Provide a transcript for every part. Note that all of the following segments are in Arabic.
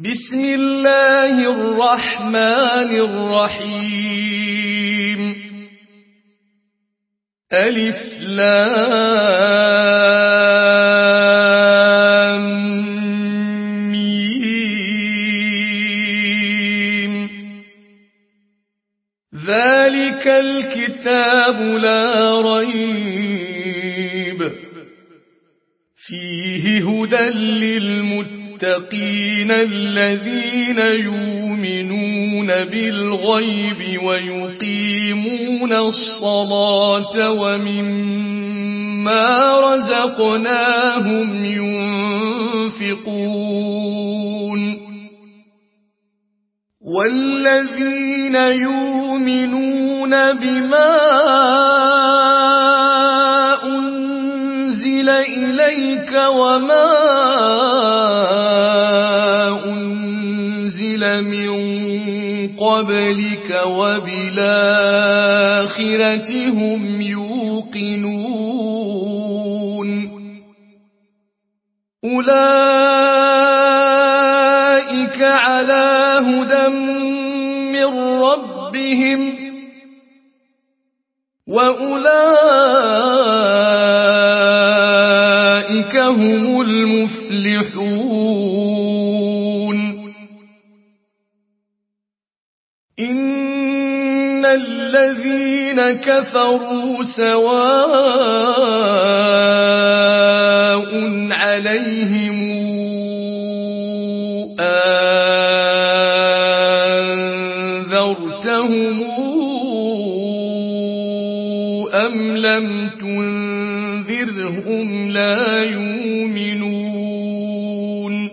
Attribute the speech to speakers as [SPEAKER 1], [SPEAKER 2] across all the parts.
[SPEAKER 1] بسم الله الرحمن الرحيم ألف لام ميم ذلك الكتاب لا ريب فيه هدى للمتقين الذين يؤمنون بالغيب ويقيمون الصلاة ومما رزقناهم ينفقون والذين يؤمنون بما أنزل إليك وما أنزل من قبلك وبالآخرة هم يوقنون أولئك على هدى من ربهم وأولئك هم المفلحون إن الذين كفروا سواء عليهم أنذرتهم أم لم تنذرهم لا يؤمنون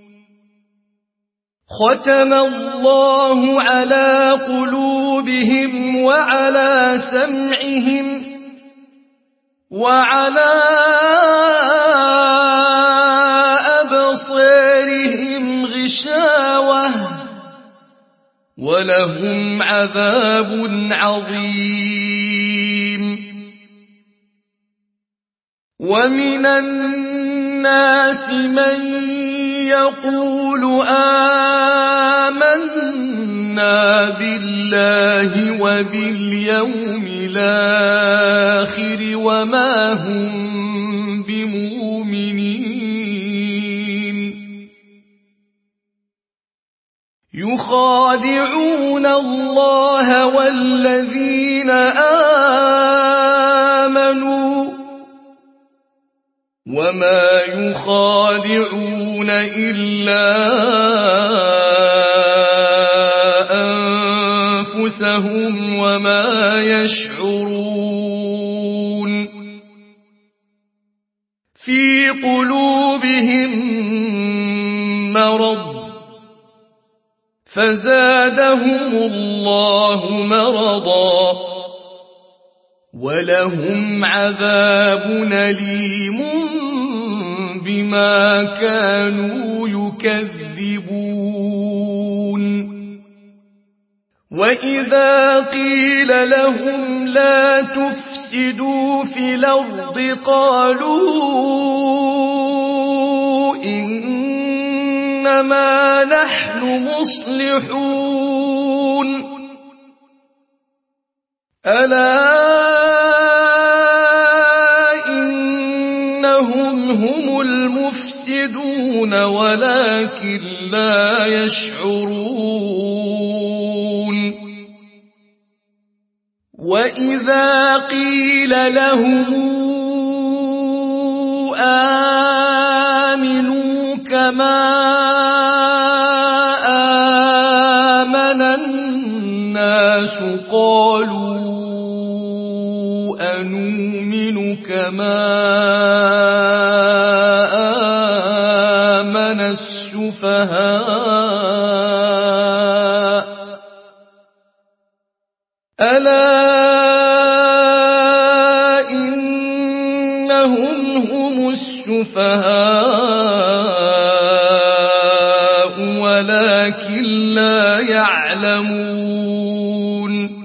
[SPEAKER 1] ختم الله على قلوبهم وعلى سمعهم وعلى أبصارهم غشاوة ولهم عذاب عظيم ومن الناس من يقول آمنا بالله وباليوم الآخر وما هم بمؤمنين يخادعون الله والذين آمنوا وما يخادعون إلا أنفسهم وما يشعرون في قلوبهم مرض فزادهم الله مرضا ولهم عذاب أليم بما كانوا يكذبون وإذا قيل لهم لا تفسدوا في الأرض قالوا إنما نحن مصلحون ألا إنهم هم المفسدون ولكن لا يشعرون وإذا قيل لهم آمنوا كما آمن الناس قالوا أنؤمن كما آمن السفهاء ألا إنهم هم السفهاء ولكن لا يعلمون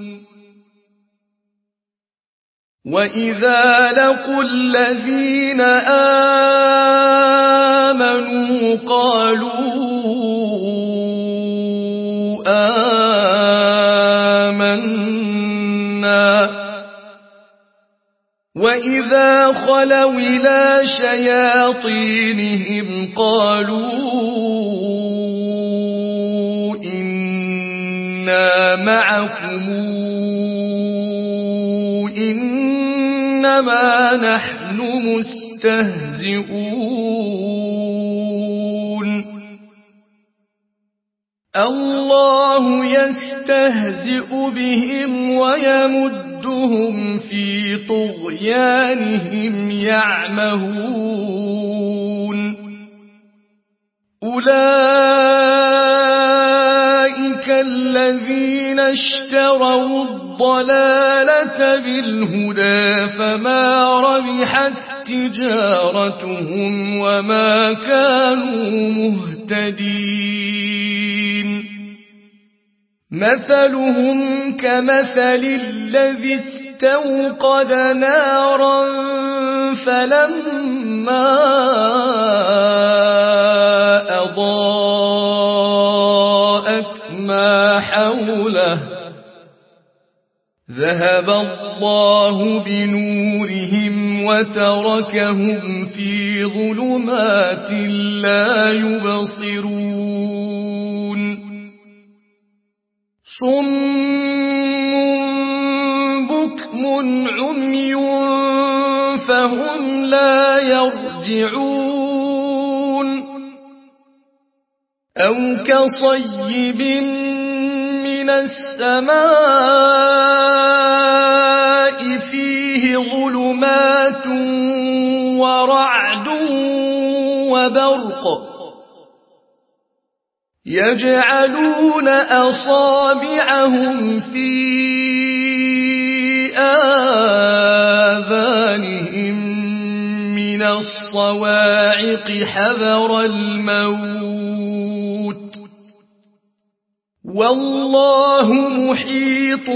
[SPEAKER 1] وإذا لقوا الذين آمنوا قالوا وإذا خلوا إلى شياطينهم قالوا إنا معكم إنما نحن مستهزئون الله يستهزئ بهم ويمدهم في طغيانهم يعمهون أولئك الذين اشتروا الضلالة بالهدى فما ربحت تجارتهم وما كانوا مهتدين مثلهم كمثل الذي استوقد نارا فلما أضاءت ما حوله ذهب الله بنورهم وتركهم في ظلمات لا يبصرون صم بكم عمي فهم لا يرجعون أو كصيب من السماء فيه ظلمات ورعد وبرق يجعلون أصابعهم في آذانهم من الصواعق حذر الموت والله محيط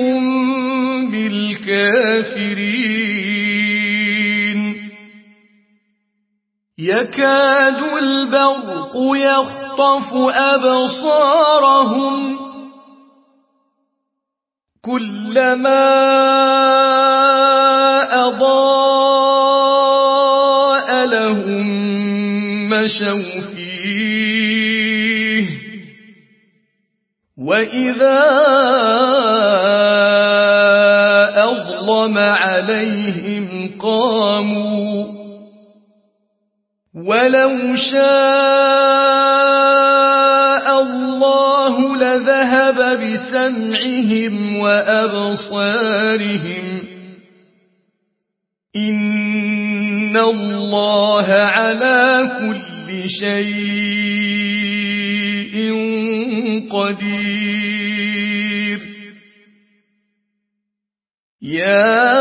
[SPEAKER 1] بالكافرين يكاد البرق يخطف أبصارهم كلما أضاء لهم مشوا فيه وإذا أظلم عليهم قاموا ولو شاء الله لذهب بسمعهم وأبصارهم إن الله على كل شيء قدير يا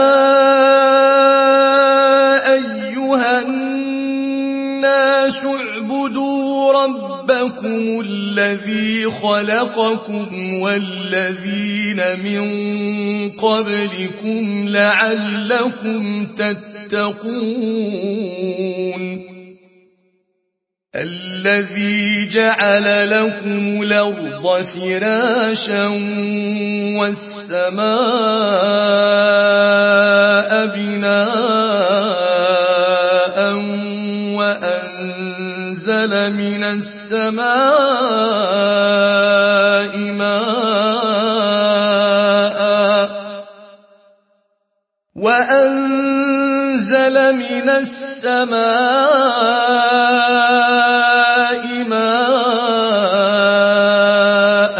[SPEAKER 1] أيها الناس اعبدوا ربكم الذي خلقكم والذين من قبلكم لعلكم تتقون الذي جعل لكم الأرض فراشا والسماء بناء وأنزل من السماء ماء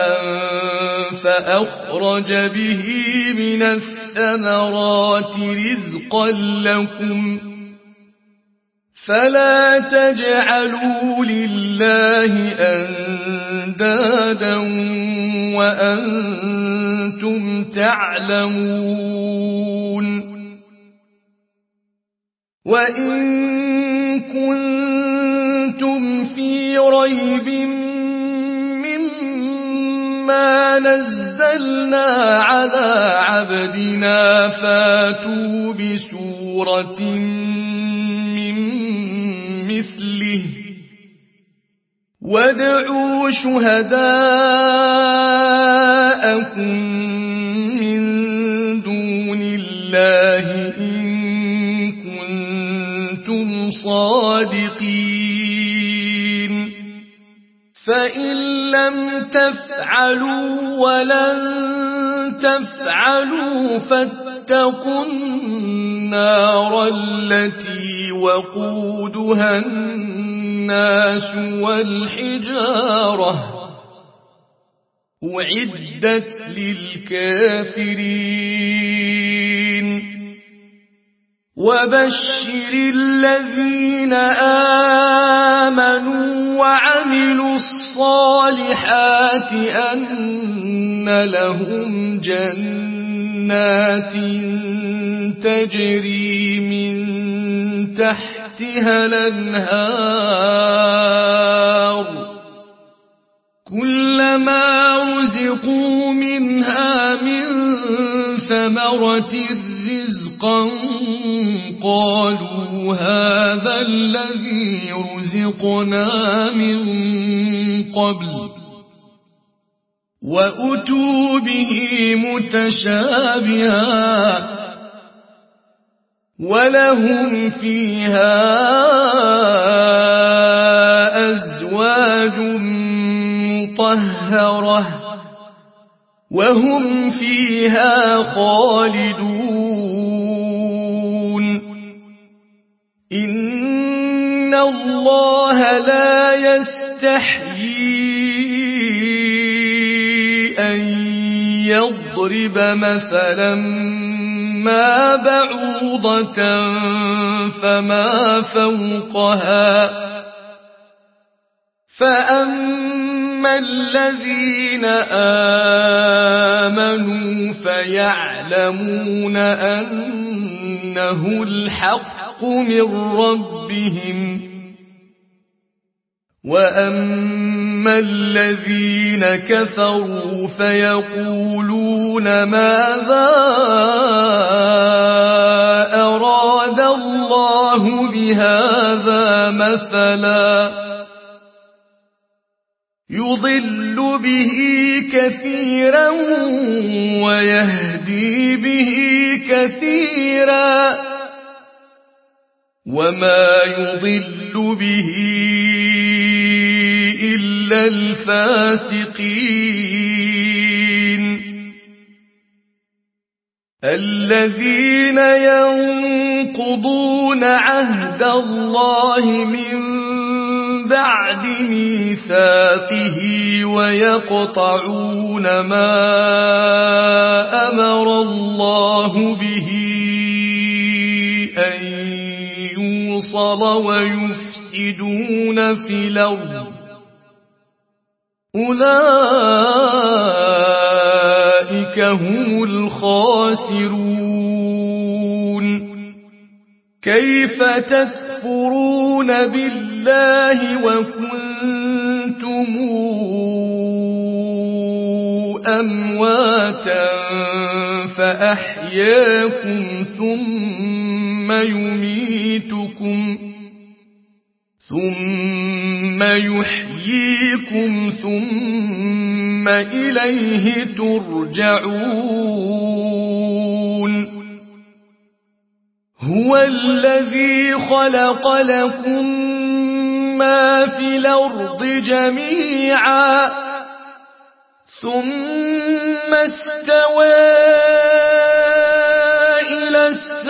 [SPEAKER 1] فأخرج به من الثمرات رزقا لكم فلا تجعلوا لله أندادا وأنتم تعلمون وإن كنتم في ريب مما نزلنا على عبدنا فاتوا بسورة من مثله وادعوا شهداءكم من دون الله إن صادقين فإن لم تفعلوا ولن تفعلوا فاتقوا النار التي وقودها الناس والحجارة أعدت للكافرين وبشر الذين آمنوا وعملوا الصالحات أن لهم جنات تجري من تحتها الأنهار كلما رزقوا منها من ثمرة رزقا قالوا هذا الذي رزقنا من قبل وأتوا به متشابها ولهم فيها أزواج مطهرة وهم فيها خالدون إن الله لا يستحيي أن يضرب مثلا ما بعوضة فما فوقها فأما الذين آمنوا فيعلمون أنه الحق من ربهم وأما الذين كفروا فيقولون ماذا أراد الله بهذا مثلا يضل به كثيرا ويهدي به كثيرا وما يضل به إلا الفاسقين الذين ينقضون عهد الله من بعد ميثاقه ويقطعون ما أمر الله به أن يوصل ويفسدون في الأرض أولئك هم الخاسرون كيف تكفرون بالله وكنتم أمواتا فأحياكم ثم يحييكم ثم إليه ترجعون هو الذي خلق لكم ما في الأرض جميعا ثم استوى إلى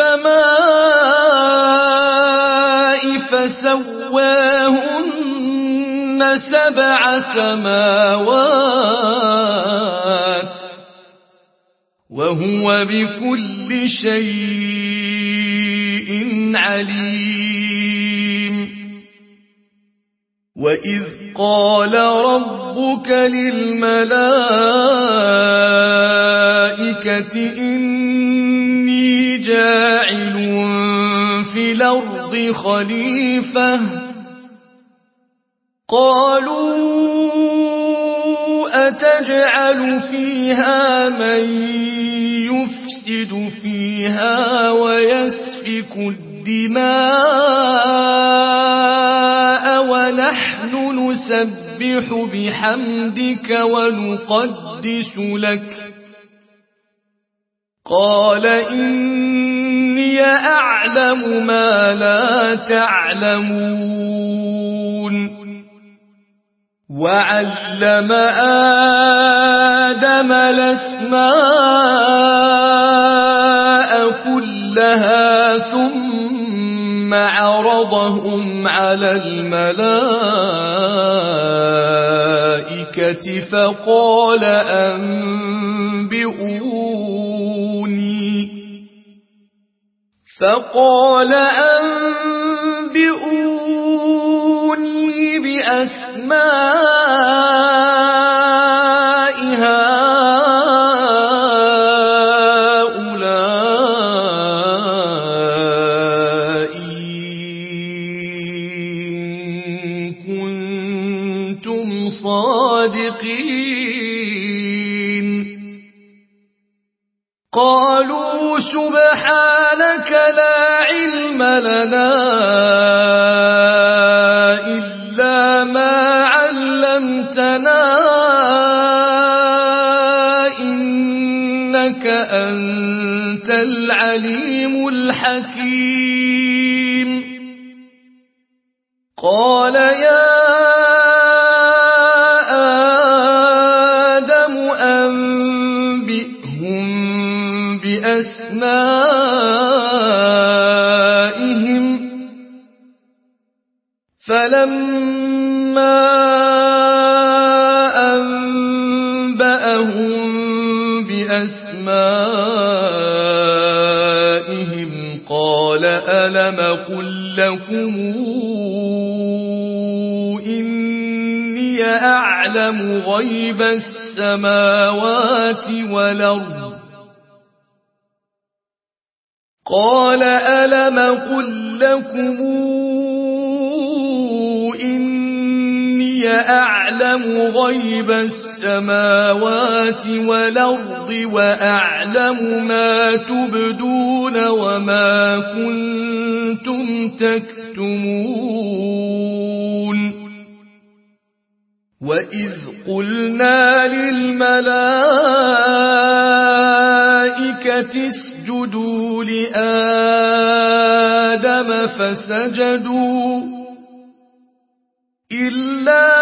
[SPEAKER 1] السماء فسواهن 7 سماوات وهو بكل شيء عليم وإذ قال ربك للملائكة إني جاعل في الأرض خليفة قالوا أتجعل فيها من يفسد فيها ويسفك الدماء ونحن نسبح بحمدك ونقدس لك قال إني أعلم ما لا تعلمون وعلم آدم الأسماء كلها ثم عرضهم على الملائكة فقال أنبئوني بأسماء هؤلاء إن كنتم صادقين قالوا سبحانك لا علم لنا إلا ما علمتنا إنك أنت العليم الحكيم قال يا آدم أنبئهم بأسمائهم فلما أنبأهم بأسمائهم قال ألم قل لكم إني أعلم غيب السماوات والأرض قال ألم قل لكم إني أعلم غيب السماوات والأرض وأعلم ما تبدون وما كنتم تكتمون وإذ قلنا للملائكة اسجدوا لآدم فسجدوا إلا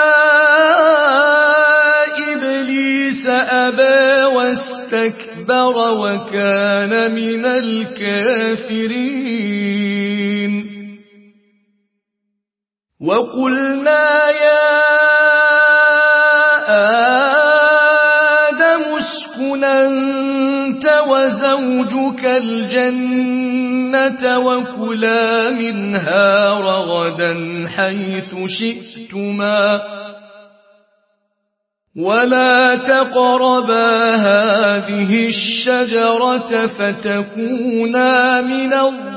[SPEAKER 1] إبليس أبى واستكبر وكان من الكافرين وقلنا يا آدم اسكن أنت وزوجك الجنة وكلا منها رغدا حيث شئتما ولا تقربا هذه الشجرة فتكونا من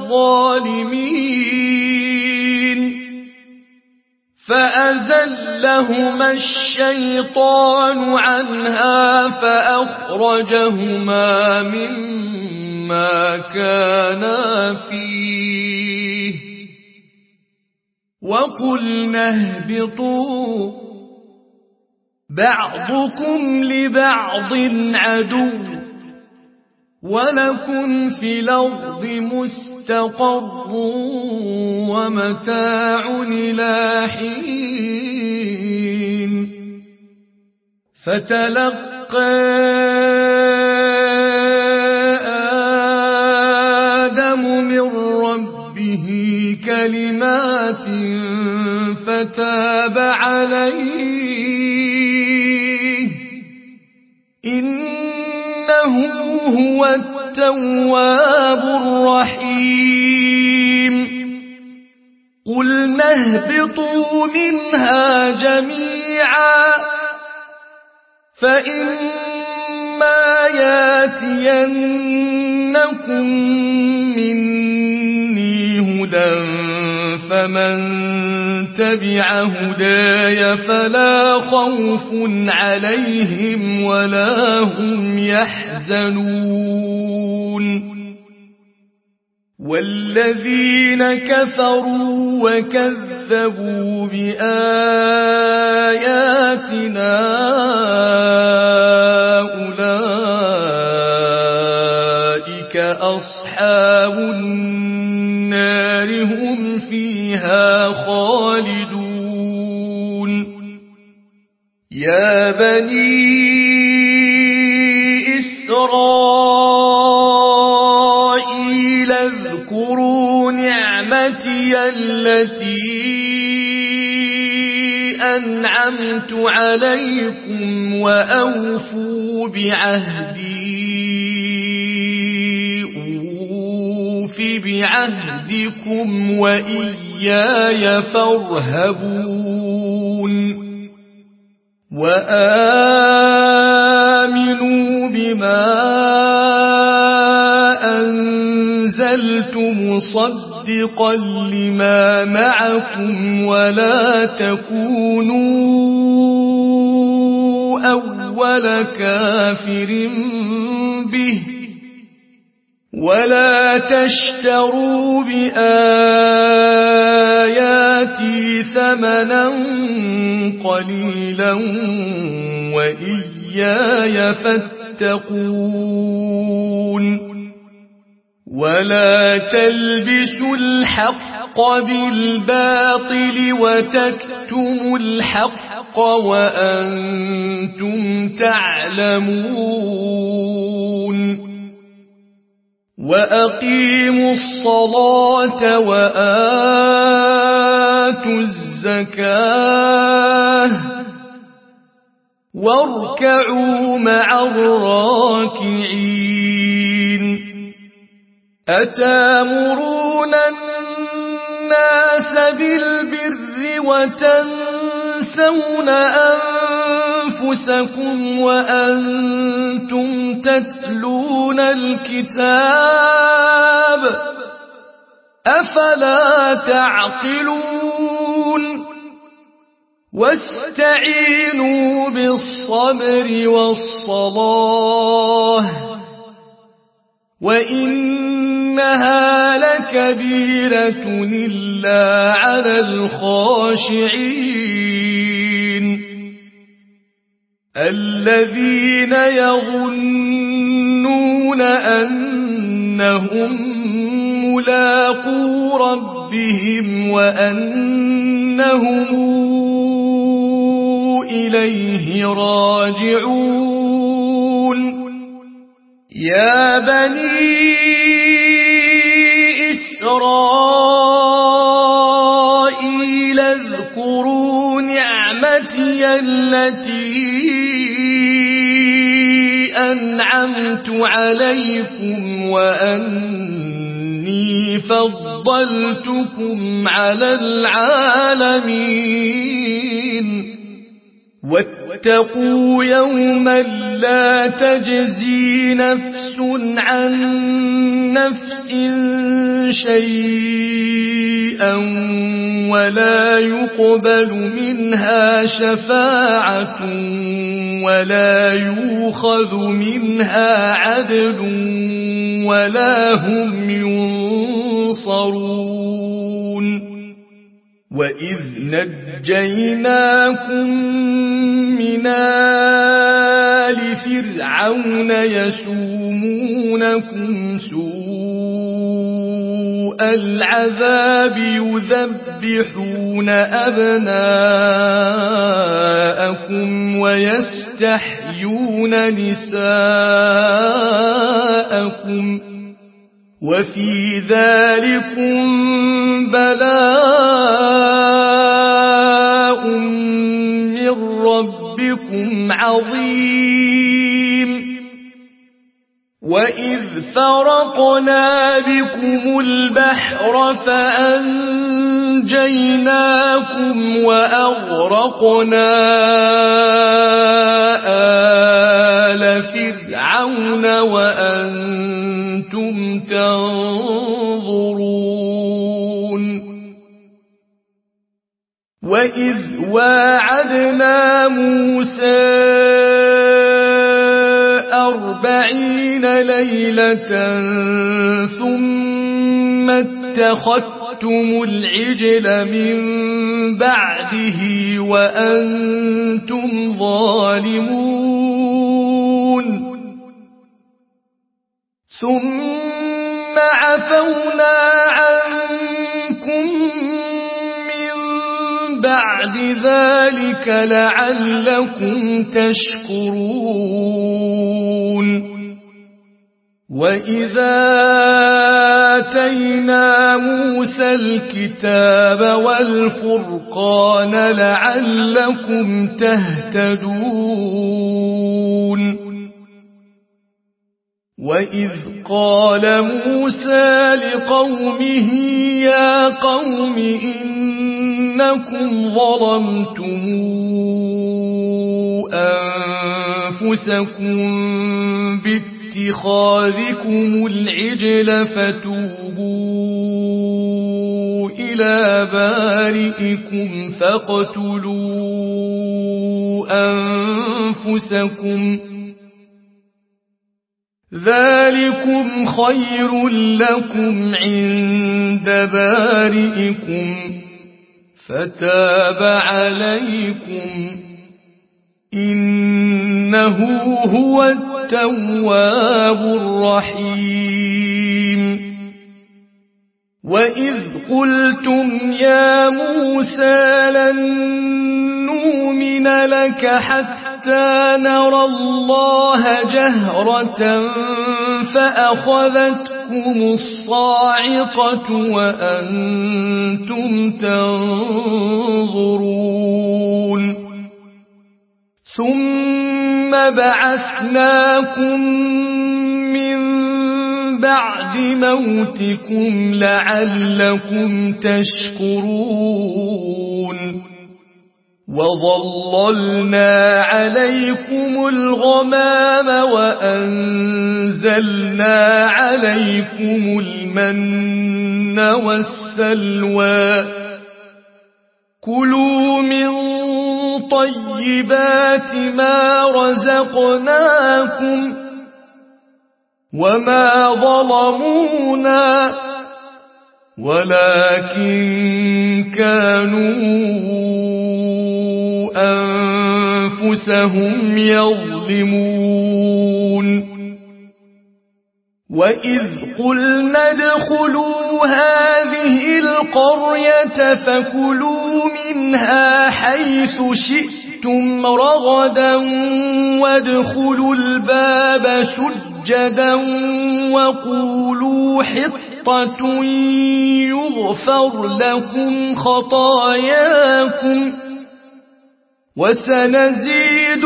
[SPEAKER 1] الظالمين فأزلهما الشيطان عنها فأخرجهما مما كانا فيه وقلنا اهبطوا بعضكم لبعض عدو ولكم في الأرض مستقر ومتاع إلى حين فتلقى آدم من ربه كلمات فتاب عليه إنه هو التواب الرحيم قلنا اهبطوا منها جميعا فإما ياتينكم مني هدى فمن تبع هداي فلا خوف عليهم ولا هم يحزنون والذين كفروا وكذبوا بآياتنا أولئك أصحاب يا بني إسرائيل اذكروا نعمتي التي أنعمت عليكم وأوفوا بعهدي أوف بعهدكم وإياي فارهبون وآمنوا بما أنزلت مصدقا لما معكم ولا تكونوا أول كافر به ولا تشتروا بآياتي ثمنا قليلا وإياي فاتقون ولا تلبسوا الحق بالباطل وتكتموا الحق وأنتم تعلمون وأقيموا الصلاة وآتوا الزكاة واركعوا مع الراكعين أتامرون الناس بالبر وتنسون أنفسكم وأنتم تتلون الكتاب أفلا تعقلون واستعينوا بالصبر والصلاة وإنها لكبيرة إلا على الخاشعين الذين يظنون أنهم ملاقو ربهم وأنهم إليه راجعون يا بني إسرائيل اذكروا نعمتي التي أنعمت عليكم وأني فضلتكم على العالمين واتقوا يوما لا تجزي نفس عن نفس شيئا ولا يقبل منها شفاعة ولا يؤخذ منها عدل ولا هم ينصرون وإذ نجيناكم من آل فرعون يسومونكم سوء العذاب يذبحون أبناءكم ويستحيون نساءكم وفي ذلكم بلاء من ربكم عظيم وإذ فرقنا بكم البحر فأنجيناكم وأغرقنا آل فرعون وأنتم تنظرون وإذ واعدنا موسى 40 ليلة ثم اتخذتم العجل من بعده وأنتم ظالمون ثم عفونا عنكم من بعد بعد ذلك لعلكم تشكرون وإذا آتينا موسى الكتاب والفرقان لعلكم تهتدون وإذ قال موسى لقومه يا قوم إنكم ظلمتم أنفسكم باتخاذكم العجل فتوبوا إلى بارئكم فاقتلوا أنفسكم ذلكم خير لكم عند بارئكم فتاب عليكم إنه هو التواب الرحيم وإذ قلتم يا موسى لن نؤمن لك حتى نرى الله جهرة فأخذتكم الصاعقة وأنتم تنظرون ثم بعثناكم من بعد موتكم لعلكم تشكرون وظللنا عليكم الغمام وأنزلنا عليكم المن والسلوى كلوا من طيبات ما رزقناكم وما ظلمونا ولكن كانوا أنفسهم يظلمون وإذ قلنا ادخلوا هذه القرية فكلوا منها حيث شئتم رغدا وادخلوا الباب سجدا وقولوا حطة يغفر لكم خطاياكم وسنزيد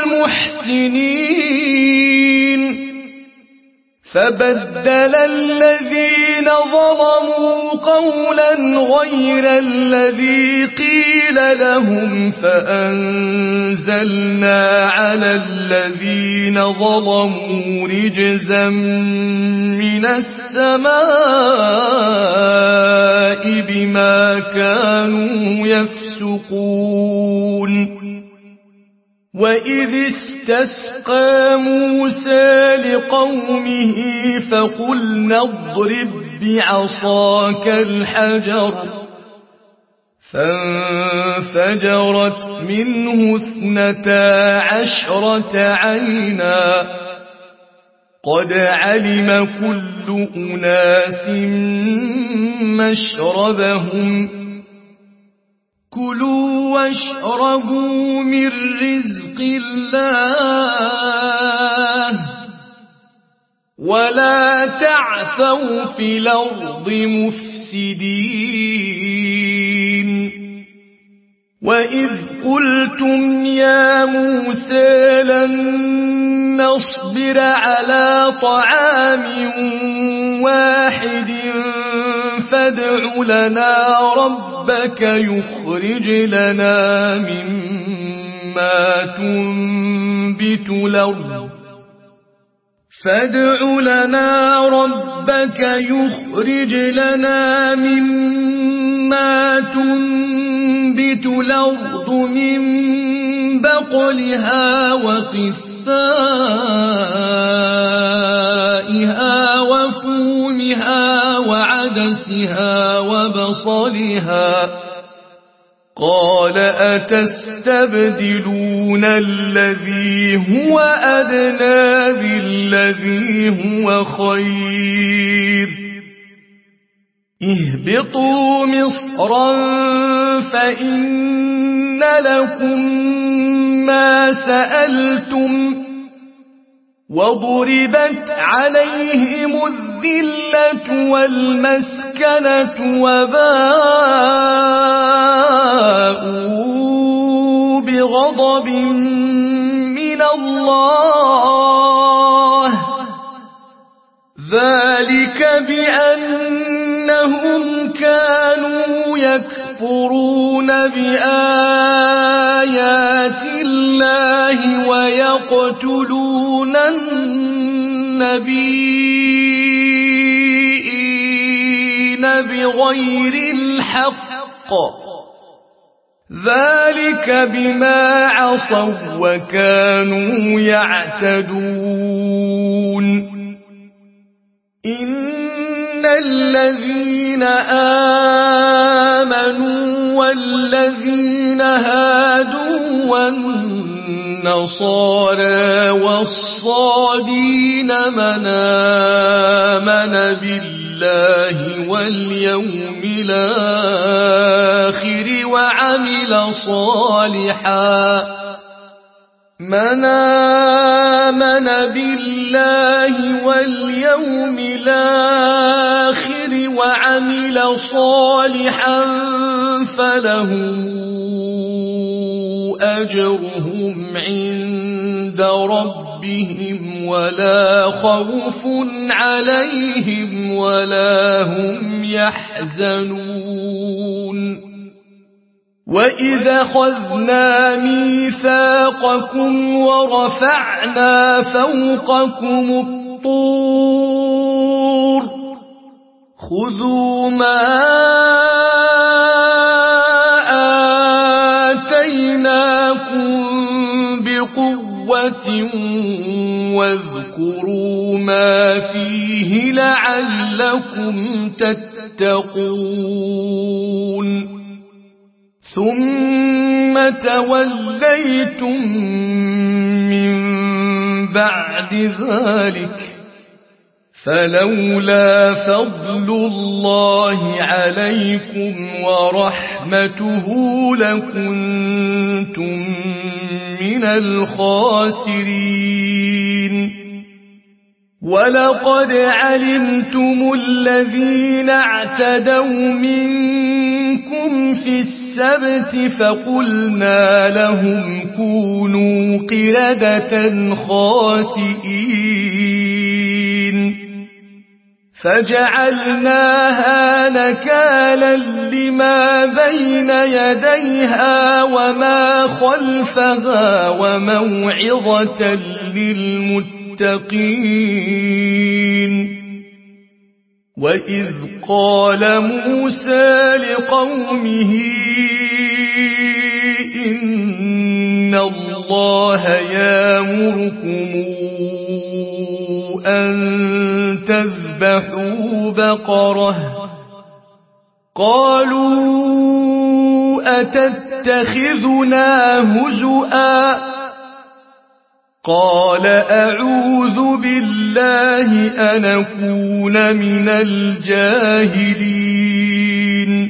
[SPEAKER 1] المحسنين فبدل الذين ظلموا قولا غير الذي قيل لهم فأنزلنا على الذين ظلموا رجزا من السماء بما كانوا يفسقون وإذ استسقى موسى لقومه فقلنا اضرب بعصاك الحجر فانفجرت منه 12 عينا قد علم كل أناس مشربهم كلوا واشربوا من رزق الله ولا تعثوا في الأرض مفسدين وإذ قلتم يا موسى لن نصبر على طعام واحد فادع لنا ربك يخرج لنا مما تنبت الأرض فادع لنا ربك يخرج لنا مما تنبت الأرض من بقلها وقثائها وفومها وعدسها وبصلها قال أتستبدلون الذي هو أدنى بالذي هو خير اهبطوا مصرا فإن لكم ما سألتم وضربت عليهم الذلة والمسكنة وباءوا بغضب من الله ذلك بأنهم كانوا يكفرون بآيات الله ويقتلون النبيين بغير الحق ذلك بما عصوا وكانوا يعتدون إن الذين آمنوا والذين هادوا والنصارى والصابين من آمن بالله واليوم الآخر وعمل صالحا فلهم أجرهم عند ربهم ولا خوف عليهم ولا هم يحزنون وإذا أخذنا ميثاقكم ورفعنا فوقكم الطور خذوا ما آتيناكم بقوة واذكروا ما فيه لعلكم تتقون ثم توليتم من بعد ذلك فلولا فضل الله عليكم ورحمته لكنتم من الخاسرين ولقد علمتم الذين اعتدوا منكم في السبت فقلنا لهم كونوا قردة خاسئين فجعلناها نكالا لما بين يديها وما خلفها وموعظة للمتقين وإذ قال موسى لقومه إن الله يأمركم أن تذبحوا بقرة قالوا أتتخذنا هزؤا قال أعوذ بالله أن أكون من الجاهلين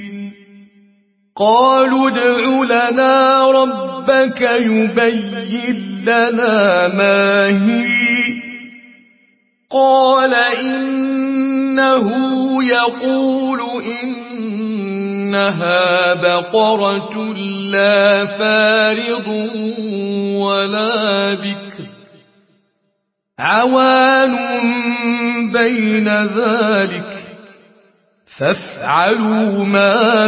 [SPEAKER 1] قالوا ادع لنا ربك يبين لنا ما هي قال إنه يقول إنها بقرة لا فارض ولا بكر عوان بين ذلك فافعلوا ما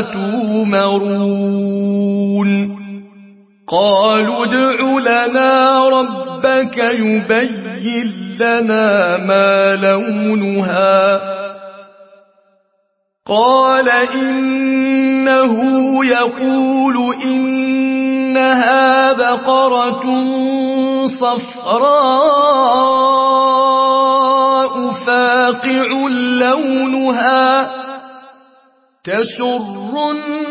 [SPEAKER 1] تؤمرون قالوا ادع لنا ربك يبين لنا ما لونها قال إنه يقول إنها بقرة صفراء فاقع لونها تسر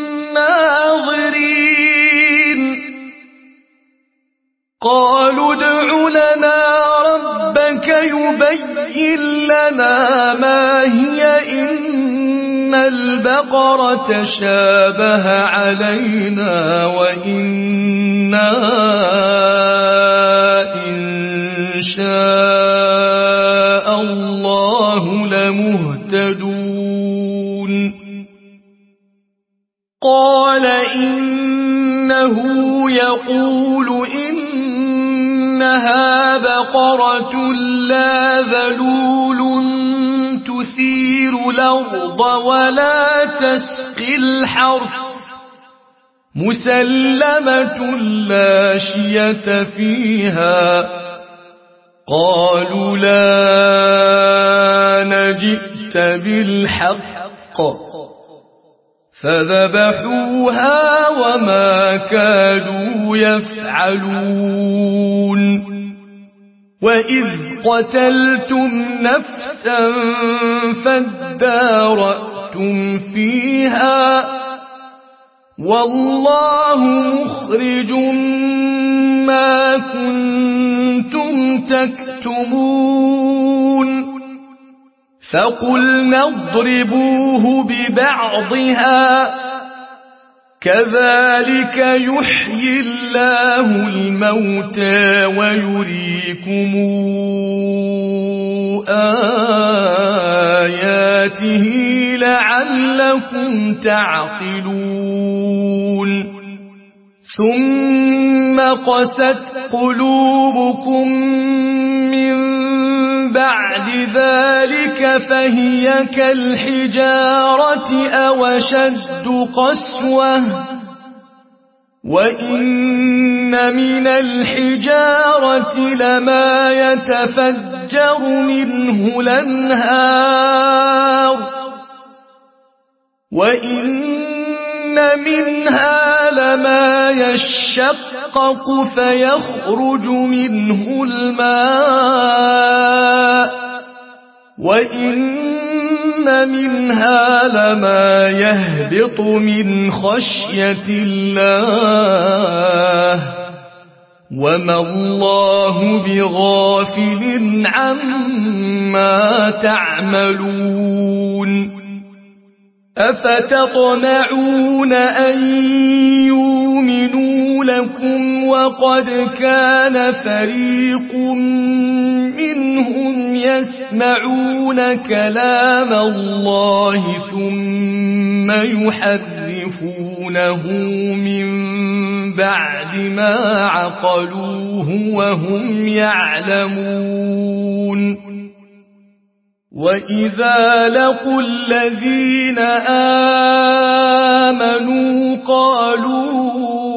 [SPEAKER 1] الناظرين قالوا ادع لنا ربك يبين بين لنا ما هي إن البقرة تشابه علينا وإنا إن شاء الله لمهتدون قال إنه يقول إنها بقرة لا ذلول تثير الأرض ولا تسقي الحرث مسلمة لا شية فيها قالوا لا جئت بالحق فذبحوها وما كادوا يفعلون وإذ قتلتم نفسا فادارأتم فيها والله مخرج ما كنتم تكتمون فقلنا اضربوه ببعضها كذلك يحيي الله الموتى ويريكم آياته لعلكم تعقلون ثم قست قلوبكم من بعد ذلك فهي كالحجارة أو أشد قسوة وإن من الحجارة لما يتفجر منه الأنهار وإن منها لما يشقق فيخرج منه الماء وإن منها لما يهبط من خشية الله وما الله بغافل عما تعملون أفتطمعون أن يؤمنوا لكم وقد كان فريق منهم يسمعون كلام الله ثم يحرفونه من بعد ما عقلوه وهم يعلمون وإذا لقوا الذين آمنوا قالوا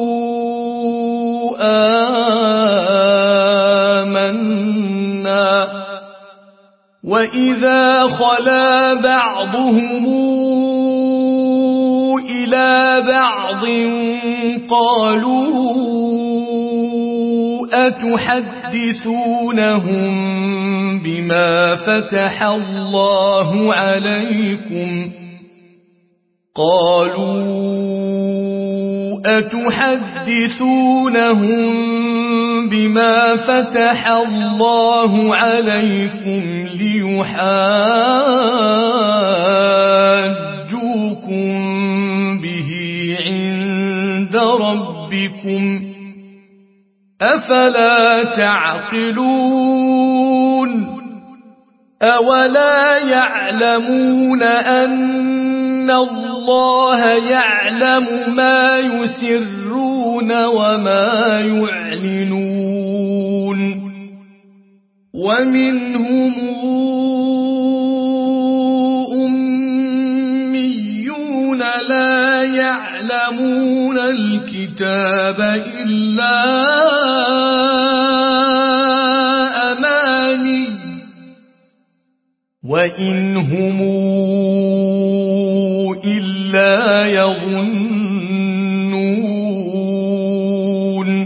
[SPEAKER 1] آمنا وإذا خلا بعضهم إلى بعض قالوا أتحدثونهم بما فتح الله عليكم أتحدثونهم بما فتح الله عليكم ليحاجوكم به عند ربكم أفلا تعقلون أولا يعلمون أن الله يعلم ما يسرون وما يعلنون ومنهم أميون لا يعلمون الكتاب إلا أماني وإن هم إلا يظنون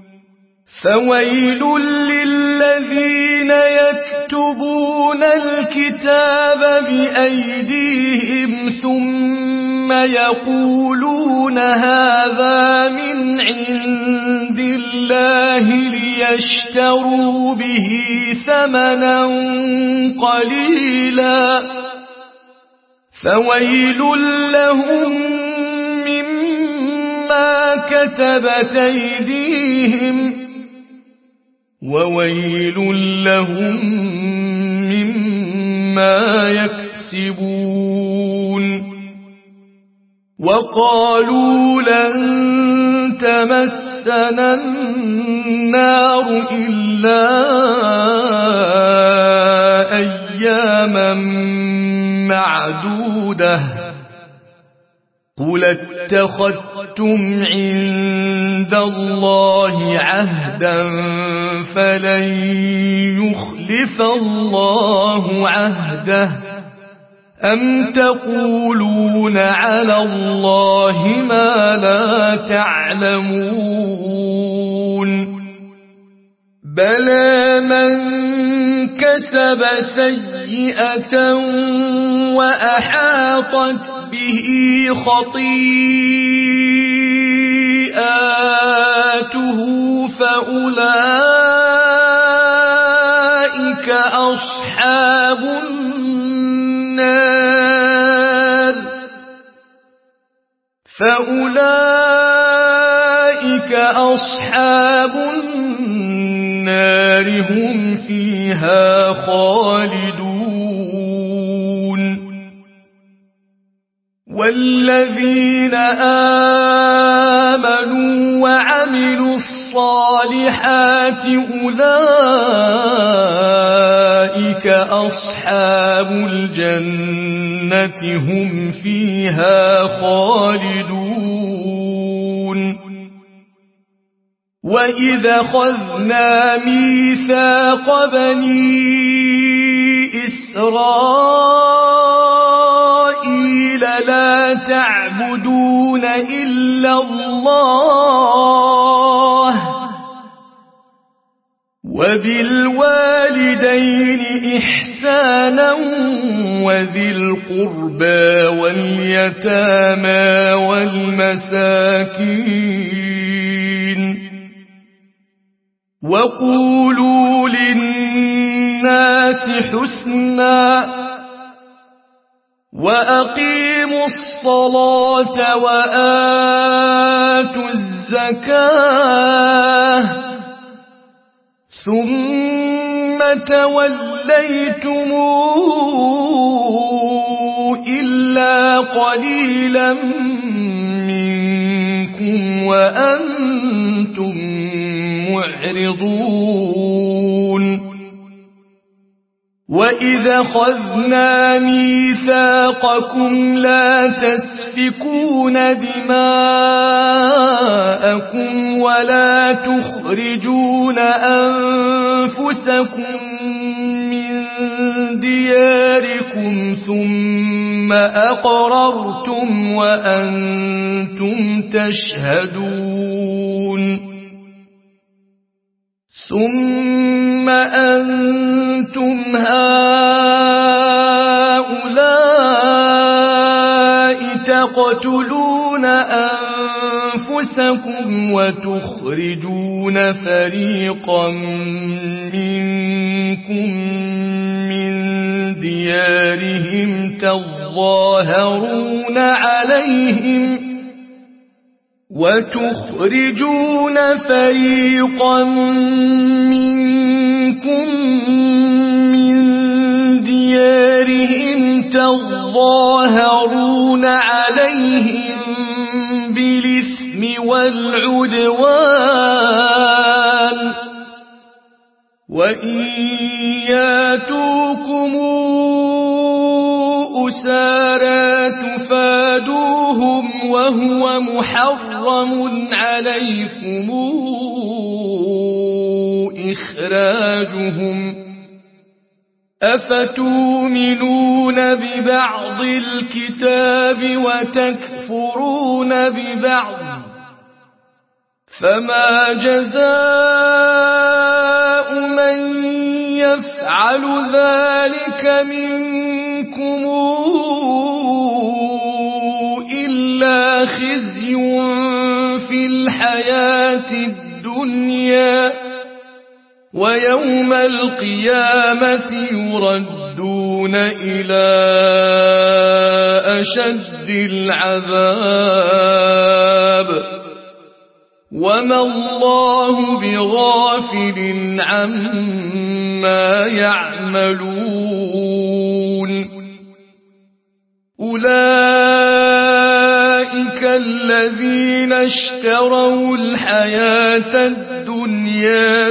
[SPEAKER 1] فويل للذين يكتبون الكتاب بأيديهم ثم يقولون هذا من عند الله الله ليشتروا به ثمنا قليلا فويل لهم مما كتبت أيديهم وويل لهم مما يكسبون وقالوا لن تمسنا النار إلا أياما معدودة قل اتخذتم عند الله عهدا فلن يخلف الله عهده أم تقولون على الله ما لا تعلمون بلى من كسب سيئة وأحاطت به خطيئاته فأولئك أصحاب النار هم فيها خالدون والذين آمنوا وعملوا الصالحات أولئك أصحاب الجنة هم فيها خالدون وإذا أخذنا ميثاق بني إسرائيل لا تعبدون إلا الله وبالوالدين إحسانا وذي القربى واليتامى والمساكين وقولوا للناس حسنا وأقيموا الصلاة وآتوا الزكاة ثم توليتم إلا قليلا منكم وأنتم معرضون وإذا أخذنا ميثاقكم لا تسفكون دماءكم ولا تخرجون أنفسكم من دياركم ثم أقررتم وأنتم تشهدون ثم أنتم هؤلاء تقتلون أنفسكم وتخرجون فريقا منكم من ديارهم تظاهرون عليهم بالإثم والعدوان وإن ياتوكم أسارى تفادوهم وهو محرم عليكم إخراجهم أفتؤمنون ببعض الكتاب وتكفرون ببعض فما جزاء من يفعل ذلك منكم إلا خزي في الحياة الدنيا الدنيا ويوم القيامة يردون إلى أشد العذاب وما الله بغافل عما يعملون أولئك الذين اشتروا الحياة الدنيا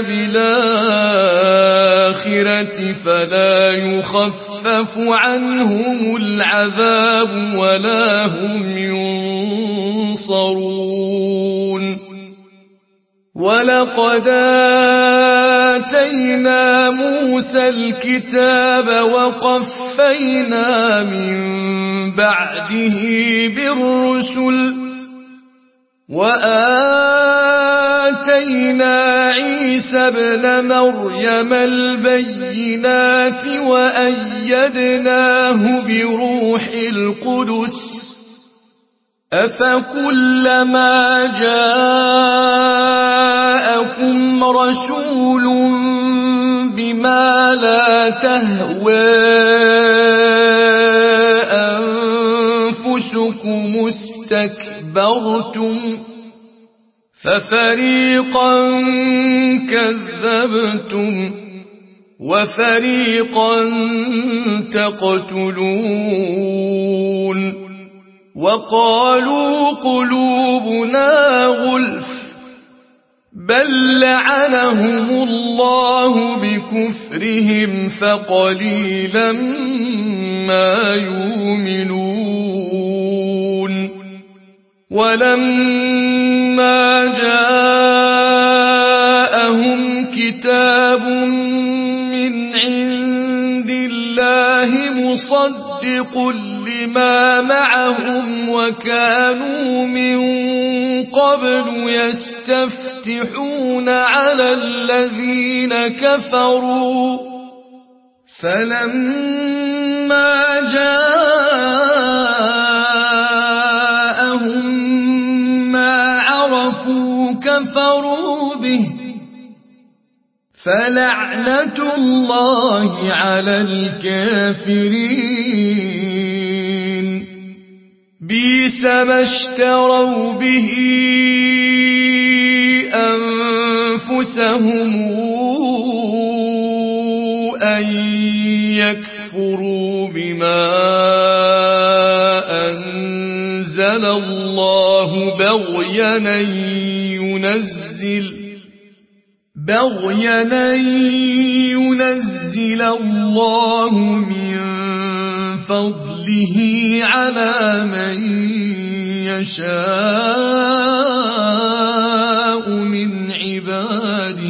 [SPEAKER 1] بالآخرة فلا يخفف عنهم العذاب ولا هم ينصرون ولقد آتينا موسى الكتاب وقفينا من بعده بالرسل وآتينا عيسى ابن مريم البينات وأيدناه بروح القدس أفكلما جاءكم رسول بما لا تهوى أنفسكم استكبرتم ففريقا كذبتم وفريقا تقتلون وقالوا قلوبنا غلف بل لعنهم الله بكفرهم فقليلا ما يؤمنون ولما جاءهم كتاب من عند الله مصدق لما معهم وكانوا من قبل يستفتحون على الذين كفروا فلما جاءهم ما عرفوا كفروا به فلعنة الله على الكافرين بئس ما اشتروا به أنفسهم أن يكفروا بما أنزل الله بغيا أن ينزل الله من فضله على من يشاء من عباده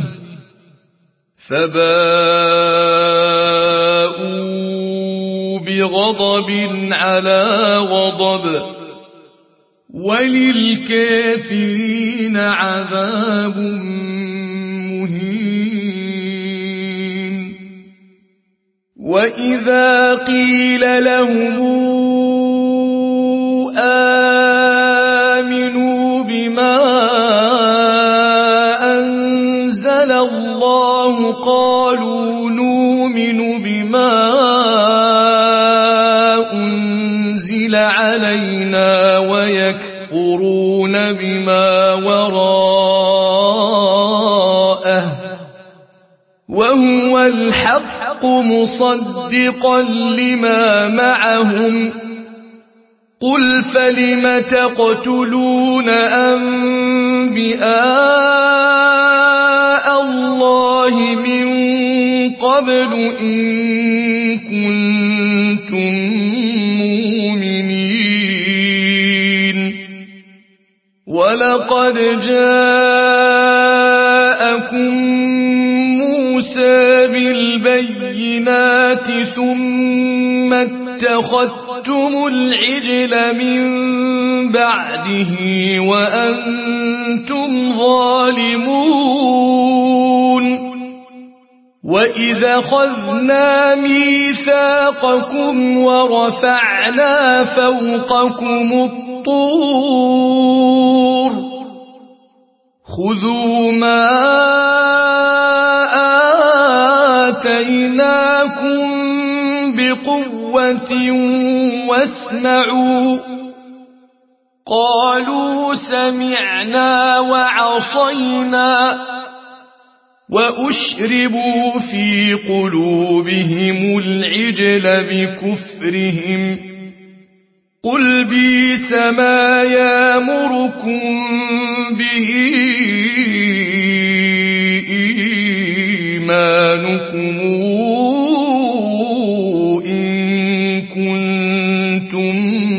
[SPEAKER 1] فباءوا بغضب على غضب وللكافرين عذاب مهين وإذا قيل لهم آمنوا بما أنزل الله قالوا نؤمن بما أنزل علينا ويكفرون بما وراءه وهو الحق مصدقا لما معهم قل فلم تقتلون أنبياء الله من قبل إن كنتم مؤمنين ولقد جاءكم موسى بالبينات ثم اتخذتم العجل من بعده وأنتم ظالمون وإذا أخذنا ميثاقكم ورفعنا فوقكم الطور خذوا ما آتيناكم بقوة واسمعوا قالوا سمعنا وعصينا وأشربوا في قلوبهم العجل بكفرهم قل بئس ما يأمركم به إيمانكم إن كنتم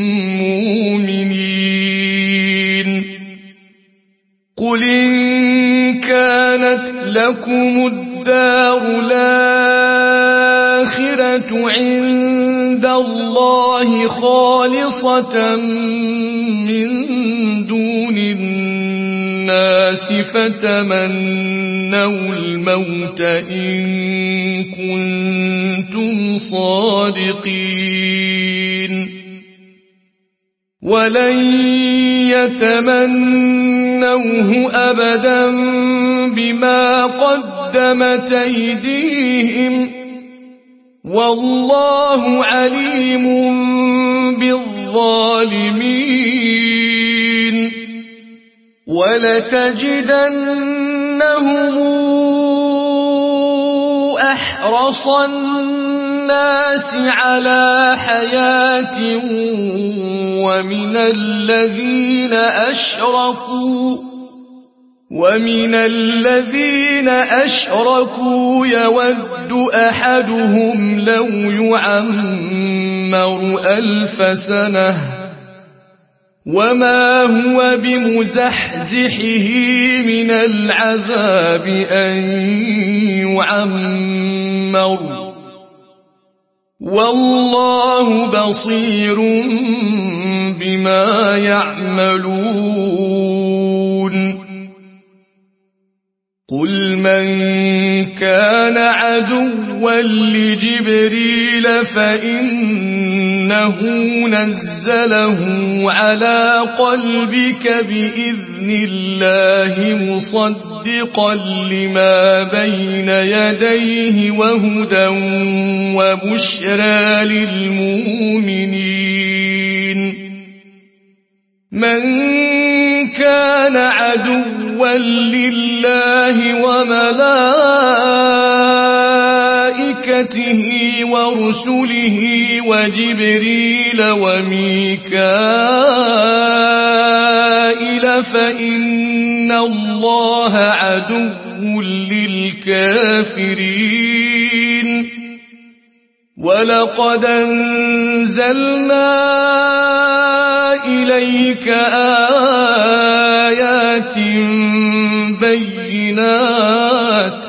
[SPEAKER 1] مؤمنين قل إن كانت لكم الدار الآخرة عند الله خالصة من دون الناس فتمنوا الموت إن كنتم صادقين ولن يتمنوه أبدا بما قدمت أيديهم والله عليم بالظالمين ولتجدنهم أحرص الناس على حياة ومن الذين أشركوا يود أحدهم لو يعمر 1000 سنة وما هو بمزحزحه من العذاب أن يعمر والله بصير بما يعملون قل من كان عدوا لجبريل فإنه نزله على قلبك بإذن الله مصدقا لما بين يديه وهدى وبشرى للمؤمنين من كان عدوا لله وملائكته ورسله وجبريل وميكائيل فإن الله عدو للكافرين ولقد أنزلنا إليك آيات بينات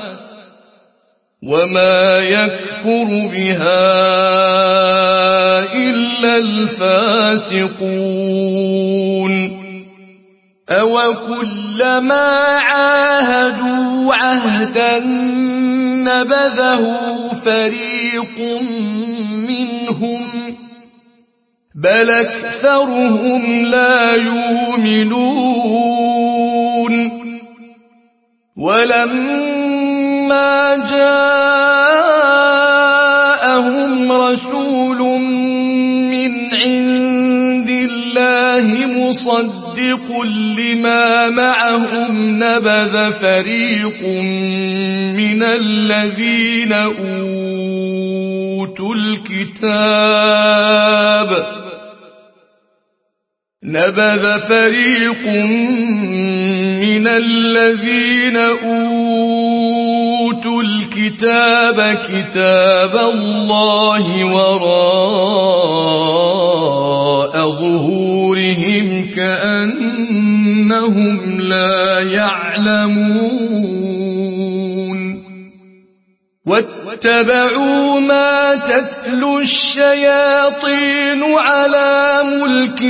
[SPEAKER 1] وما يكفر بها إلا الفاسقون أوكلما عاهدوا عهدا نبذه فريق منهم بل أكثرهم لا يؤمنون ولما جاءهم رسول من عند الله مصدق لما معهم نبذ فريق من الذين أوتوا الكتاب كتاب الله وراء ظهورهم كأنهم لا يعلمون واتبعوا ما تتلو الشياطين على ملك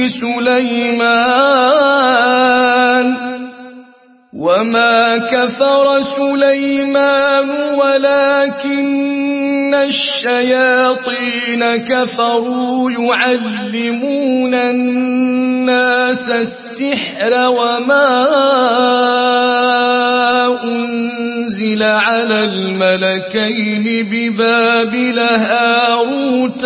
[SPEAKER 1] سليمان وما كفر سليمان ولكن الشياطين كفروا يعلمون الناس السحر وما أنزل على الملكين ببابل هاروت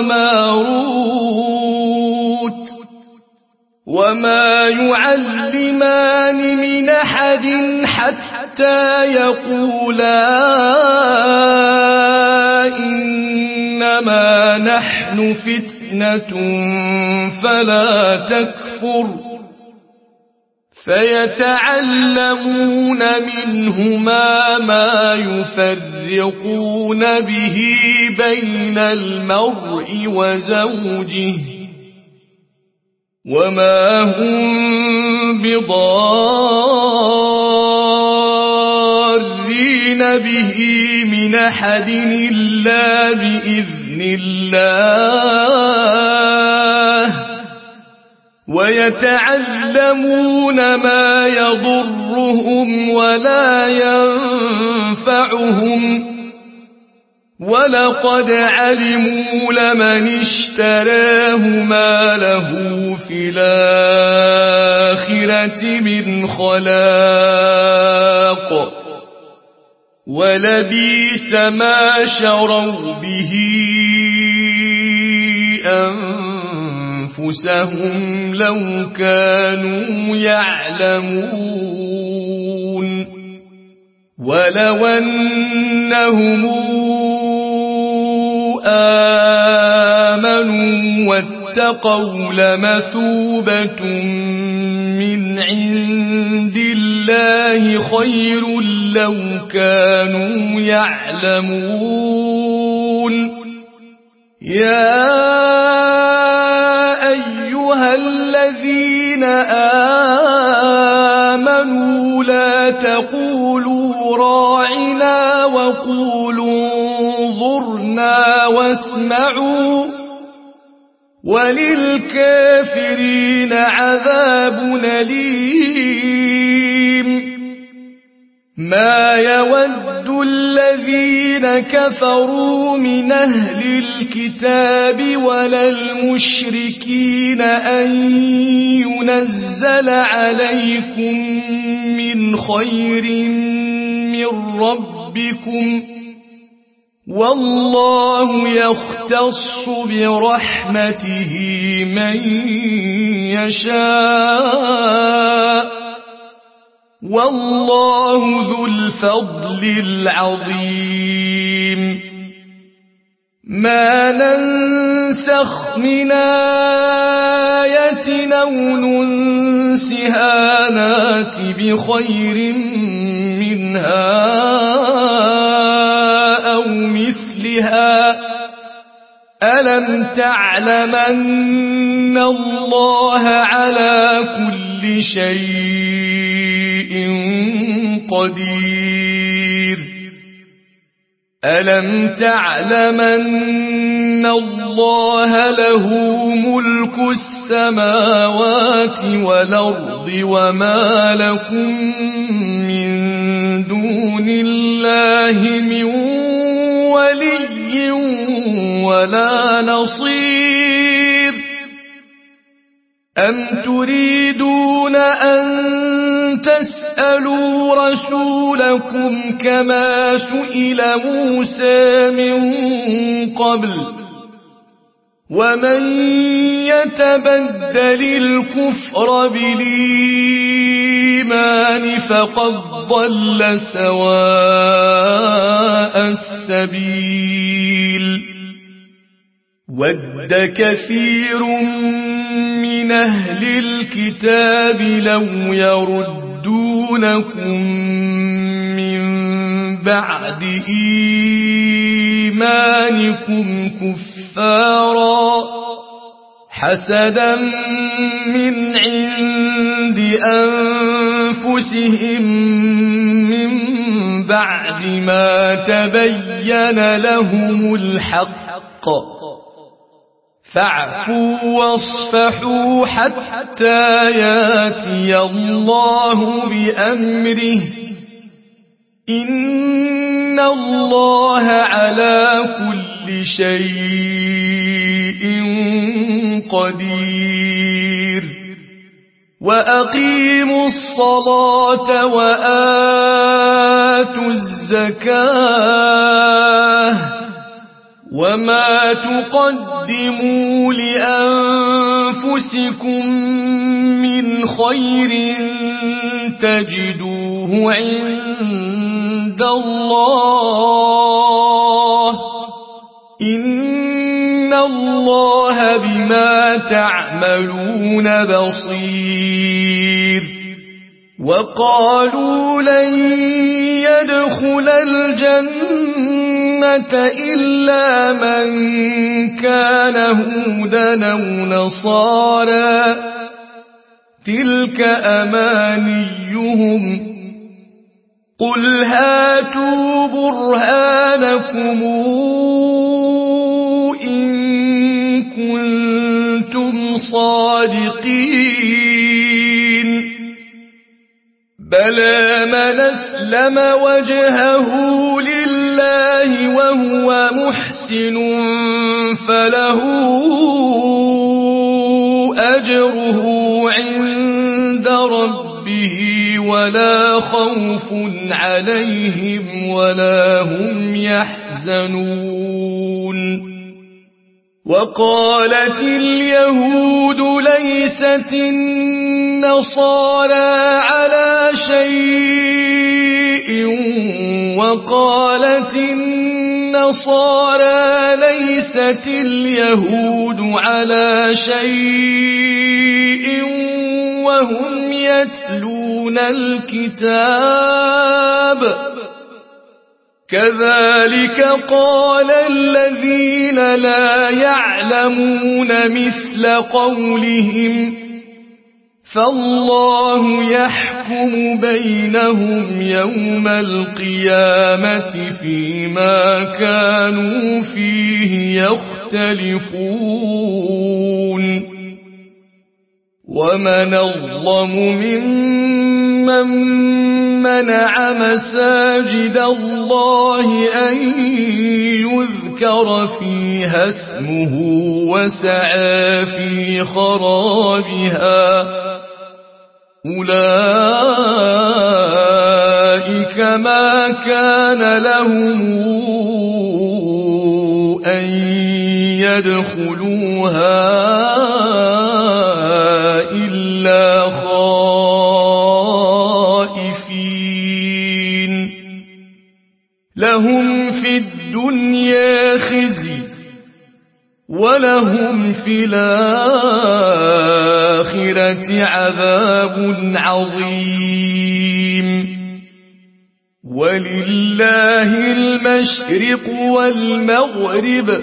[SPEAKER 1] وماروت وما يعلمان من أحد حتى يقولا إنما نحن فتنة فلا تكفر فيتعلمون منهما ما يفرقون به بين المرء وزوجه وما هم بضارين به من أحد إلا بإذن الله ويتعلمون ما يضرهم ولا ينفعهم ولقد علموا لمن اشتراه ما له في الآخرة من خلاق ولبئس ما شروا به أنفسهم لو كانوا يعلمون ولو أنهم آمنوا واتقوا لمثوبة من عند الله خير لو كانوا يعلمون يا أيها الذين آمنوا لا تقولوا راعنا وقولوا انظرنا واسمعوا وللكافرين عذاب أليم ما يود الذين كفروا من أهل الكتاب ولا المشركين أن ينزل عليكم من خير من ربكم والله يختص برحمته من يشاء والله ذو الفضل العظيم ما ننسخ من آية أو ننسها نات بخير منها أو مثلها ألم تعلم أن الله على كل شيء قدير ألم تعلم أن الله له ملك السماوات والأرض وما لكم من دون الله من ولي ولا نصير أم تريدون أن تسألوا رسولكم كما سئل موسى من قبل ومن يتبدل الكفر بالإيمان فقد ضل سواء السبيل ود كثير من أهل الكتاب لو يردونكم من بعد إيمانكم كفارا حسدا من عند أنفسهم من بعد ما تبين لهم الحق فاعفوا واصفحوا حتى ياتي الله بأمره إن الله على كل شيء قدير وأقيموا الصلاة وآتوا الزكاة وما تقدموا لأنفسكم من خير تجدوه عند الله إن الله بما تعملون بصير وقالوا لن يدخل الجنة إلا من كان هودا أو نصارى تلك أمانيهم قل هاتوا برهانكم إن كنتم صادقين بلى من أسلم وجهه لله وهو محسن فله أجره عند ربه ولا خوف عليهم ولا هم يحزنون وقالت اليهود ليست النصارى على شيء وقالت النصارى ليست اليهود على شيء وهم يتلون الكتاب كذلك قال الذين لا يعلمون مثل قولهم فالله يحكم بينهم يوم القيامة فيما كانوا فيه يختلفون ومن أظلم ممن منع مساجد الله أن يذكر فيها اسمه وسعى في خرابها أولئك ما كان لهم أن يدخلوها إلا خائفين لهم في الدنيا خزي ولهم في الآخرة عذاب عظيم ولله المشرق والمغرب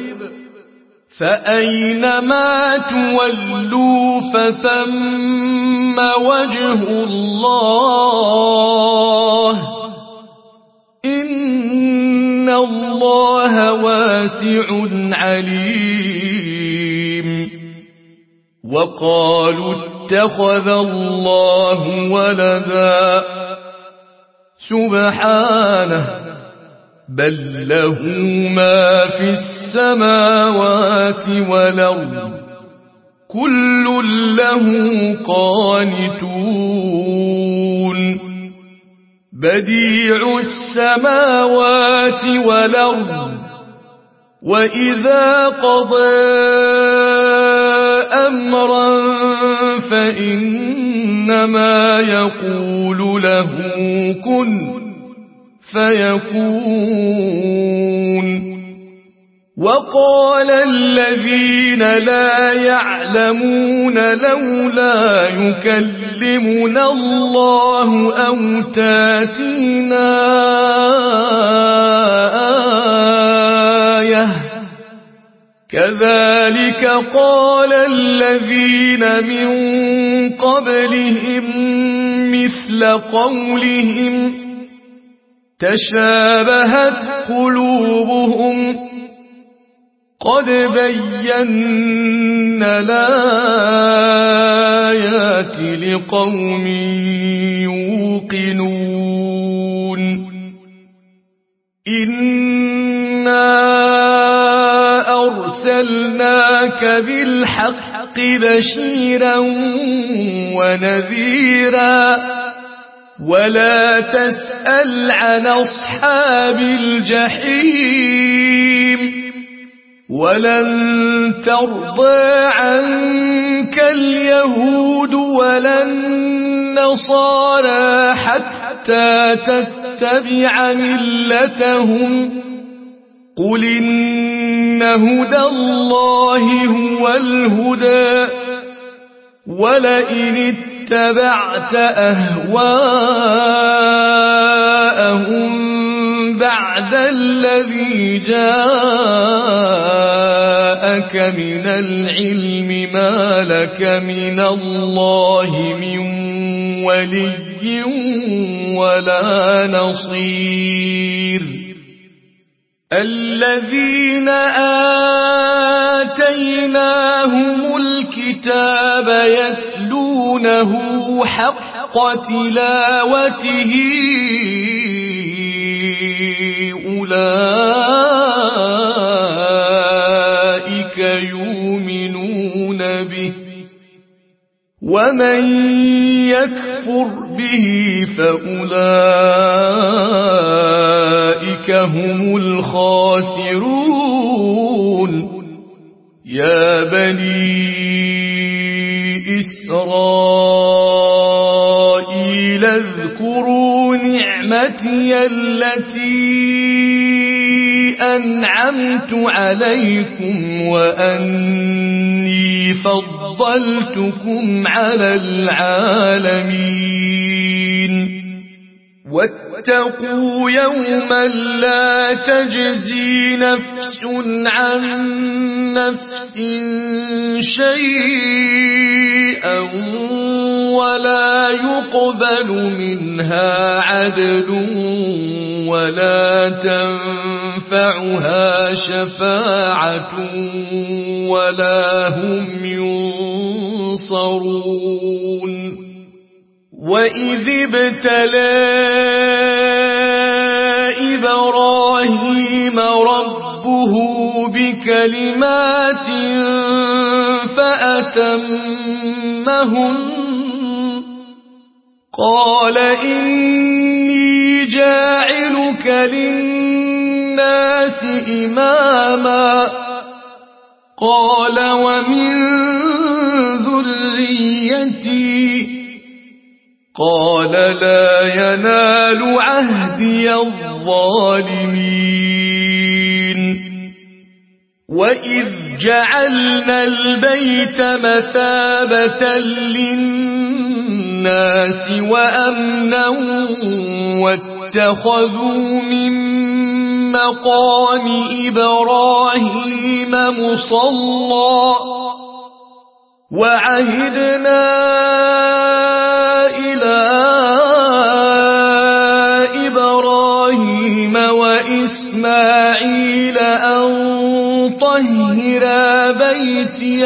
[SPEAKER 1] فأينما تولوا فثم وجه الله إن الله واسع عليم وقالوا اتخذ الله ولدا سبحانه بل له ما في السماوات والأرض كل له قانتون بديع السماوات والأرض وإذا قضى أمرا فإنما يقول له كن فيكون وقال الذين لا يعلمون لولا يكلمنا الله أو تاتينا آية كذلك قال الذين من قبلهم مثل قولهم تشابهت قلوبهم قد بينا الآيات لقوم يوقنون إنا أرسلناك بالحق بشيرا ونذيرا ولا تسأل عن أصحاب الجحيم ولن ترضى عنك اليهود ولا النصارى حتى تتبع ملتهم قل إن هدى الله هو الهدى ولئن اتبعت أهواءهم بعد الذي جاءك من العلم ما لك من الله من ولي ولا نصير الذين آتيناهم الكتاب يتلونه حق تلاوته أولئك يؤمنون به ومن يكفر به فأولئك هم الخاسرون يا بني إسرائيل اذكروا نعمتي التي أنعمت عليكم وأني فضلتكم على العالمين واتقوا يوما لا تجزي نفس عن نفس شيئا ولا يقبل منها عدل ولا تنفعها شفاعة ولا هم ينصرون وإذ ابتلى إبراهيم ربه بكلمات فأتمهن قال إني جاعلك للناس إماما قال ومن ذريتي قال لا ينال عهدي الظالمين وإذ جعلنا البيت مثابة للناس وأمنا واتخذوا من مقام إبراهيم مصلى وعهدنا إلى إبراهيم وإسماعيل أن طهرا بيتي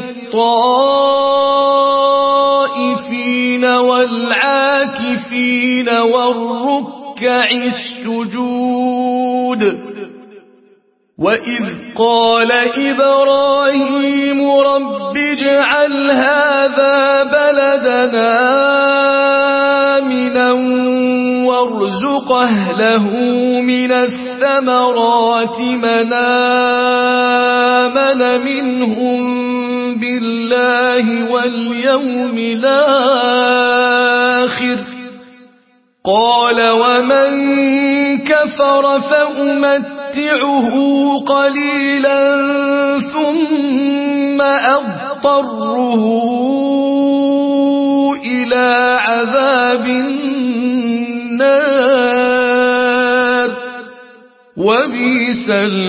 [SPEAKER 1] للطائفين والعاكفين والركع السجود وإذ قال إبراهيم رب اجعل هذا بلدنا آمنا وارزق أهله من الثمرات من آمن منهم بالله واليوم الآخر قال ومن كفر فأمتعه قليلا ثم أضطره إلى عذاب النار وبئس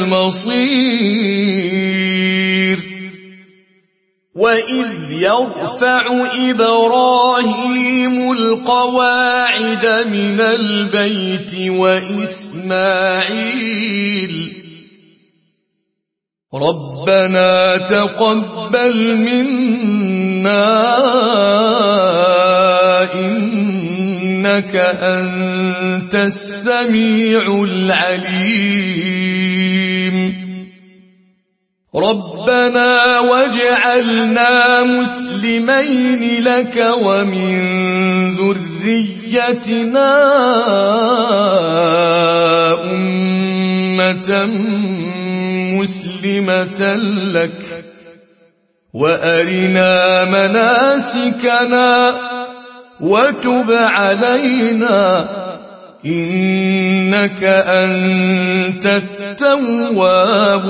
[SPEAKER 1] المصير وإذ يرفع إبراهيم القواعد من البيت وإسماعيل ربنا تقبل منا إنك إنك أنت السميع العليم ربنا واجعلنا مسلمين لك ومن ذريتنا أمة مسلمة لك وأرنا مناسكنا وتب علينا إنك أنت التواب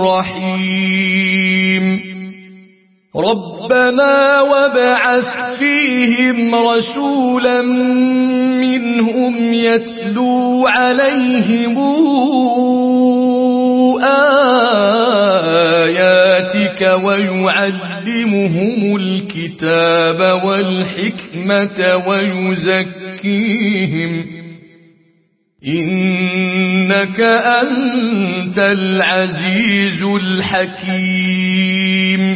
[SPEAKER 1] الرحيم ربنا وابعث فيهم رسولا منهم يتلو عليهم آياتك ويعلمهم الكتاب والحكمة ويزكيهم إنك أنت العزيز الحكيم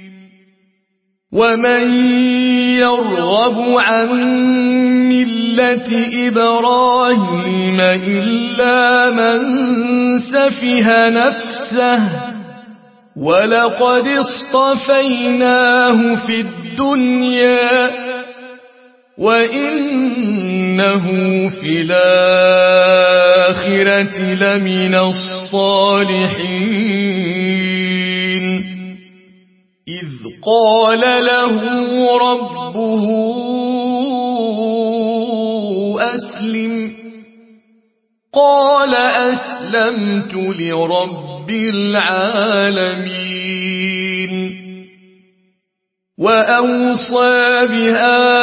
[SPEAKER 1] ومن يرغب عن ملة إبراهيم إلا من سفه نفسه ولقد اصطفيناه في الدنيا وإنه في الآخرة لمن الصالحين إذ قال له ربه أسلم قال أسلمت لرب العالمين وأوصى بها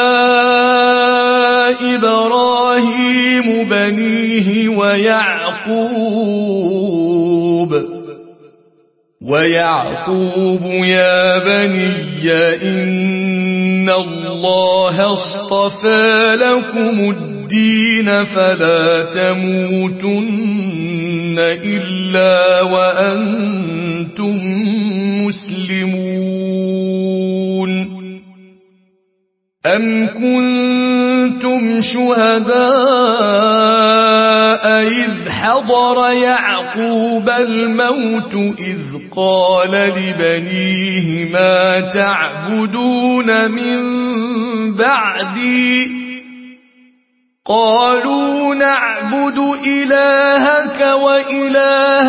[SPEAKER 1] إبراهيم بنيه ويعقوب يا بني إن الله اصطفى لكم الدين فلا تموتن إلا وأنتم مسلمون أم كنتم شهداء إذ حضر يعقوب الموت إذ قال لبنيه ما تعبدون من بعدي قالوا نعبد إلهك وإله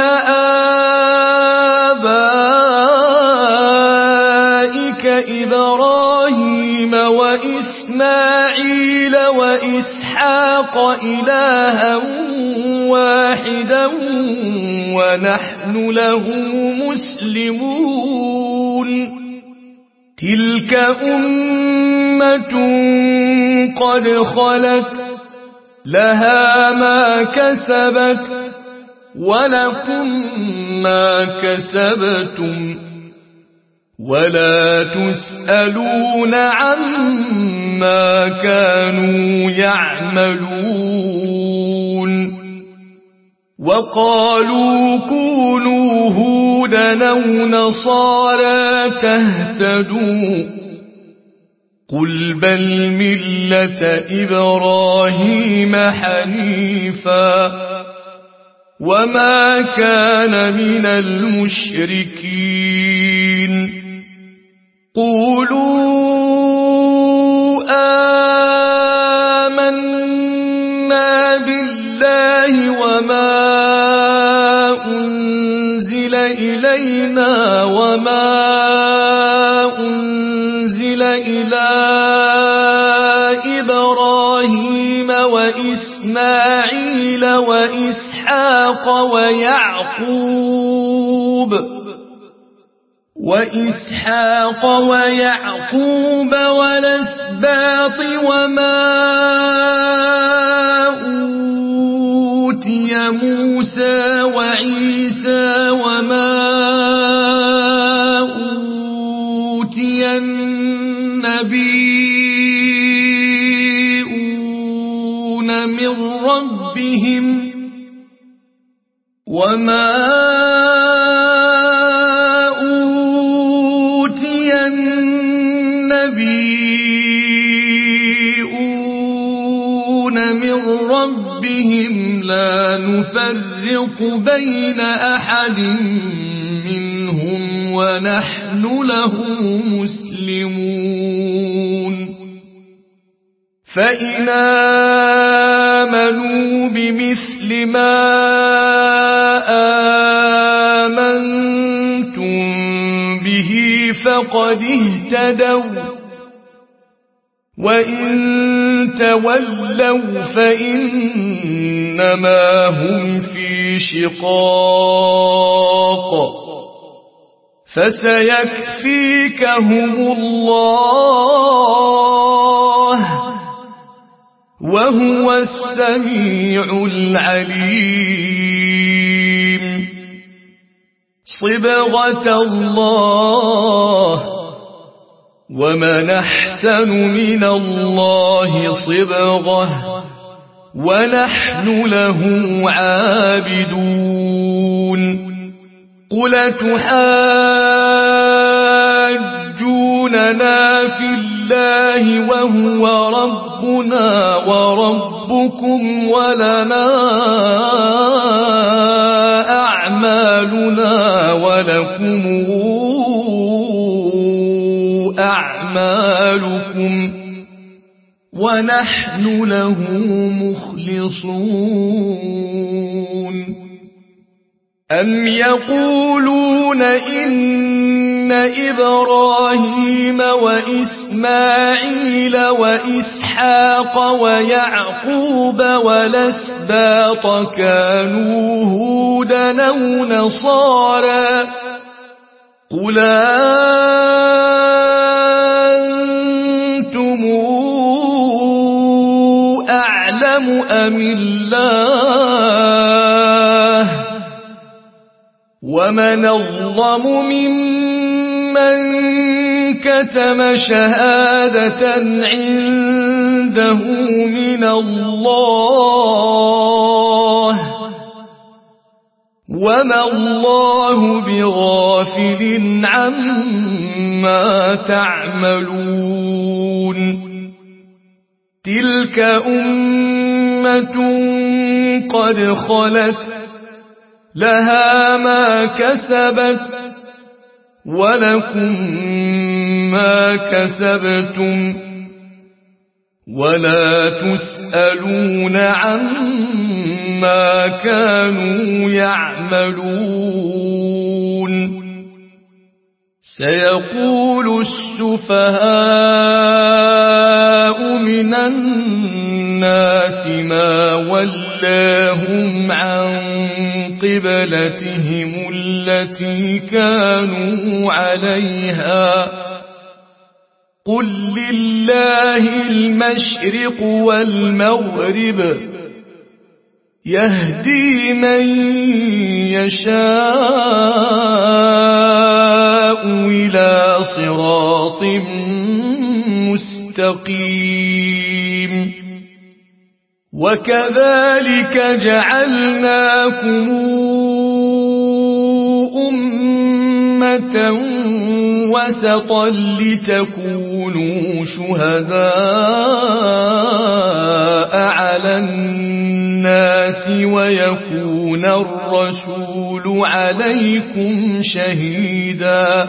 [SPEAKER 1] آبائك إبراهيم وإسماعيل وإسحاق إلها واحدا ونحن له مسلمون تلك أمة قد خلت لها ما كسبت ولكم ما كسبتم ولا تسألون عما كانوا يعملون وقالوا كونوا هودا أو نصارى تهتدوا قل بل ملة إبراهيم حنيفا وما كان من المشركين قولوا آمنا بالله وما أنزل إلينا وما أنزل إلى إبراهيم وإسماعيل وإسحاق ويعقوب والأسباط وما أوتي موسى وعيسى وما أوتي النبيون من ربهم وما أوتي النبيون ربهم لا نفرق بين أحد منهم ونحن له مسلمون فإن آمنوا بمثل ما آمنتم به فقد اهتدوا وإن تولوا فإنما هم في شقاق فسيكفيكهم الله وهو السميع العليم صبغة الله ومن أحسن من الله صبغة ونحن له عابدون قل تحاجوننا في الله وهو ربنا وربكم ولنا أعمالنا ولكم أعمالكم ونحن له مخلصون أم يقولون إن إبراهيم وإسماعيل وإسحاق ويعقوب والأسباط كانوا هودا أو نصارى قل أنتم أعلم أم الله ومن أظلم ممن كتم شهادة عنده من الله وما الله بغافل عما تعملون تلك أمة قد خلت لها ما كسبت ولكم ما كسبتم ولا تسألون عما كانوا يعملون سيقول السفهاء من الناس ما ولاهم عن قبلتهم التي كانوا عليها قل لله المشرق والمغرب يهدي من يشاء إلى صراط مستقيم وكذلك جعلناكم أمة وسطا لتكونوا شهداء على الناس ويكون الرسول عليكم شهيدا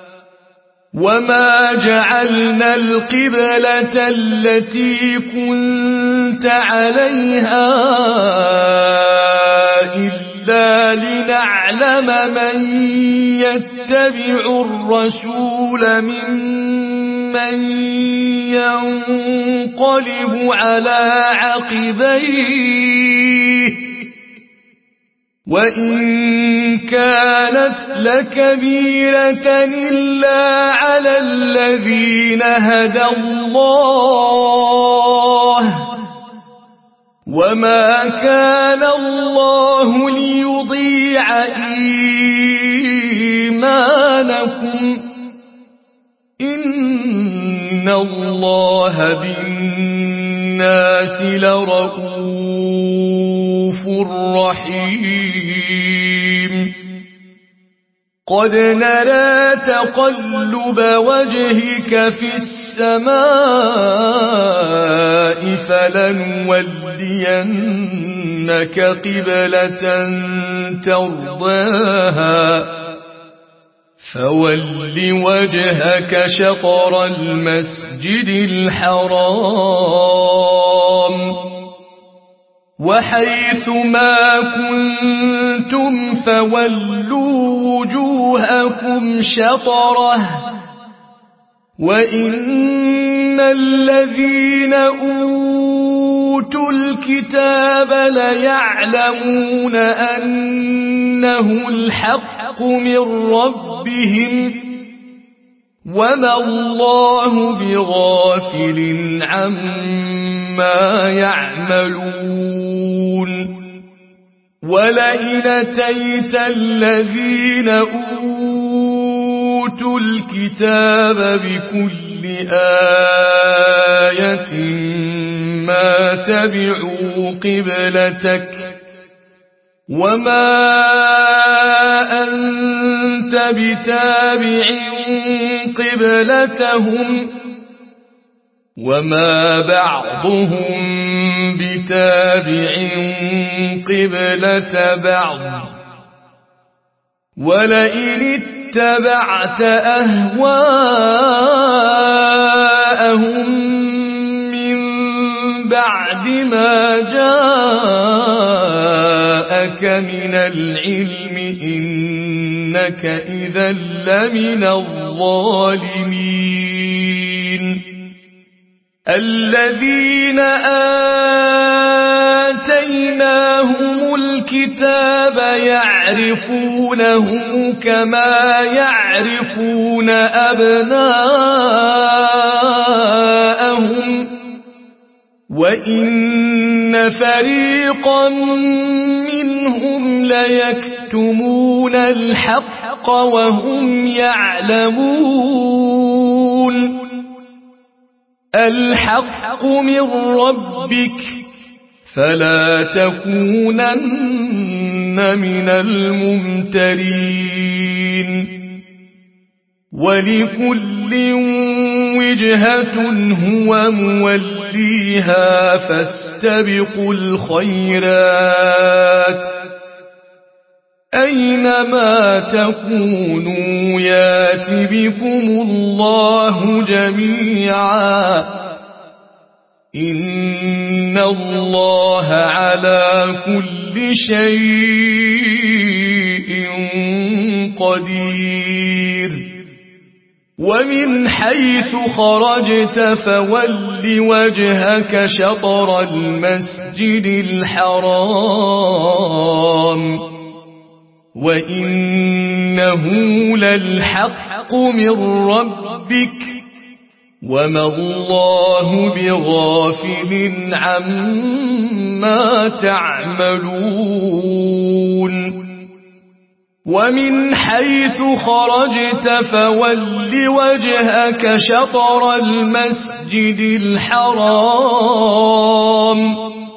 [SPEAKER 1] وما جعلنا القبلة التي كنت عليها إلا لنعلم من يتبع الرسول ممن ينقلب على عقبيه وإن كانت لكبيرة إلا على الذين هدى الله وما كان الله ليضيع إيمانكم إن الله بالناس لرؤوف رحيم قد نرى تقلب وجهك في السماء فلنولينك قبلة ترضاها فول وجهك شطر المسجد الحرام وحيث ما كنتم فولوا وجوهكم شطره وإن الذين أوتوا الكتاب ليعلمون أنه الحق من ربهم وما الله بغافل عما يعملون ولئن أتيت الذين أوتوا الكتاب بكل آية ما تبعوا قبلتك وما أنت بتابع قبلتهم وما بعضهم بتابع قبلة بعض ولئن اتبعت أهواءهم من بعد ما جاءك من العلم إنك إذا لمن الظالمين الذين آتيناهم الكتاب يعرفونه كما يعرفون أبناءهم وإن فريقا منهم ليكتمون الحق وهم يعلمون الحق من ربك فلا تكونن من الممترين ولكل وجهة هو موليها فاستبقوا الخيرات أينما تكونوا يات بكم الله جميعا إن الله على كل شيء قدير ومن حيث خرجت فول وجهك شطر المسجد الحرام وإنه للحق من ربك وما الله بغافل عما تعملون ومن حيث خرجت فول وجهك شطر المسجد الحرام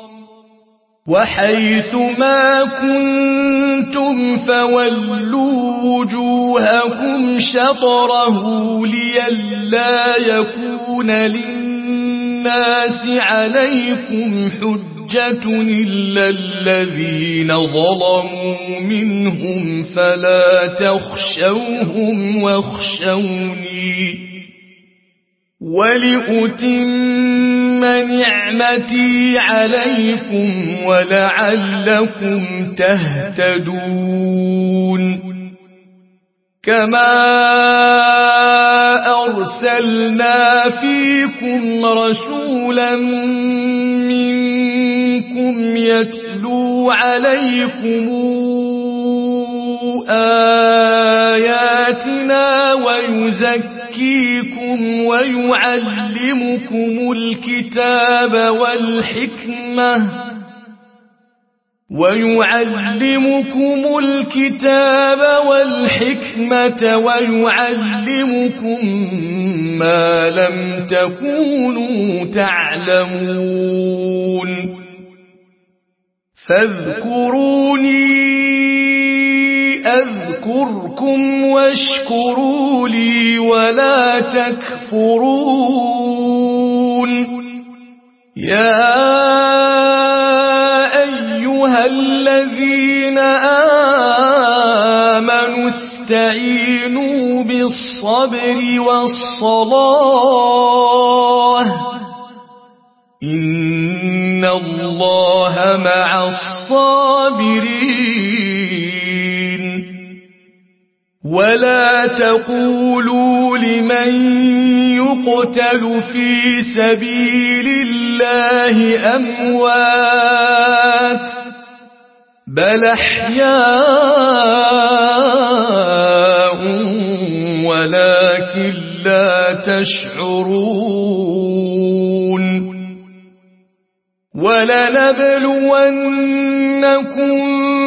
[SPEAKER 1] وحيث ما كنتم فولوا وجوهكم شطره لئلا يكون للناس عليكم حجة إلا الذين ظلموا منهم فلا تخشوهم واخشوني ولأتم نعمتي عليكم ولعلكم تهتدون كما أرسلنا فيكم رسولا منكم يتلو عليكم آياتنا ويزكيكم ويعلمكم الكتاب والحكمة ويعلمكم ما لم تكونوا تعلمون فاذكروني أذكركم واشكروا لي ولا تكفرون يا أيها الذين آمنوا استعينوا بالصبر والصلاة إن الله مع الصابرين ولا تقولوا لمن يقتل في سبيل الله أموات بل أحياء ولكن لا تشعرون ولنبلونكم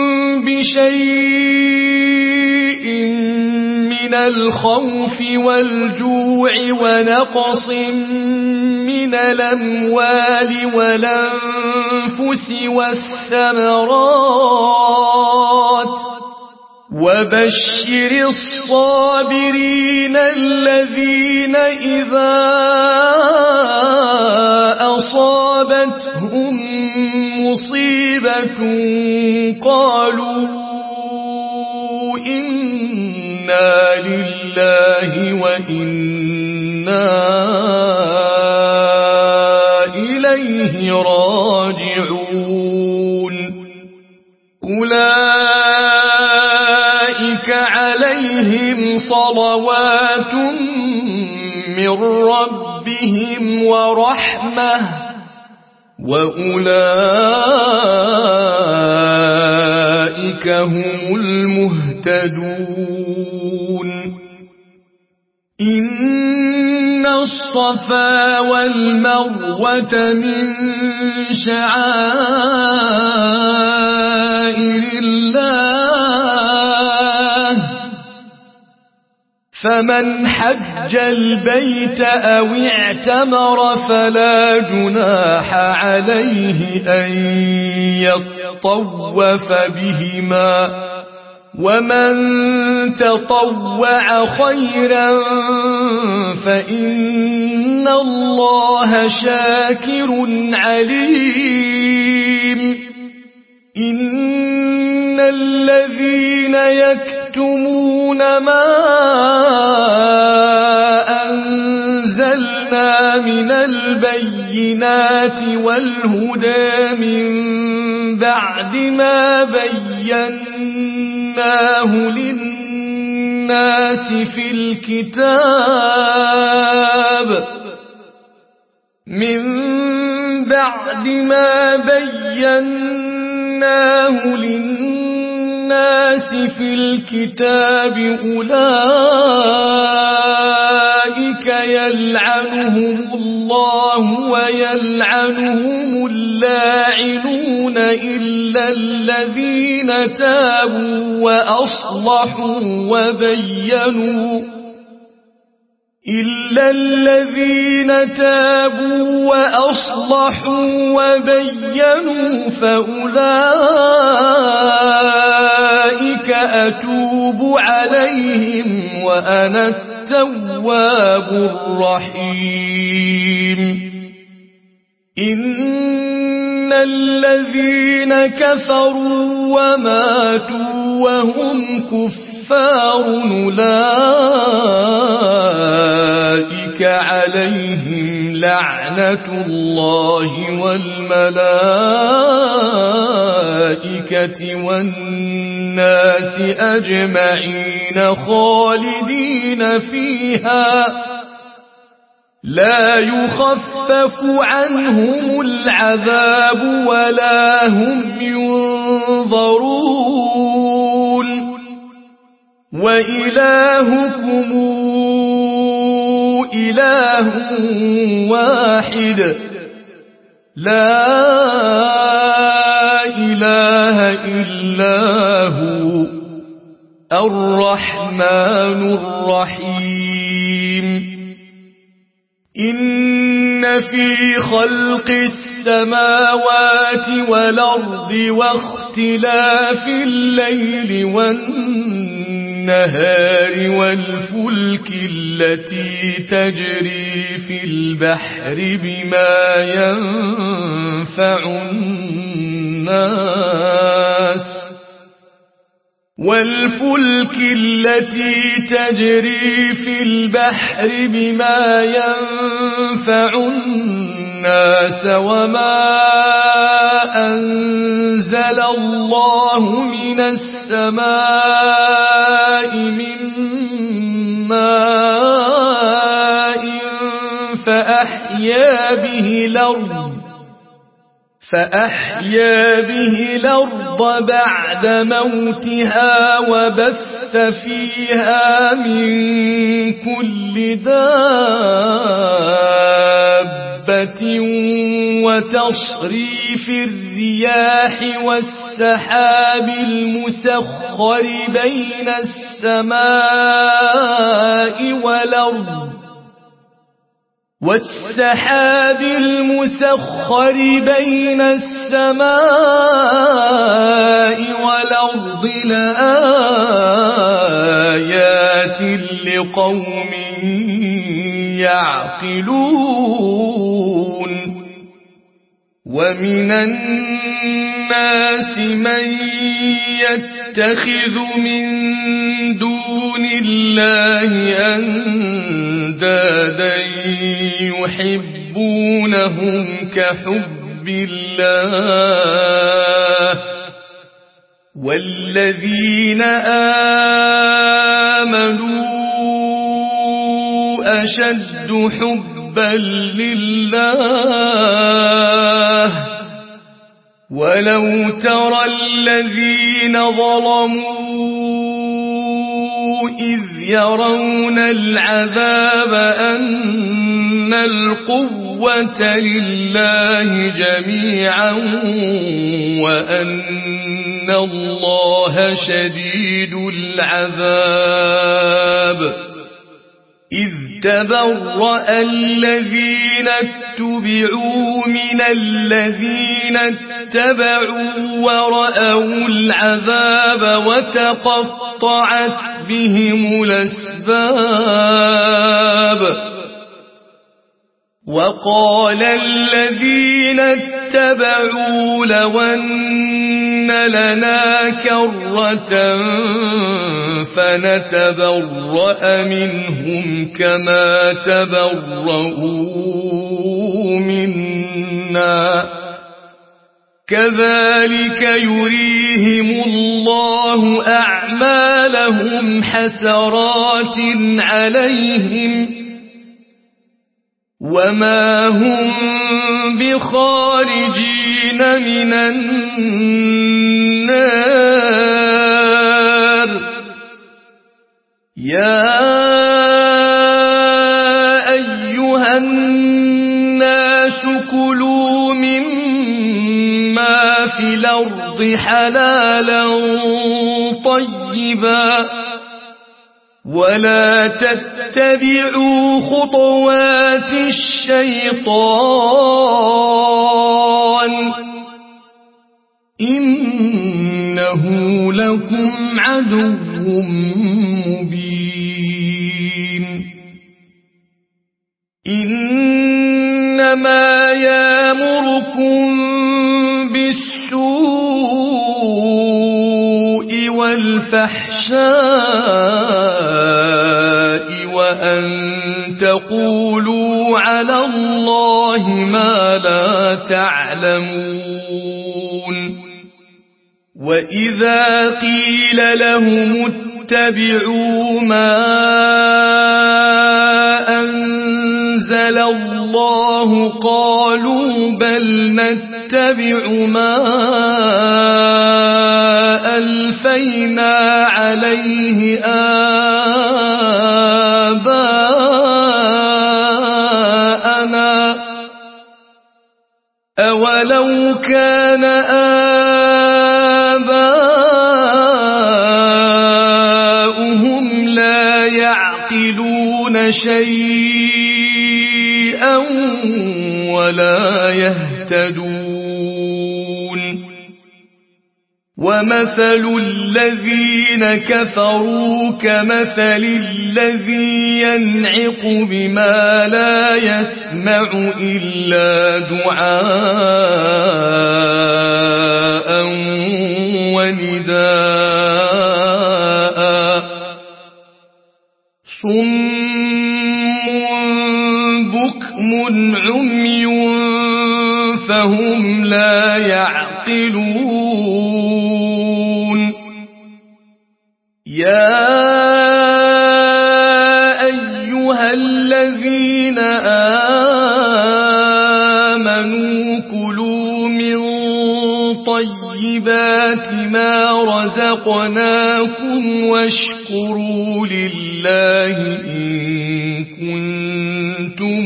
[SPEAKER 1] بشيء من الخوف والجوع ونقص من الأموال والأنفس والثمرات وبشر الصابرين الذين إذا أصابتهم مصيبة قالوا إنا لله وإنا إليه راجعون أولئك عليهم صلوات من ربهم ورحمة وأولئك هم المهتدون إن الصفا والمروة من شعائر الله فمن حج البيت أو اعتمر فلا جناح عليه أن يطوف بهما ومن تطوع خيرا فإن الله شاكر عليم إن الذين يكتمون ما أنزلنا من البينات والهدى من بعد ما بيناه للناس في الكتاب أولئك يلعنهم الله ويلعنهم اللاعنون إلا الذين تابوا وأصلحوا وبينوا فأولئك أتوب عليهم وأنا التواب الرحيم إن الذين كفروا وماتوا وهم كفار أولئك عليهم لعنة الله والملائكة والناس أجمعين خالدين فيها لا يخفف عنهم العذاب ولا هم ينظرون وإلهكم إله واحد لا إله إلا هو الرحمن الرحيم إن في خلق السماوات والأرض اختلاف الليل والنهار والفلك التي تجري في البحر بما ينفع الناس وما أنزل الله من السماء من ماء فأحيا به الأرض بعد موتها وبث فيها من كل دابة وتصريف الرياح والسحاب المسخر بين السماء والأرض لآيات لقوم يعقلون ومن الناس من يتخذ من دون الله أندادا يحبونهم كحب الله والذين آمنوا أشد حبا لله ولو ترى الذين ظلموا إذ يرون العذاب أن القوة لله جميعا وأن الله شديد العذاب إذ تبرأ الذين اتبعوا من الذين اتبعوا ورأوا العذاب وتقطعت بهم الأسباب وقال الذين اتبعوا لو أن لنا كرة فنتبرأ منهم كما تبرؤوا منا كذلك يريهم الله أعمالهم حسرات عليهم وما هم بخارجين من النار يا أيها الناس كلوا مما في الأرض حلالا طيبا ولا تتبعوا خطوات الشيطان إنه لكم عدو مبين إنما يأمركم بالسوء والفحشاء وأن تقولوا على الله ما لا تعلمون وإذا قيل لهم اتبعوا ما أنزل الله قالوا بل نتبع ما ألفينا عليه آباءنا أولو كان آباؤهم لا يعقلون شيئا ولا يهتدون ومثل الذين كفروا كمثل الذي ينعق بما لا يسمع إلا دعاء ونداء صم بكم عمي فهم لا يعقلون يا أيها الذين آمنوا كلوا من طيبات ما رزقناكم واشكروا لله إن كنتم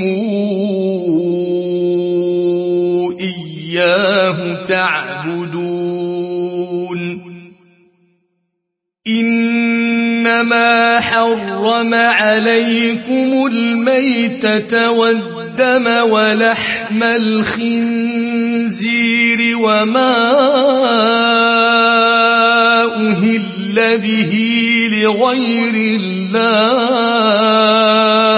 [SPEAKER 1] إياه تعبدون إنما حرم عليكم الميتة والدم ولحم الخنزير وما أهل به لغير الله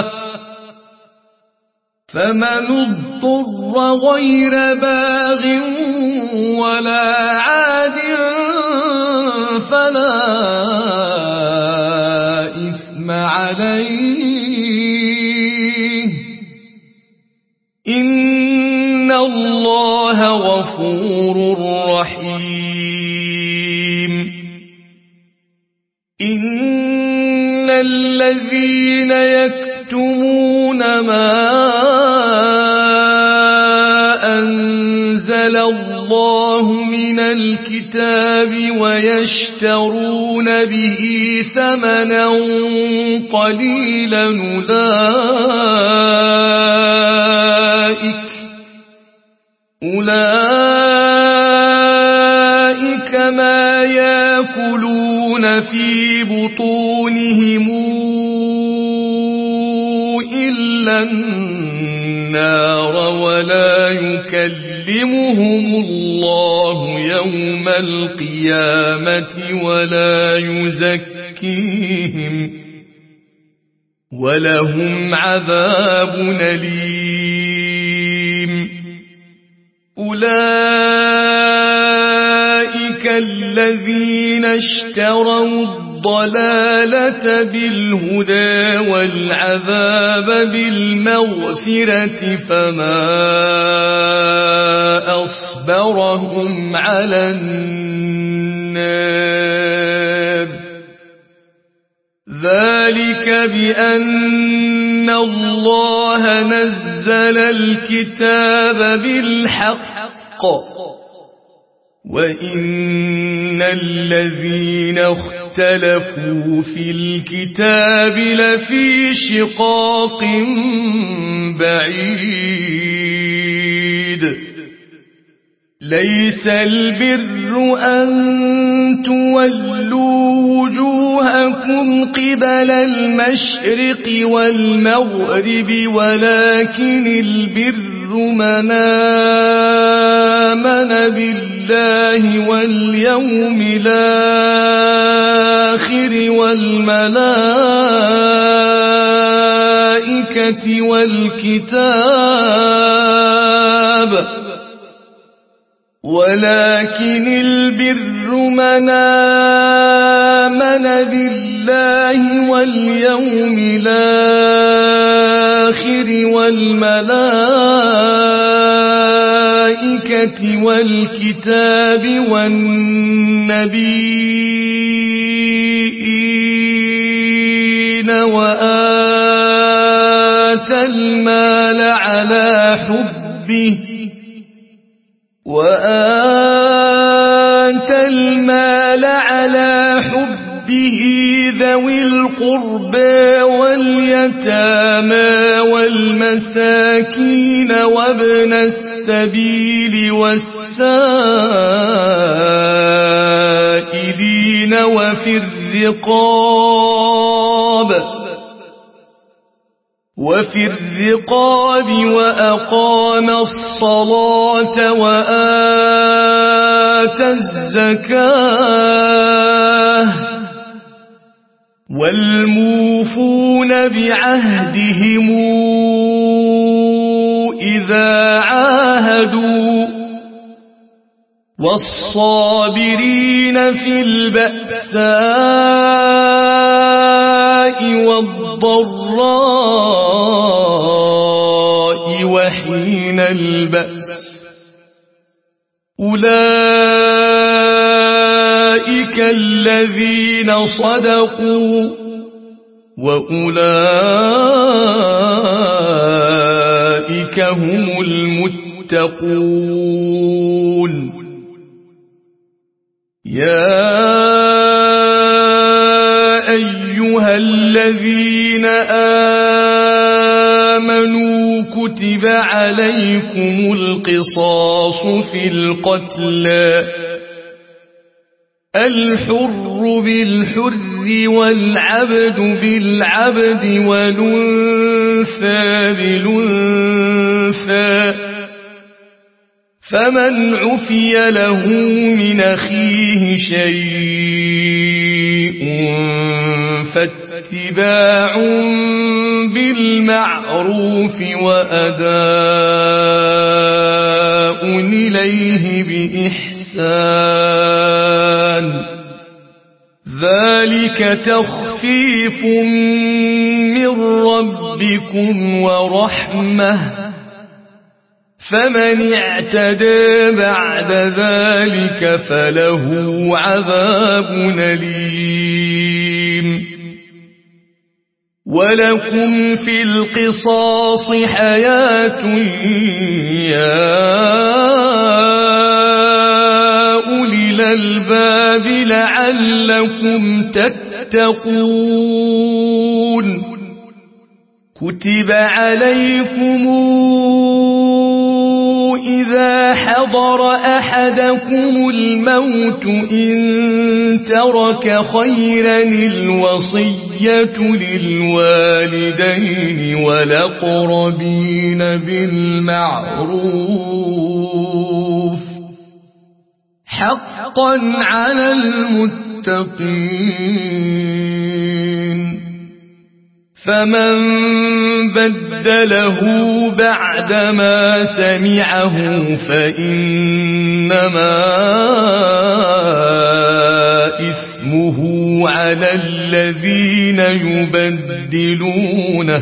[SPEAKER 1] فمن اضطر غير باغ ولا عاد فلا إثم عليه إن الله غفور رحيم إن الذين يكتمون ما أنزل الله من الكتاب ويشترون به ثمنا قليلا أولئك ما يأكلون في بطونهم إلا النار ولا يكلمهم الله يوم القيامة ولا يزكيهم ولهم عذاب أليم أولئك الذين اشتروا الضلالة بالهدى والعذاب بالمغفرة فما أصبرهم على النار ذلك بأن الله نزل الكتاب بالحق وإن الذين اختلفوا في الكتاب لفي شقاق بعيد ليس البر أن تولوا وجوهكم قبل المشرق والمغرب ولكن البر من آمن بالله واليوم الآخر والملائكة والكتاب ولكن البر من آمن بالله واليوم الآخر والملائكة والكتاب والنبيين وآتى المال على حبه ذوي القربى واليتامى والمساكين وابن السبيل والسائلين وفي الرقاب وفي الرقاب وأقام الصلاة وآتى الزكاة والموفون بعهدهم إذا عاهدوا والصابرين في البأساء والضراء وحين البأس أولئك الذين صدقوا وأولئك هم المتقون يا أيها الذين آمنوا كتب عليكم القصاص في القتلى الحر بالحر والعبد بالعبد والأنثى بالأنثى فمن عفي له من أخيه شيء فاتباع بالمعروف وأداء إليه بإحسان ذلك تخفيف من ربكم ورحمة فمن اعتدى بعد ذلك فله عذاب أليم ولكم في القصاص حياة يا أولي الألباب لعلكم تتقون كتب عليكم إذا حضر أحدكم الموت إن ترك خيرا الوصية للوالدين والأقربين بالمعروف حقا على المتقين فمن بدله بعدما سمعه فإنما إثمه على الذين يبدلونه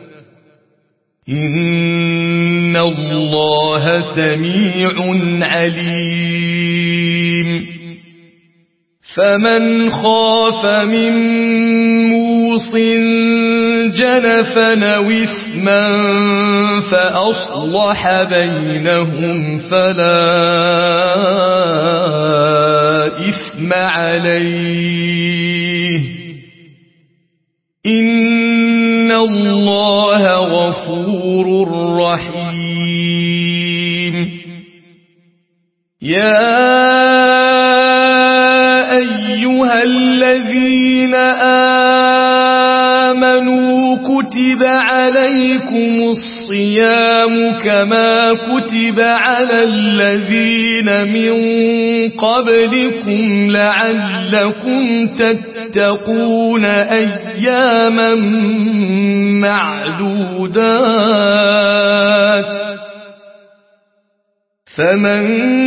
[SPEAKER 1] إن الله سميع عليم فمن خاف من موص جنفا أو إثما فأصلح بينهم فلا إثم عليه إن الله غفور رحيم يا أيها الذين آمنوا كتب عليكم الصيام كما كتب على الذين من قبلكم لعلكم تتقون أياما معدودات فمن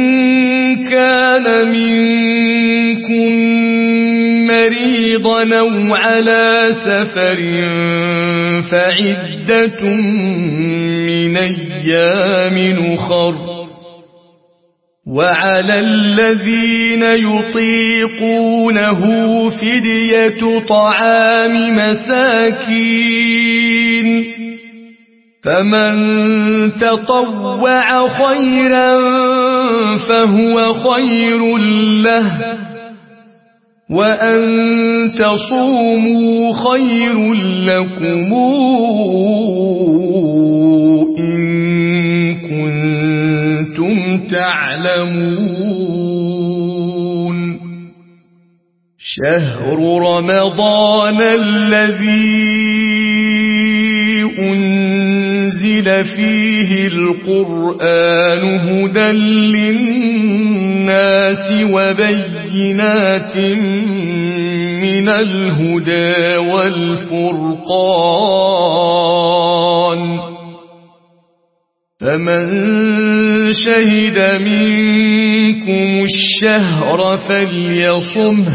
[SPEAKER 1] كان منكم مريضا أو على سفر فعدة من أيام أخر وعلى الذين يطيقونه فدية طعام مساكين فمن تطوع خيرا فهو خير له وأن تصوموا خير لكم إن كنتم تعلمون شهر رمضان الذي أنزل فيه القرآن هدى للناس وبينات من الهدى والفرقان فمن شهد منكم الشهر فليصمه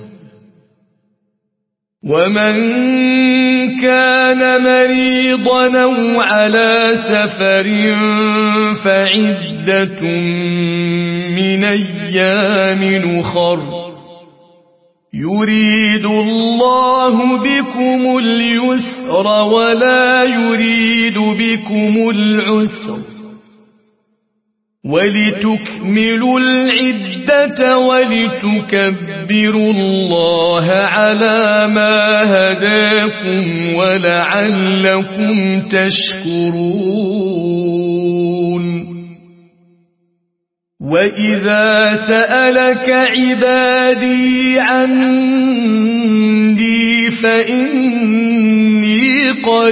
[SPEAKER 1] ومن كان مريضا أو على سفر فعدة من أيام أخر يريد الله بكم اليسر ولا يريد بكم العسر ولتكملوا العدة ولتكبروا الله على ما هداكم ولعلكم تشكرون وإذا سألك عبادي عني فإني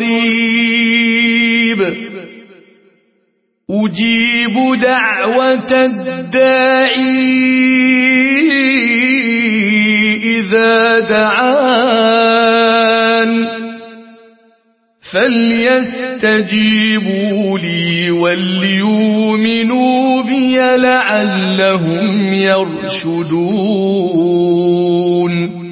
[SPEAKER 1] قريب أجيب دعوة الداعي إذا دعان فليستجيبوا لي وليؤمنوا بي لعلهم يرشدون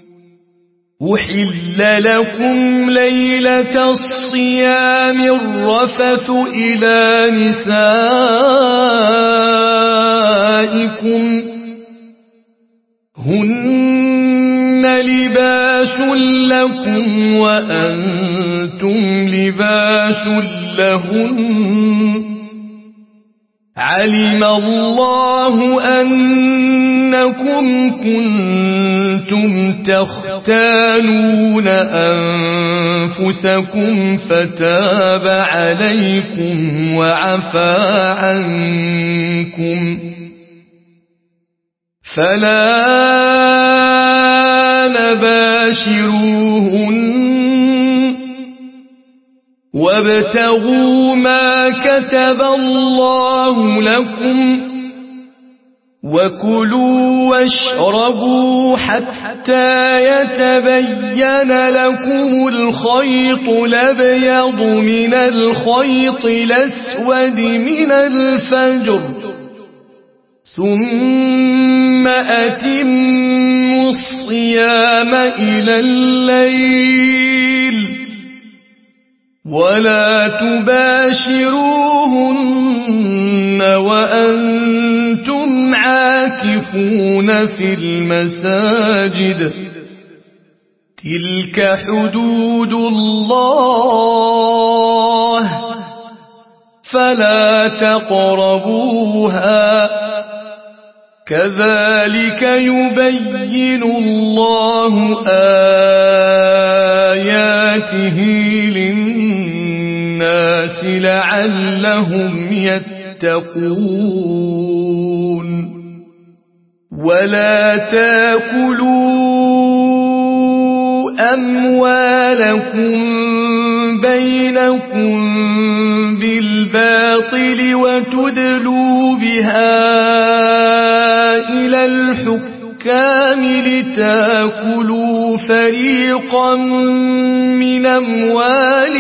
[SPEAKER 1] أحل لكم ليلة الصيام الرفث إلى نسائكم هن لباس لكم وأنتم لباس لهن علم الله أنكم كنتم تختانون أنفسكم فتاب عليكم وعفى عنكم فلا نباشروهن وابتغوا ما كتب الله لكم وكلوا واشربوا حتى يتبين لكم الخيط الأبيض من الخيط الأسود من الفجر ثم أتموا الصيام إلى الليل ولا تباشروهن وأنتم عاكفون في المساجد تلك حدود الله فلا تقربوها كذلك يبين الله آياته للناس لعلهم يتقون ولا تاكلوا أموالكم بينكم بالباطل وتدلوا بها إلى الحكام لتاكلوا فريقا من أموال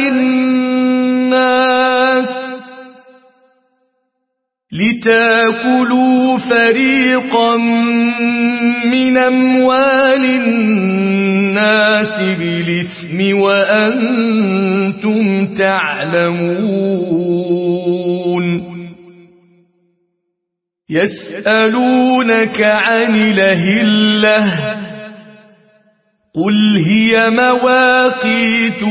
[SPEAKER 1] الناس بالإثم وأنتم تعلمون يسألونك عن الأهلة قل هي مواقيت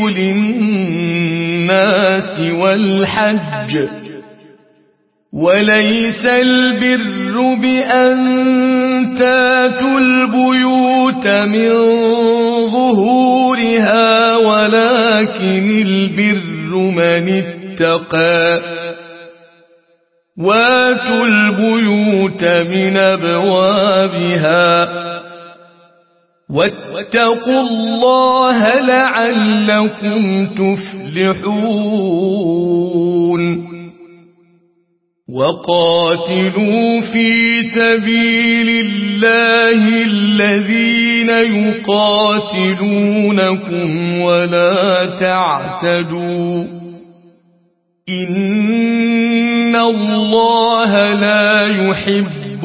[SPEAKER 1] للناس والحج وليس البر بأن تاتوا البيوت من ظهورها ولكن البر من اتقى واتوا البيوت من أبوابها واتقوا الله لعلكم تفلحون تفلحون وقاتلوا في سبيل الله الذين يقاتلونكم ولا تعتدوا إن الله لا يحب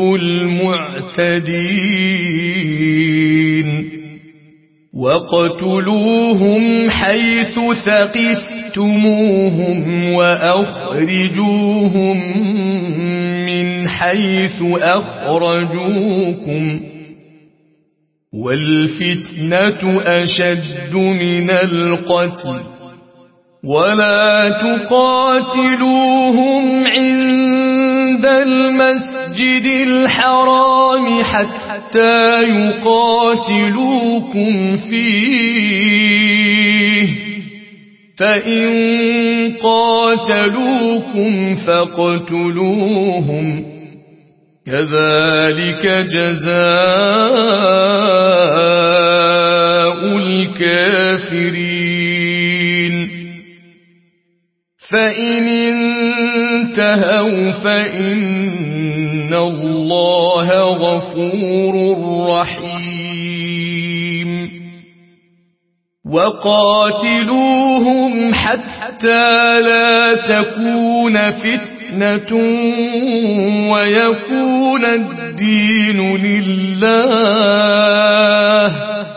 [SPEAKER 1] المعتدين وقتلوهم حيث ثقفتموهم وأخرجوهم من حيث أخرجوكم والفتنة أشد من القتل ولا تقاتلوهم عند المسجد الحرام حتى يقاتلوكم فيه فإن قاتلوكم فاقتلوهم كذلك جزاء الكافرين فإن انتهوا فإن الله غفور رحيم وقاتلوهم حتى لا تكون فتنة ويكون الدين لله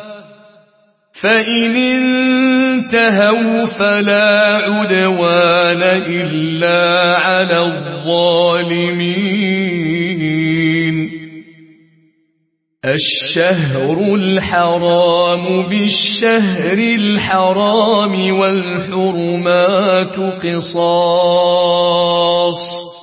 [SPEAKER 1] فإن انتهوا فلا عدوان إلا على الظالمين الشهر الحرام بالشهر الحرام والحرمات قصاص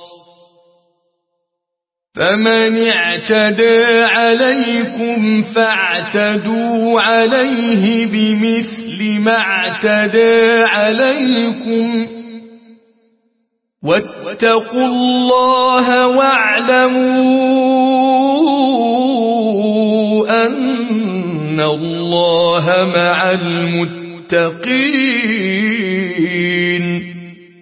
[SPEAKER 1] فمن اعتدى عليكم فاعتدوا عليه بمثل ما اعتدى عليكم واتقوا الله واعلموا أن الله مع المتقين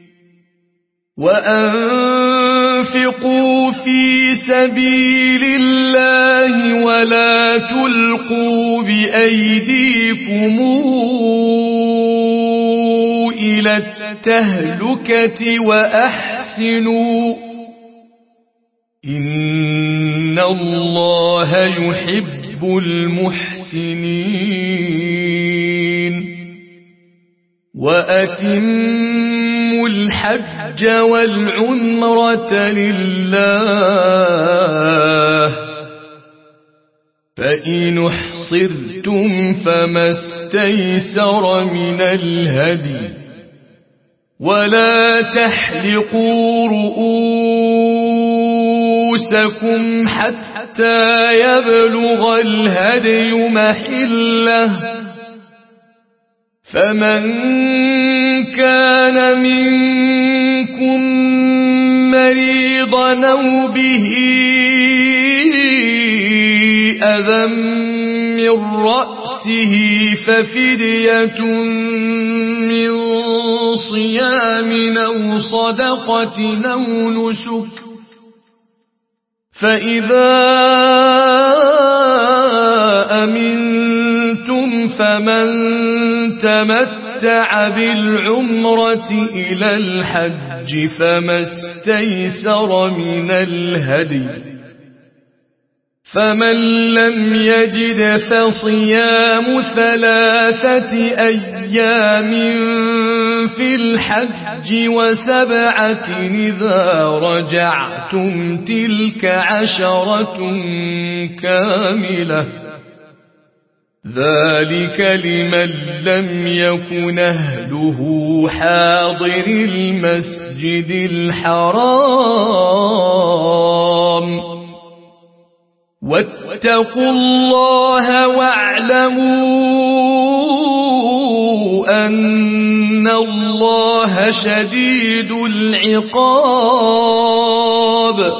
[SPEAKER 1] وأنفقوا في سبيل الله ولا تلقوا بأيديكم إلى التهلكة وأحسنوا إن الله يحب المحسنين وأتموا الحج والعمرة لله فإن احصرتم فما استيسر من الهدي ولا تحلقوا رؤوسكم حتى يبلغ الهدي محله فمن كان منكم مريضا أو به أذى من رأسه ففدية من صيام أو صدقة أو نسك فإذا أمنتم فمن تمتع بالعمرة إلى الحج فما استيسر من الهدي فمن لم يجد فصيام 3 أيام في الحج و7 إذا رجعتم تلك 10 كاملة ذلك لمن لم يكن أهله حاضر المسجد الحرام واتقوا الله واعلموا أن الله شديد العقاب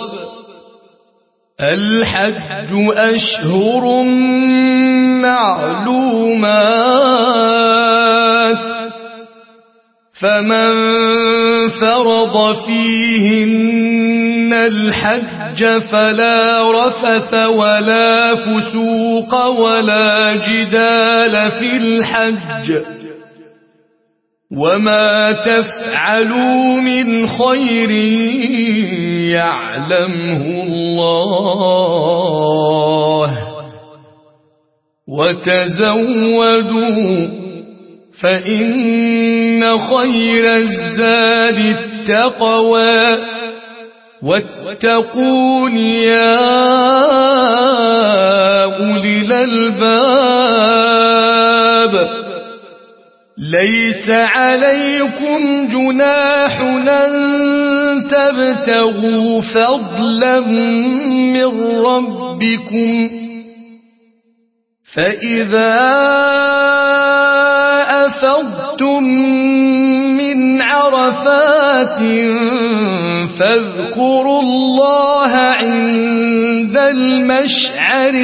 [SPEAKER 1] الحج أشهر معلومات فمن فرض فيهن الحج فلا رفث ولا فسوق ولا جدال في الحج وما تفعلوا من خير يعلمه الله وتزودوا فإن خير الزاد التقوى واتقون يا أولي الألباب ليس عليكم جناح أن تبتغوا فضلا من ربكم فإذا أفضتم من عرفات فاذكروا الله عند المشعر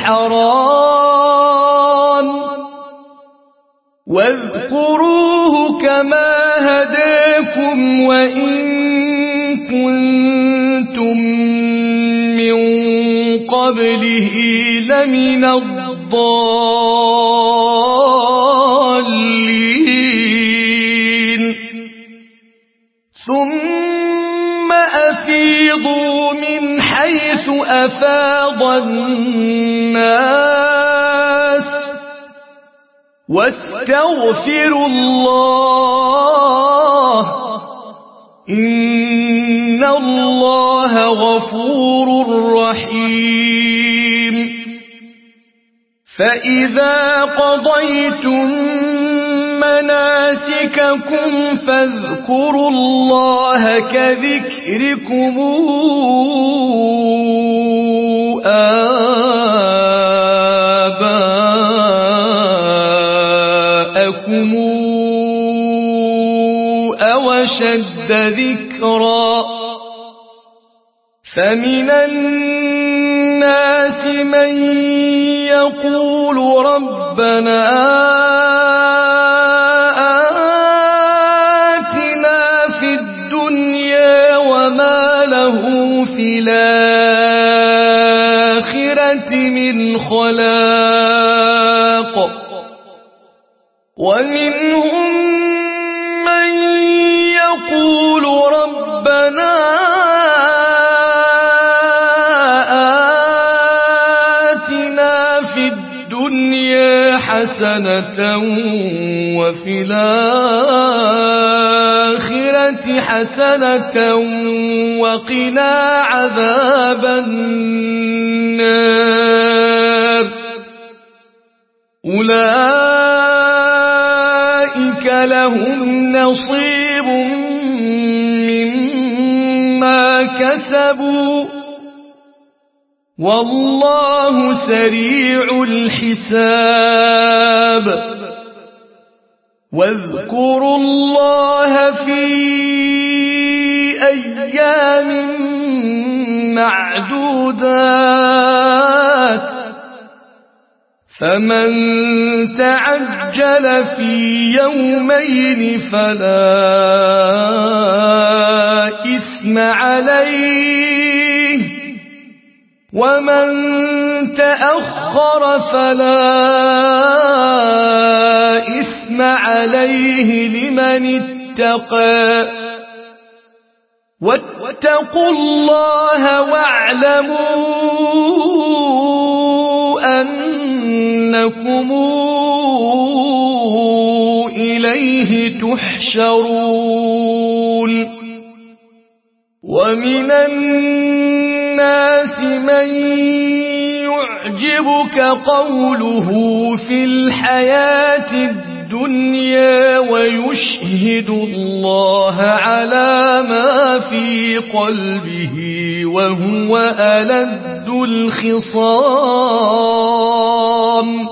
[SPEAKER 1] الحرام واذكروه كما هداكم وإن كنتم من قبله لمن الضالين ثم أفيضوا من حيث أفاض الناس واستغفروا الله إن الله غفور رحيم فإذا قضيتم مناسككم فاذكروا الله كذكركم آباءكم أو أشد ذكرا فمن الناس من يقول ربنا آتنا في الدنيا وما له في الآخرة من خلاق ومنهم من يقول ربنا حسنة وفي الآخرة حسنة وقنا عذاب النار أولئك لهم نصيب مما كسبوا والله سريع الحساب واذكروا الله في أيام معدودات فمن تعجل في يومين فلا إثم عليه ومن تأخر فلا إثم عليه لمن اتقى واتقوا الله واعلموا أنكم إليه تحشرون ومن الناس من يعجبك قوله في الحياة الدنيا ويشهد الله على ما في قلبه وهو ألد الخصام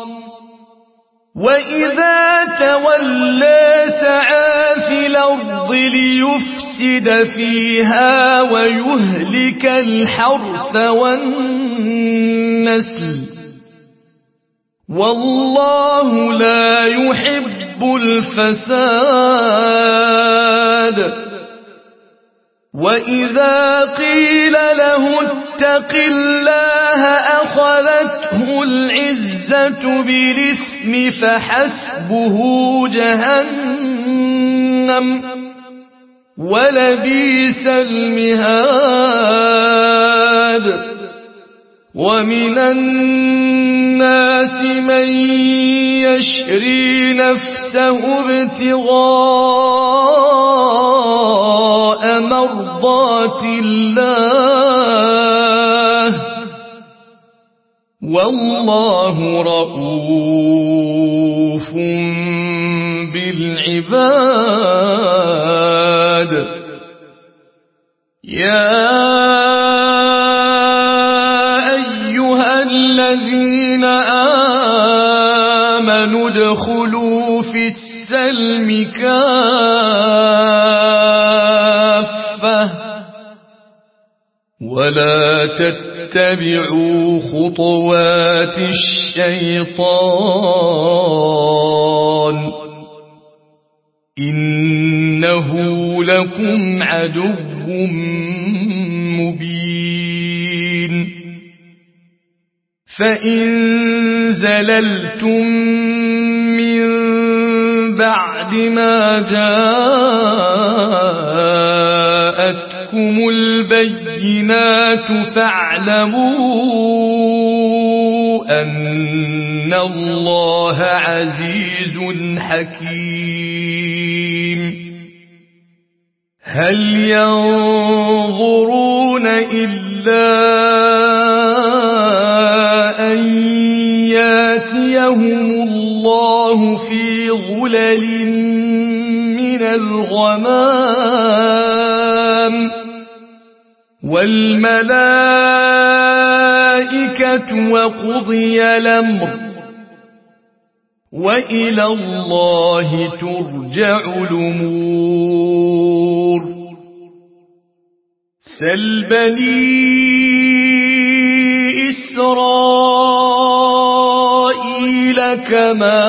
[SPEAKER 1] وإذا تولى سعى في الأرض ليفسد فيها ويهلك الحرث والنسل والله لا يحب الفساد وإذا قيل له اتق الله أخذته العزة بالإثم فحسبه جهنم ولبئس المهاد ومن الناس من يشري نفسه ابتغاء مرضات الله والله رؤوف بالعباد يا الذين آمنوا ادخلوا في السلم كافة ولا تتبعوا خطوات الشيطان إنه لكم عدو مبين فإن زللتم من بعد ما جاءتكم البينات فاعلموا أن الله عزيز حكيم هل ينظرون إلا أن ياتيهم الله في ظلل من الغمام والملائكة وقضي الأمر وإلى الله ترجع الأمور سل بني إسرائيل كما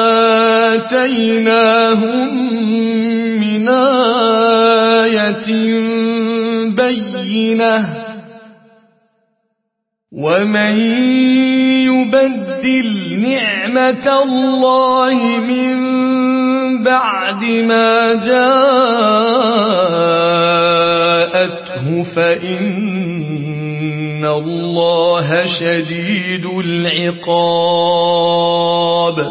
[SPEAKER 1] آتيناهم من آية بينة ومن يبدل نعمة الله من بعد ما جاءته فإن الله شديد العقاب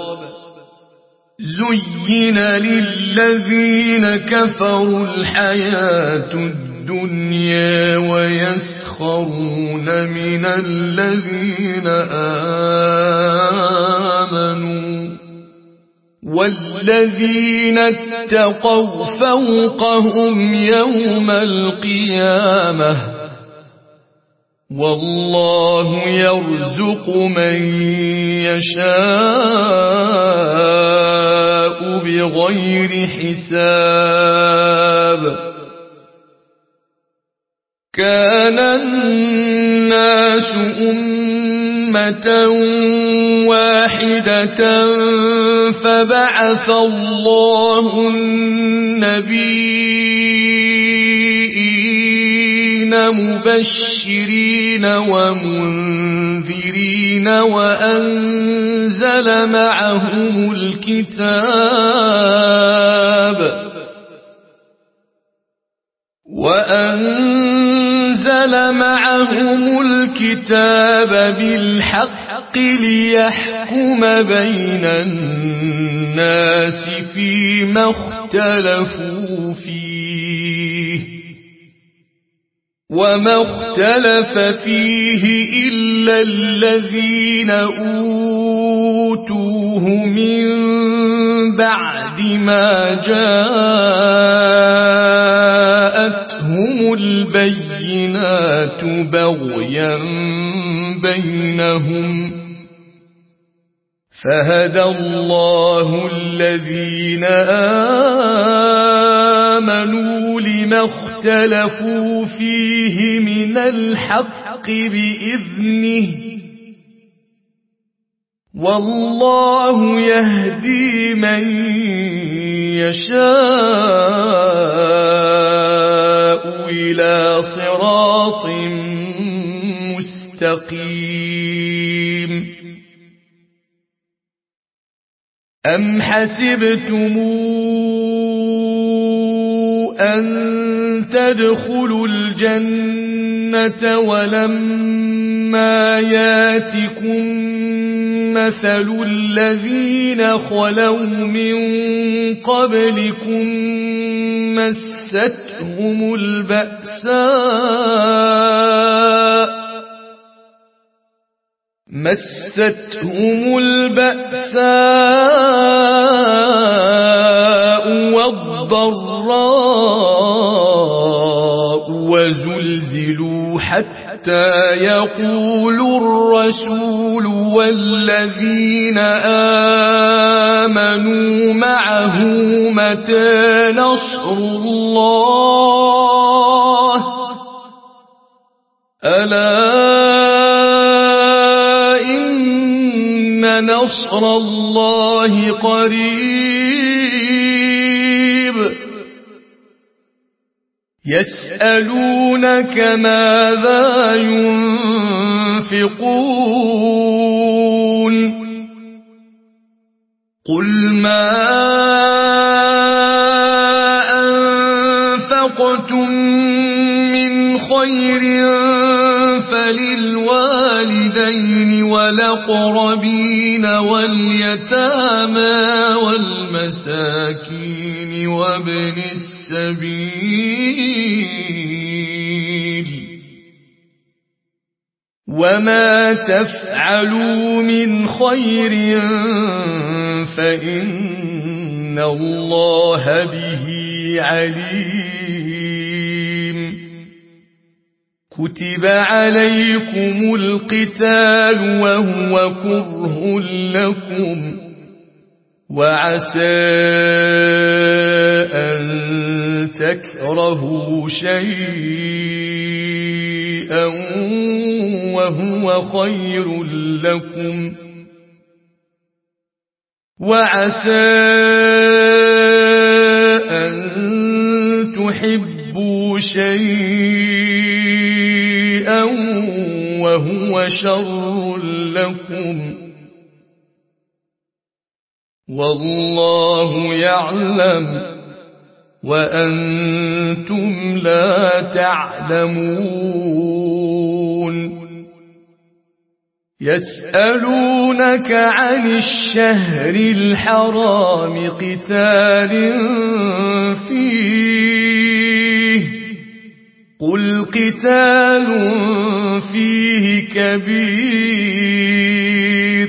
[SPEAKER 1] زين للذين كفروا الحياة الدنيا ويسخرون من الذين آمنوا والذين اتقوا فوقهم يوم القيامة والله يرزق من يشاء بغير حساب كان الناس أمة واحدة فبعث الله النبيين مبشرين ومنذرين وأنزل معهم الكتاب بالحق ليحكم بين الناس فيما اختلفوا فيه وما اختلف فيه إلا الذين أوتوه من بعد ما جاءتهم البينات بغيا بينهم فهدى الله الذين آمنوا لما اختلفوا فيه من الحق بإذنه والله يهدي من يشاء إلى صراط مستقيم أم حسبتم أن تدخلوا الجنة ولما ياتكم مثل الذين خلوا من قبلكم مستهم البأساء والضراء وزلزلوا حتى يقول الرسول والذين آمنوا معه متى نصر الله ألا إن نصر الله قريب يسألونك ماذا ينفقون قل ما أنفقتم من خير فللوالدين والأقربين واليتامى والمساكين وابن السبيل وما تفعلوا من خير فإن الله به عليم كتب عليكم القتال وهو كره لكم وعسى أن تكرهوا شيئا وهو خير لكم وعسى أن تحبوا شيئا وهو شر لكم والله يعلم وأنتم لا تعلمون يسألونك عن الشهر الحرام قتال فيه قل قتال فيه كبير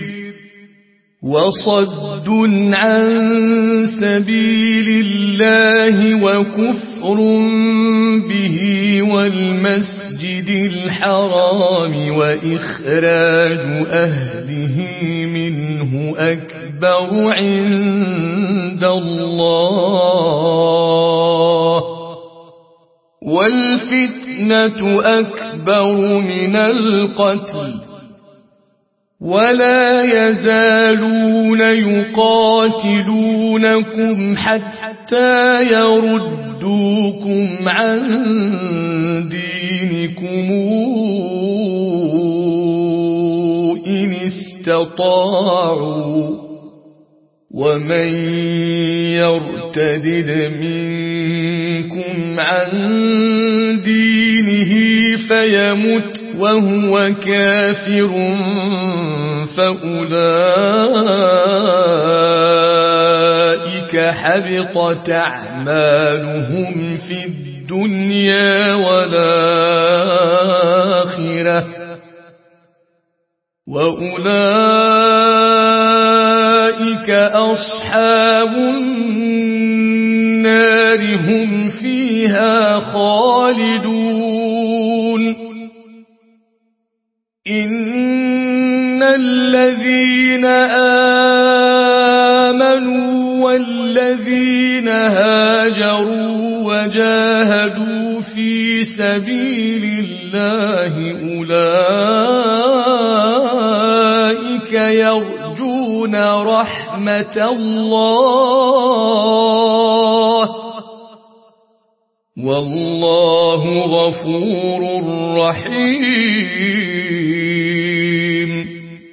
[SPEAKER 1] وصد عن سبيل الله وكفر به والمسجد الحرام وإخراج أهله منه أكبر عند الله والفتنة أكبر من القتل ولا يزالون يقاتلونكم حتى يردوكم عن دينكم إن استطاعوا ومن يرتد منكم عن دينه فيمت وهو كافر فأولئك حبطت أعمالهم في الدنيا والآخرة وأولئك أصحاب النار هم فيها خالدون إن الذين آمنوا والذين هاجروا وجاهدوا في سبيل الله أولئك يرجون رحمة الله والله غفور رحيم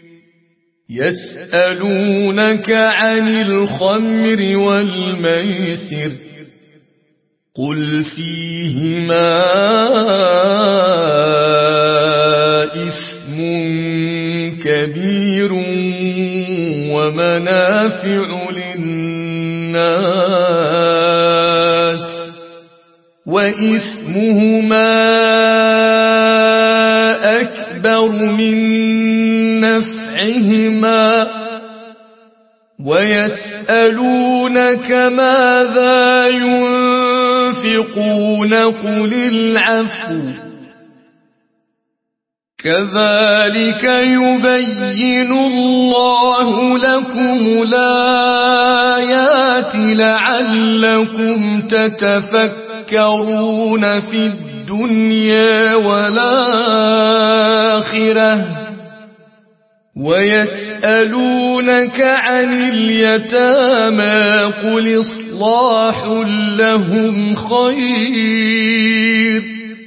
[SPEAKER 1] يسألونك عن الخمر والميسر قل فيهما إثم كبير ومنافع للناس وإثمهما أكبر من نفعهما ويسألونك ماذا ينفقون قل العفو كذلك يبين الله لكم الآيات لعلكم تتفكرون في الدنيا والآخرة ويسألونك عن اليتامى قل إصلاح لهم خير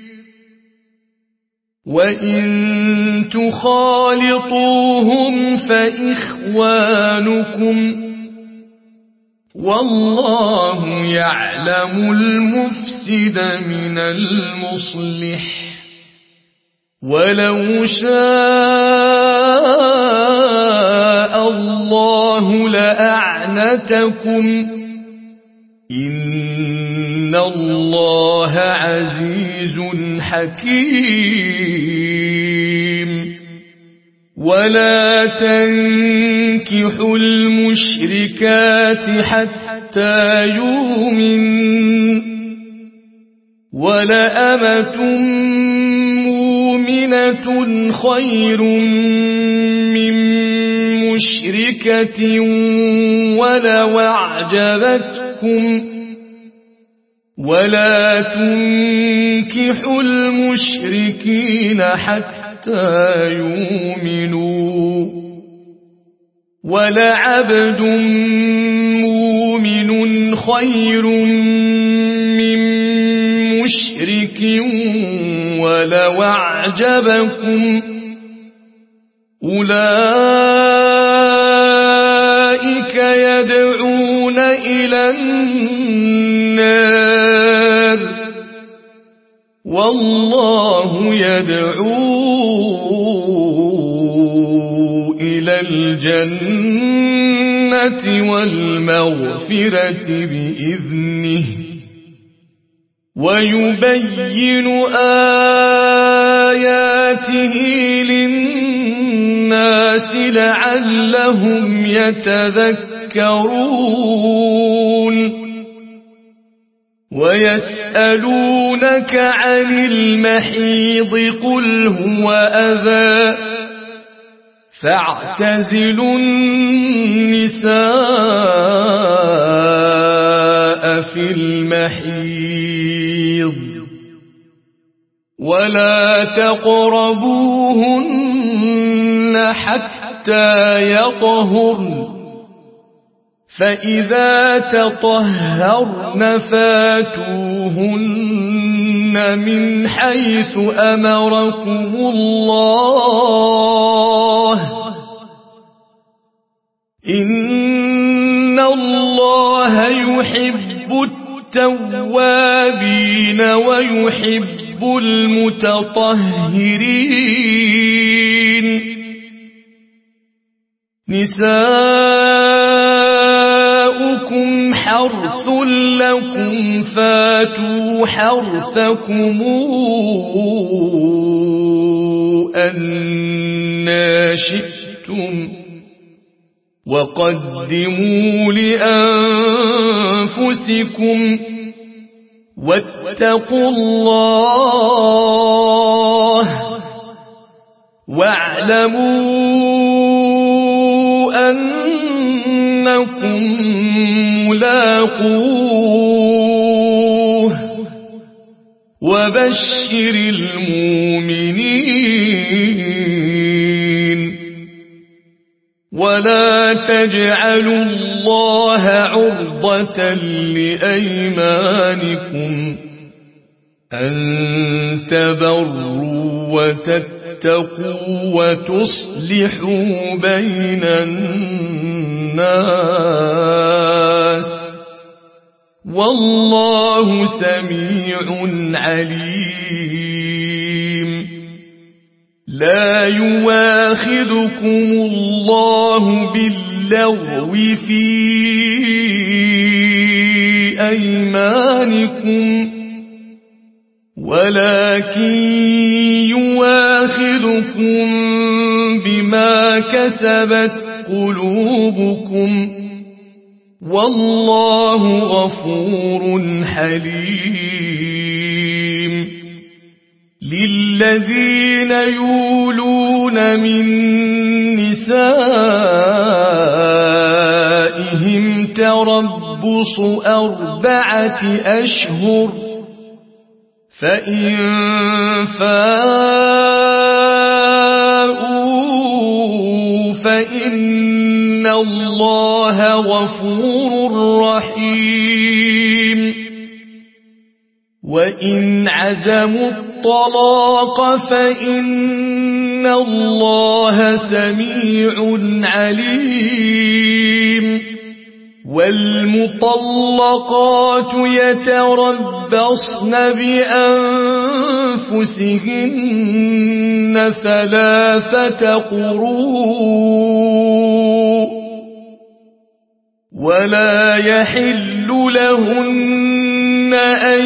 [SPEAKER 1] وإن تخالطوهم فإخوانكم والله يعلم المفسد من المصلح ولو شاء الله لأعنتكم إن الله عزيز حكيم ولا تنكحوا المشركات حتى يؤمن ولأمة مؤمنة خير من مشركة ولو أعجبتكم ولا تنكحوا المشركين حتى يؤمنوا ولعبد مؤمن خير من مشرك ولو أعجبكم أولئك يدعون إلى النار والله يدعو إلى الجنة والمغفرة بإذنه ويبين آياته للناس لعلهم يتذكرون ويسألونك عن المحيض قل هو أذى فاعتزلوا النساء في المحيض ولا تقربوهن حتى يطهرن فإذا تطهرن فاتوهن من حيث أمركم الله إن الله يحب التوابين ويحب المتطهرين نساؤكم حرث لكم فاتوا حرثكم أنى شئتم وقدموا لأنفسكم واتقوا الله واعلموا أنكم ملاقوه وبشر المؤمنين ولا تجعلوا الله عرضة لأيمانكم أن تبروا وتتقوا وتصلحوا بين الناس والله سميع عليم. لا يواخذكم الله باللغو في أيمانكم ولكن يواخذكم بما كسبت قلوبكم والله غفور حليم. للذين يولون من نسائهم تربص 4 أشهر فإن فاءوا فإن الله غفور رحيم. وإن عزموا الطلاق فإن الله سميع عليم. والمطلقات يتربصن بأنفسهن 3 قروء ولا يحل لهن أن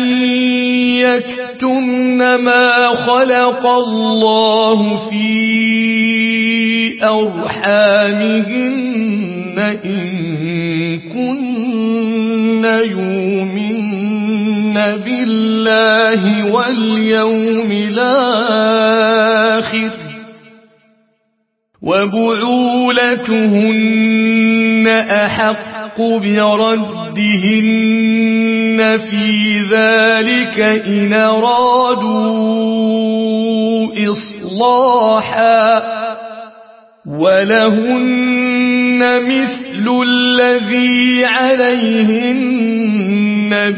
[SPEAKER 1] يكتمن ما خلق الله في أرحامهن إن كن يؤمن بالله واليوم الآخر وبعولتهن أحق بردهن في ذلك إن أرادوا إصلاحا ولهن مثل الذي عليهن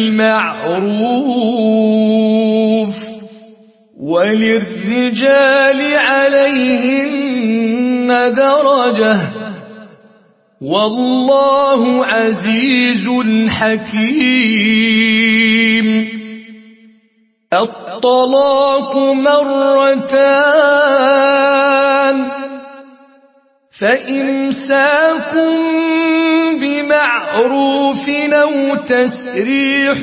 [SPEAKER 1] بالمعروف وللرجال عليهن درجة والله عزيز حكيم. الطلاق 2 فإمساك بمعروف أو تسريح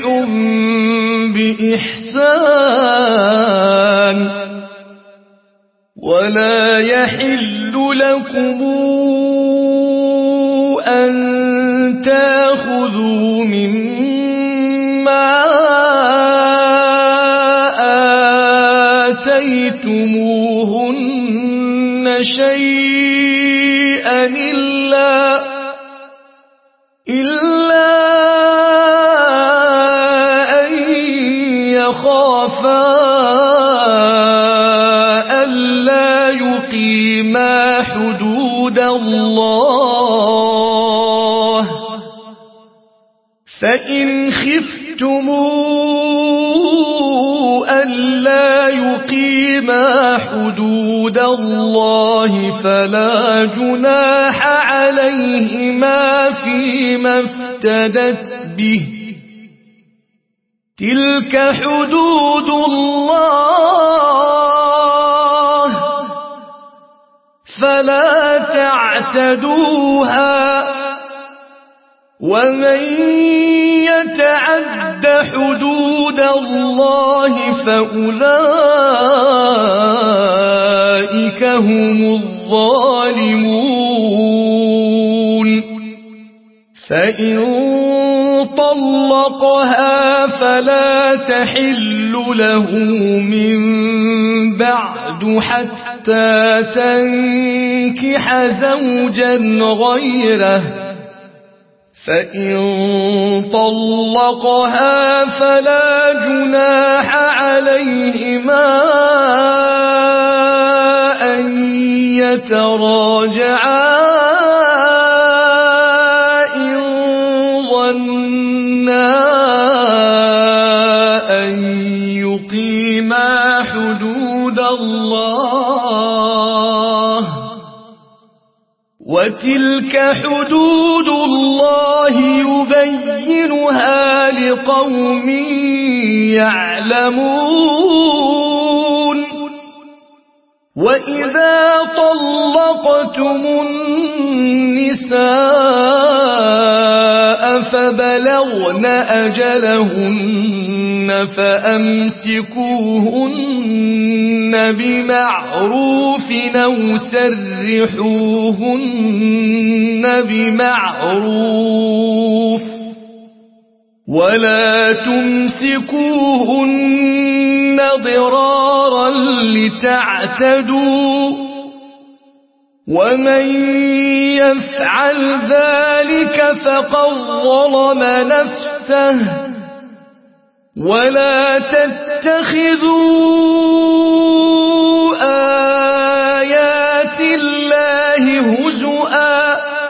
[SPEAKER 1] بإحسان ولا يحل لكم أن تأخذوا مما آتيتموهن شيئا إلا أن يخافا ألا يقيما حدود الله فإن خفتموا ألا يقيما حدود الله فلا جناح عليهما فيما افتدت به تلك حدود الله فلا تعتدوها ومن يتعد حدود الله فأولئك هم الظالمون. فإن طلقها فلا تحل له من بعد حتى تنكح زوجا غيره فإن طلقها فلا جناح عليهما أن يتراجعا إن ظنا أن يقيما حدود الله وتلك حدود الله يبينها لقوم يعلمون وإذا طلقتم النساء فبلغن أجلهن فأمسكوهن بمعروف أو سرحوهن بمعروف ولا تمسكوهن ضرارا لتعتدوا ومن يفعل ذلك فقد ظلم نفسه ولا تتخذوا آيات الله هزؤا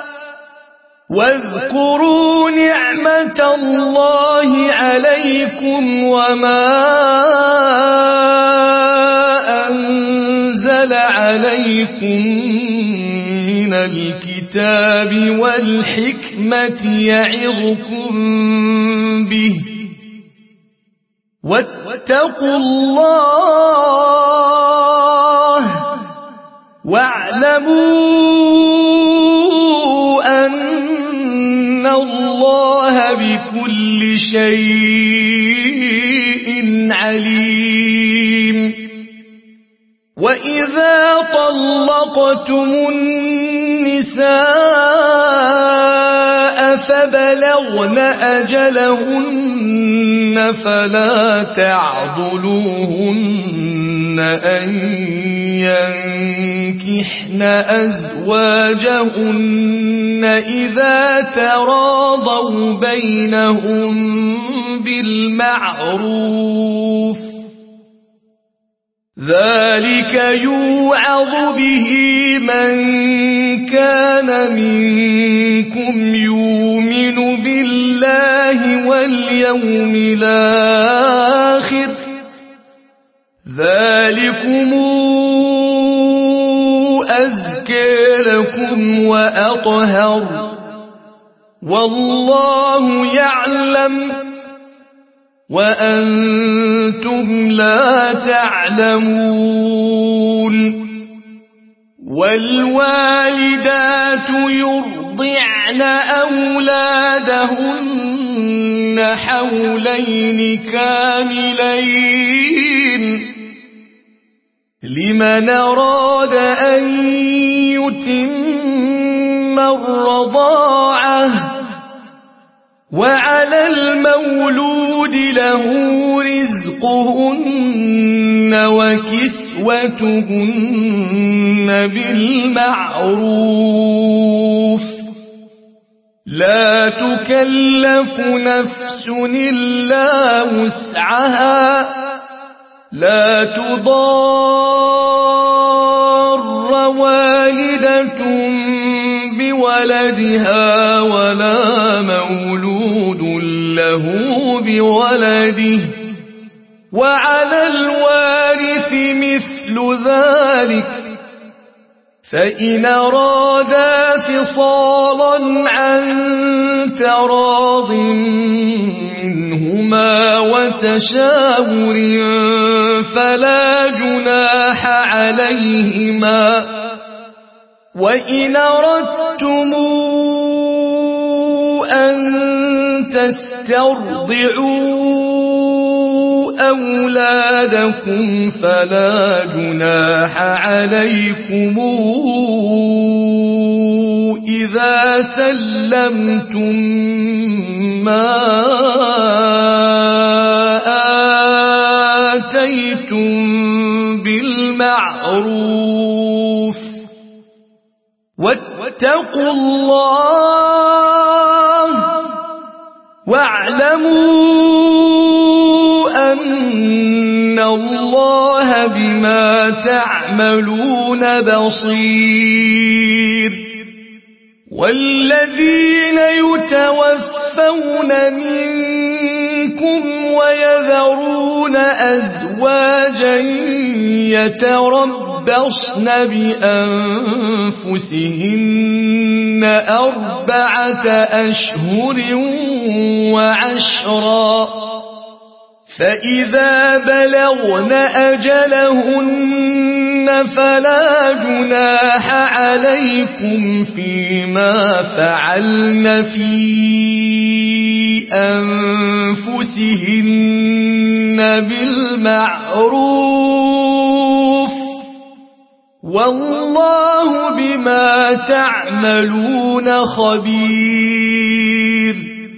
[SPEAKER 1] واذكروا نعمة الله عليكم وما أنزل عليكم من الكتاب والحكمة يعظكم به واتقوا الله واعلموا أن الله بكل شيء عليم وإذا طلقتم النساء فبلغن أجلهن فلا تعضلوهن أن ينكحن أزواجهن إذا تراضوا بينهم بالمعروف ذلك يوعظ به من كان منكم يؤمن بالله واليوم الآخر ذلكم أزكى لكم وأطهر والله يعلم وأنتم لا تعلمون والوالدات يرضعن أولادهن حولين كاملين لمن أراد أن يتم الرضاعة وعلى المولود له رزقهن وكسوتهن بالمعروف لا تكلف نفس إلا وسعها لا تضار والدة بولدها ولا مولود له بولده وعلى الوارث مثل ذلك فإن أرادا فصالا عن تراض منهما وتشاور فلا جناح عليهما وإن أردتم أن تسترضعوا أولادكم فلا جناح عليكم إذا سلمتم ما آتيتم بالمعروف واتقوا الله واعلموا أن الله بما تعملون بصير والذين يتوفون منكم ويذرون أزواجا يتربصن بأنفسهن 4 أشهر وعشرا فإذا بلغن أجلهن فلا جناح عليكم فيما فعلن في أنفسهن بالمعروف والله بما تعملون خبير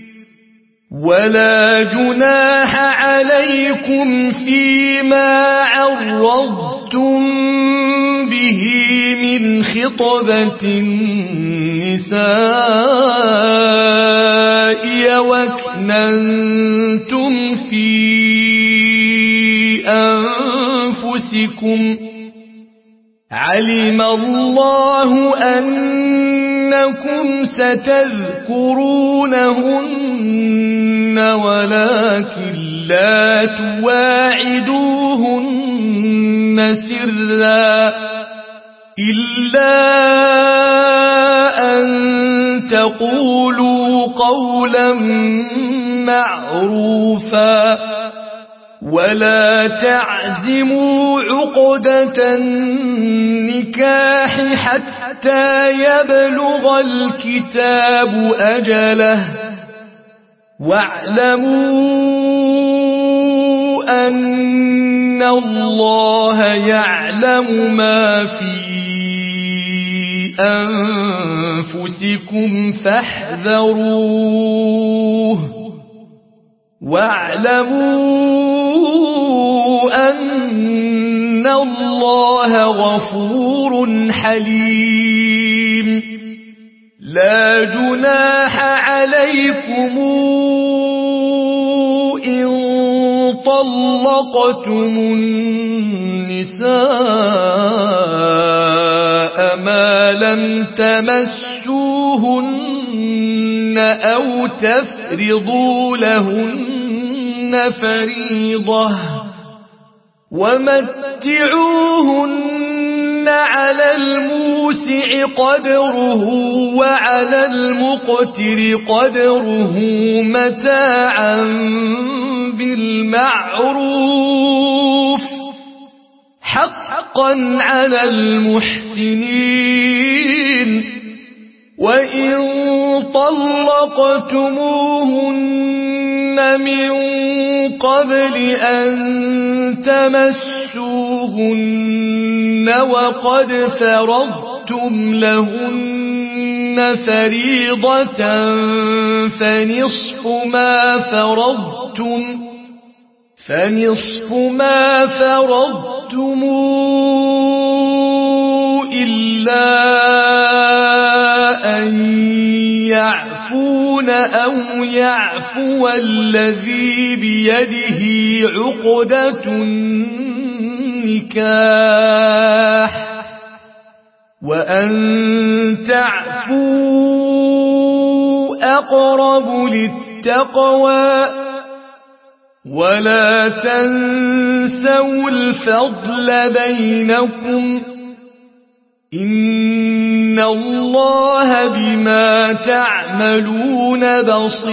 [SPEAKER 1] ولا جناح عليكم فيما عرضتم به من خطبة النساء وأكننتم في أنفسكم علم الله أنكم ستذكرونهن ولكن لا تواعدوهن سرا إلا أن تقولوا قولا معروفا ولا تعزموا عقدة النكاح حتى يبلغ الكتاب أجله واعلموا أن الله يعلم ما في أنفسكم فاحذروه واعلموا أن الله غفور حليم لا جناح عليكم إن طلقتم النساء ما لم تمسوهن أو تفرضوا لهن فريضة ومتعوهن على الموسع قدره وعلى المقتر قدره متاعا بالمعروف حقا على المحسنين وإن طلقتموهن من قبل أن تمسوهن وقد فرضتم لهن فريضة فنصف ما فرضتم إلا أن يعفون أو يعفو الذي بيده عقدة النكاح وأن تعفوا أقرب للتقوى ولا تنسوا الفضل بينكم إن الله بما تعملون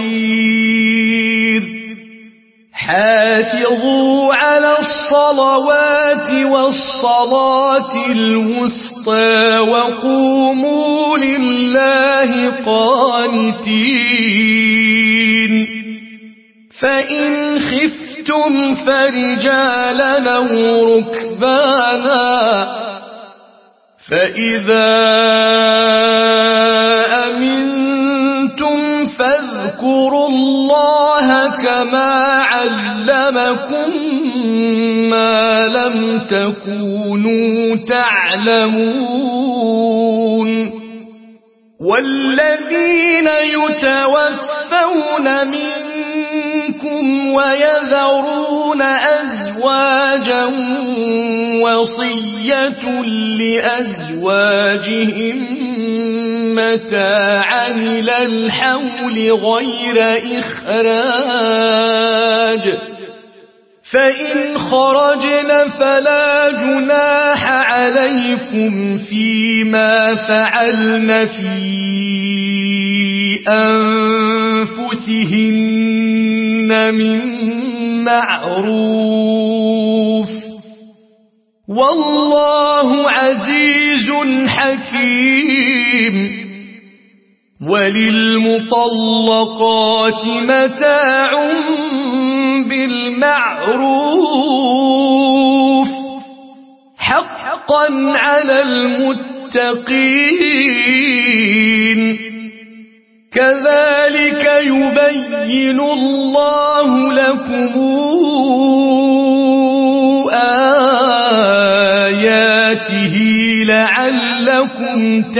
[SPEAKER 1] بصير حافظوا على الصلوات والصلاة الوسطى وقوموا لله قانتين فإن خفتم فرجالا أو ركبانا فإذا أمنتم فاذكروا الله كما علمكم ما لم تكونوا تعلمون والذين يتوفون منكم ويذرون أزواجا وصية لأزواجهم متاعا إلى الحول غير إخراج فإن خرجن فلا جناح عليكم فيما فعلن في أنفسهن من معروف والله عزيز حكيم وللمطلقات متاع بالمعروف حقا على المتقين كذلك يبين الله لكم آياته لعلكم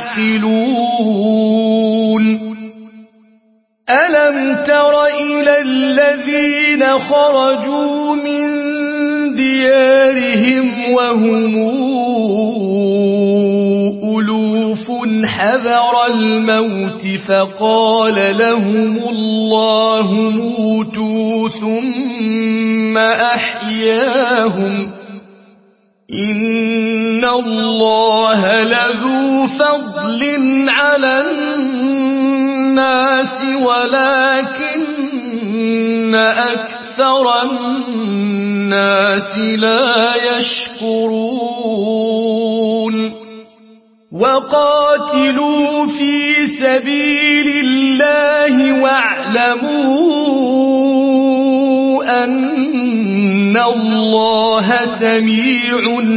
[SPEAKER 1] تعقلون ألم تر إلى الذين خرجوا من ديارهم وهم ألوف حذر الموت فقال لهم الله موتوا ثم أحياهم إن الله لذو فضل على الناس ولكن أكثر الناس لا يشكرون وقاتلوا في سبيل الله واعلموا أن الله سميع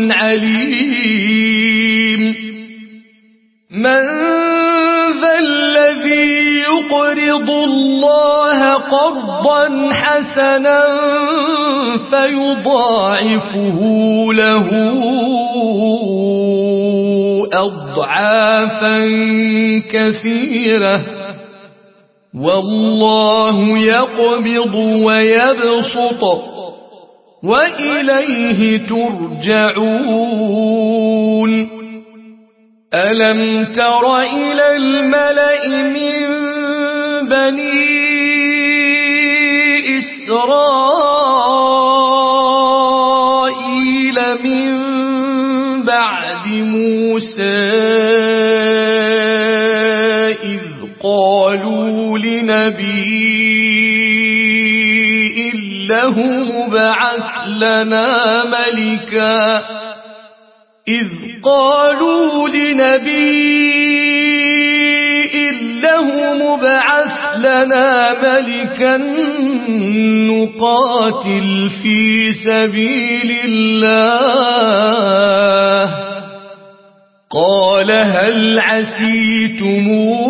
[SPEAKER 1] عليم من ذا الذي يقرض الله قرضا حسنا فيضاعفه له أضعافا كثيرة والله يقبض ويبسط وإليه ترجعون ألم تر إلى الملأ من بني إسرائيل من بعد موسى إذ قالوا لنبي له ابعث لنا ملكا نقاتل في سبيل الله قال هل عسيتم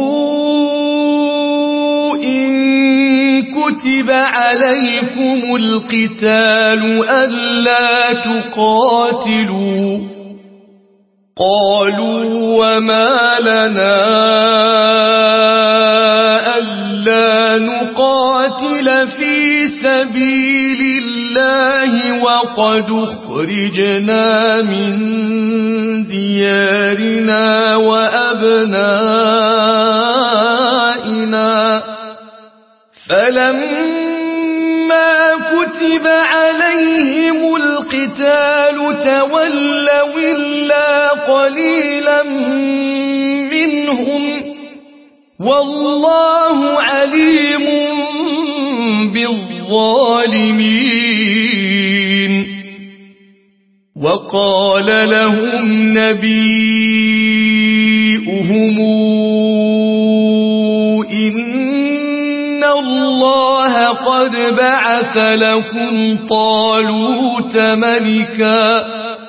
[SPEAKER 1] إن كتب عليكم القتال ألا تقاتلوا قالوا وما لنا ألا نقاتل في سبيل الله وقد أخرجنا من ديارنا وأبنائنا فلما كتب عليهم القتال تولوا إلا قليلا منهم والله عليم بالظالمين وقال لهم نبيئهم إن الله قد بعث لكم طالوت ملكا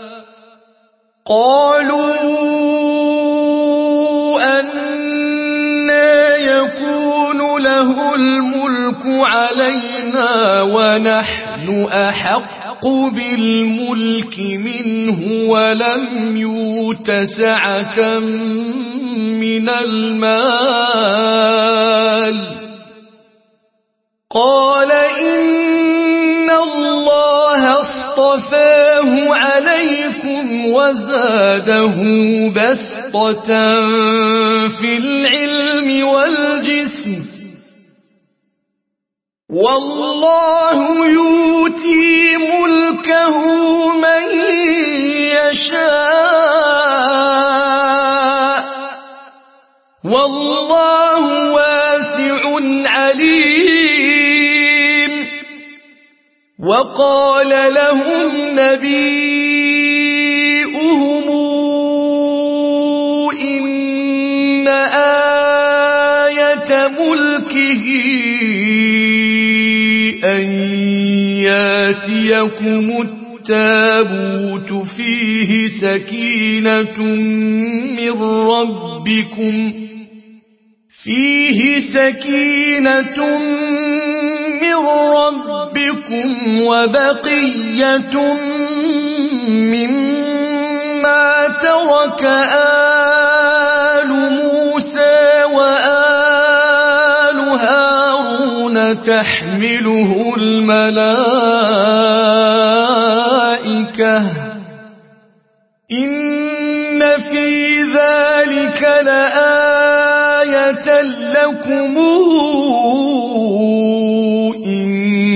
[SPEAKER 1] قالوا أنى يكون له الملك علينا ونحن أحق بالملك منه ولم يؤت سعة من المال قال إن الله اصطفاه عليكم وزاده بسطة في العلم والجسم والله يؤتي ملكه من يشاء والله واسع عليم. وقال لهم نبيؤهم إن آية ملكه أن ياتيكم التابوت فيه سكينة من ربكم وبقية مما ترك آل موسى وآل هارون تحمله الملائكة إن في ذلك لآية لكم إن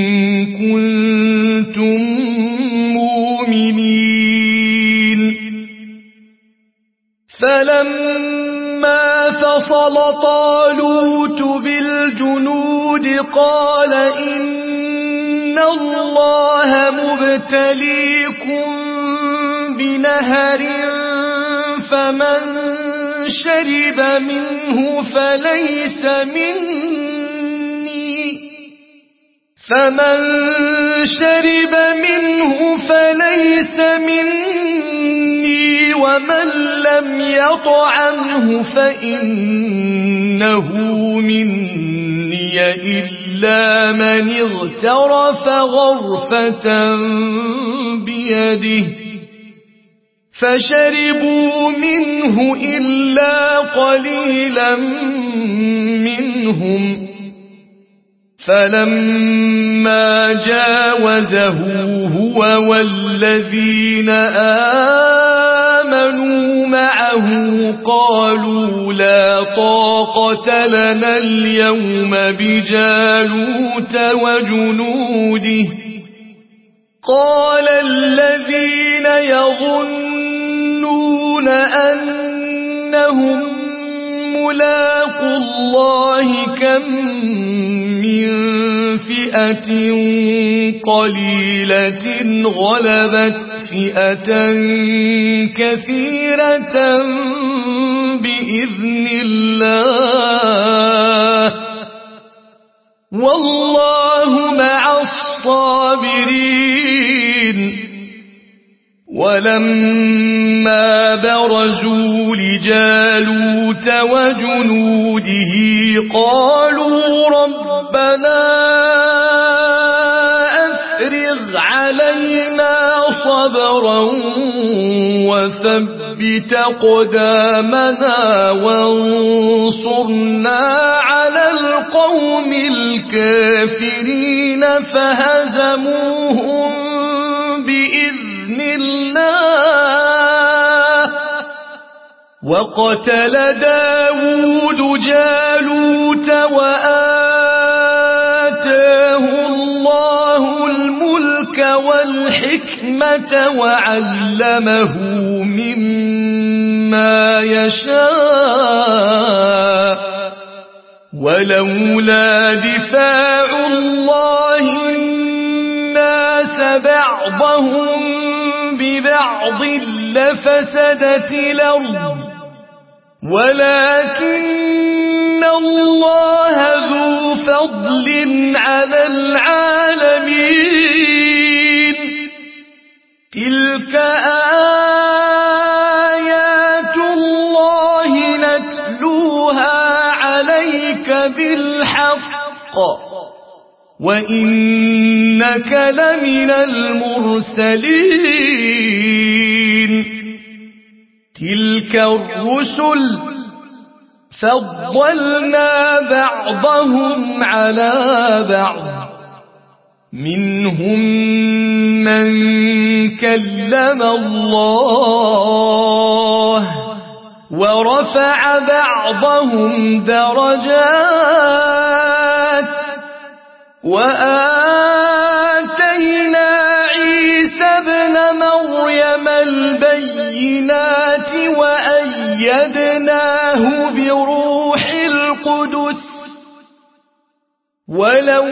[SPEAKER 1] كنتم مؤمنين. فلما فصل طالوت بالجنود قال إن الله مبتليكم بنهر فمن شرب منه فليس مني ومن لم يطعمه فإنه مني إلا من اغترف غرفة بيده فشربوا منه إلا قليلا منهم. فلما جاوزه هو والذين آمنوا معه قالوا لا طاقة لنا اليوم بجالوت وجنوده. قال الذين يظنون أنهم ملاقو الله كم من فئة قليلة غلبت فئة كثيرة بإذن الله والله مع الصابرين. ولما برزوا لجالوت وجنوده قالوا ربنا أفرغ علينا صبرا وثبت أقدامنا وانصرنا على القوم الكافرين فهزموهم بإذن الله. وقتل داود جالوت وآتاه الله الملك والحكمة وعلمه مما يشاء ولولا دفاع الله الناس بعضهم ببعض لفسدت الأرض ولكن الله ذو فضل على العالمين. تلك آيات الله نتلوها عليك بالحق وإنك لمن المرسلين. تلك الرسل فضلنا بعضهم على بعض منهم ممن كلم الله ورفع بعضهم درجات وآتينا عيسى ابن مريم البينات وأيدناه بروح القدس ولو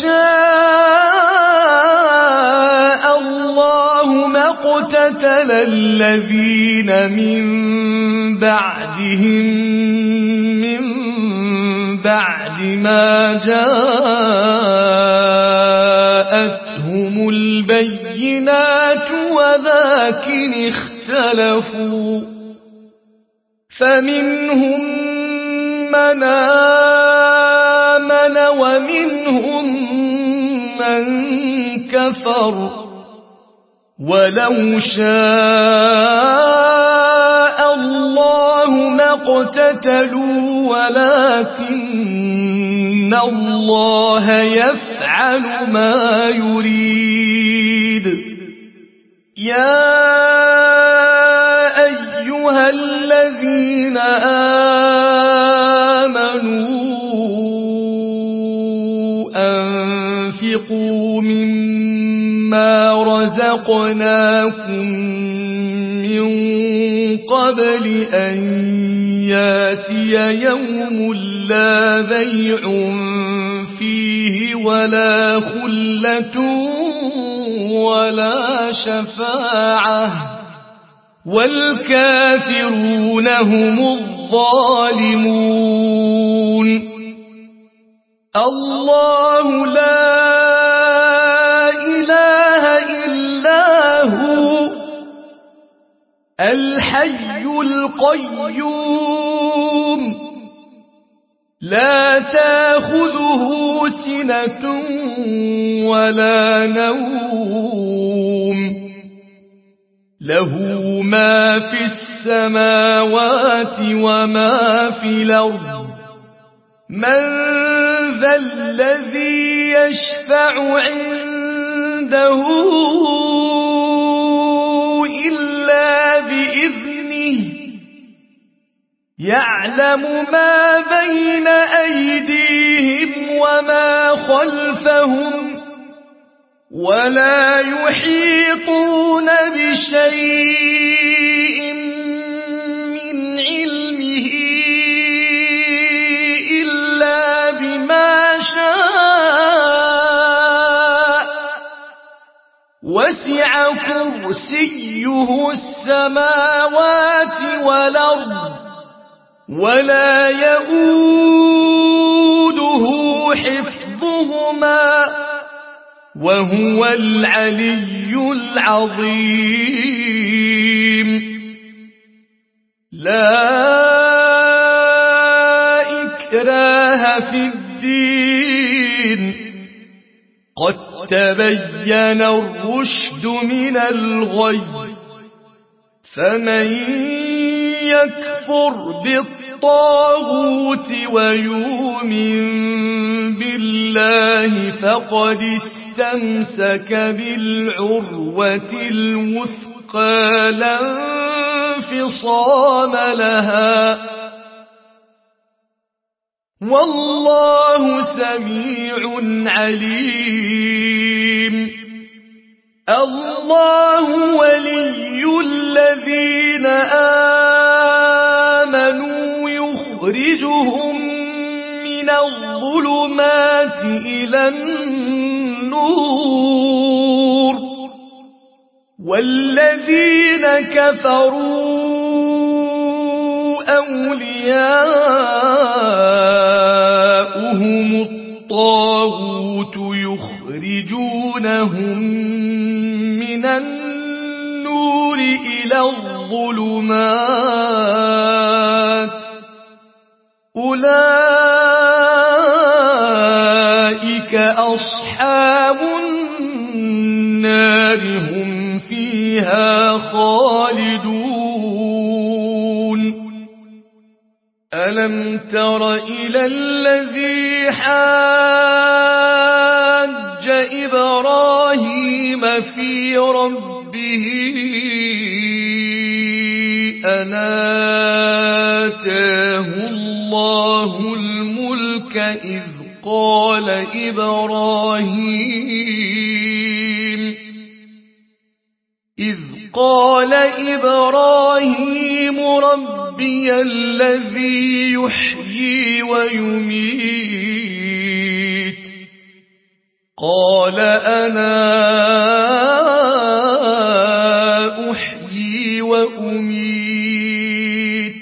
[SPEAKER 1] شاء الله ما اقتتل الذين من بعدهم من بعد ما جاءتهم البينات ولكن اختلفوا فمنهم من آمن ومنهم من كفر ولو شاء الله ما اقتتلوا ولكن الله يفعل ما يريد يا أيها الذين آمنوا أنفقوا مما رزقناكم من قبل أن ياتي يوم لا بيع فيه ولا خلة ولا شفاعة والكافرون هم الظالمون الله لا إله إلا هو الحي القيوم لا تأخذه سنة ولا نوم له ما في السماوات وما في الأرض من ذا الذي يشفع عنده إلا بإذنه يعلم ما بين أيديهم وما خلفهم ولا يحيطون بشيء من علمه إلا بما شاء وسع كرسيه السماوات والأرض ولا يؤوده حفظهما وهو العلي العظيم لا إكراه في الدين قد تبين الرشد من الغي فمن يكفر بالطاغوت ويؤمن بالله فقد استمسك بالعروة الوثقى لا انفصام لها والله سميع عليم الله ولي الذين آمنوا يخرجهم من الظلمات إلى النور والذين كفروا أولياؤهم الطاغوت يخرجونهم من النور إلى الظلمات أولئك أصحاب النار هم فيها خالدون ألم تر إلى الذي حاج حج إبراهيم في ربه أن آتاه الله الملك إذ قال إبراهيم ربي الذي يحيي ويميت قال أنا أحيي وأميت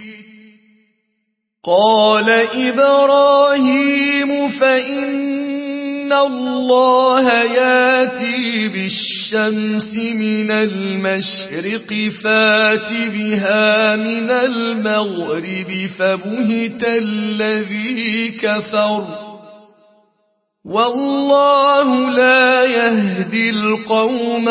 [SPEAKER 1] قال إبراهيم فإن الله ياتي بالشمس من المشرق فات بها من المغرب فبهت الذي كفر والله لا يهدي القوم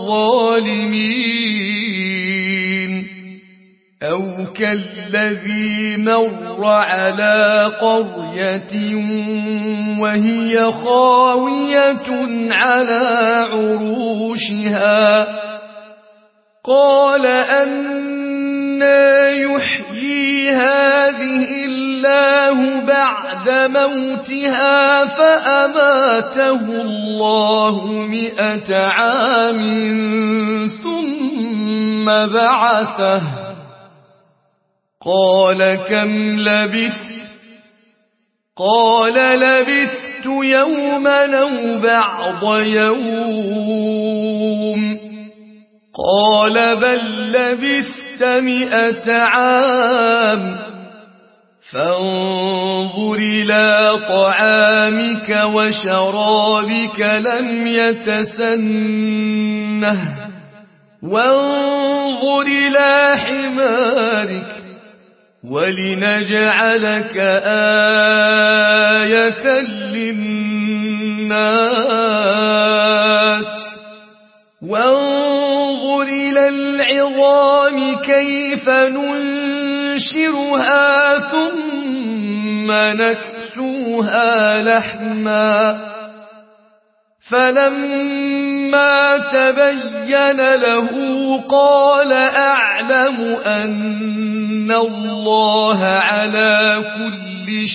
[SPEAKER 1] الظالمين أو كالذي مر على قرية وهي خاوية على عروشها قال أنى يحيي هذه الله بعد موتها فأماته الله 100 عام ثم بعثه قال كم لبثت قال لبثت يوما أو بعض يوم قال بل لبثت 100 عام فانظر إلى طعامك وشرابك لم يتسنه وانظر إلى حمارك ولنجعلك آية للناس وانظر إلى العظام كيف ننشرها ثم نكسوها لحما فلما تبين له قال أعلم أن الله على كل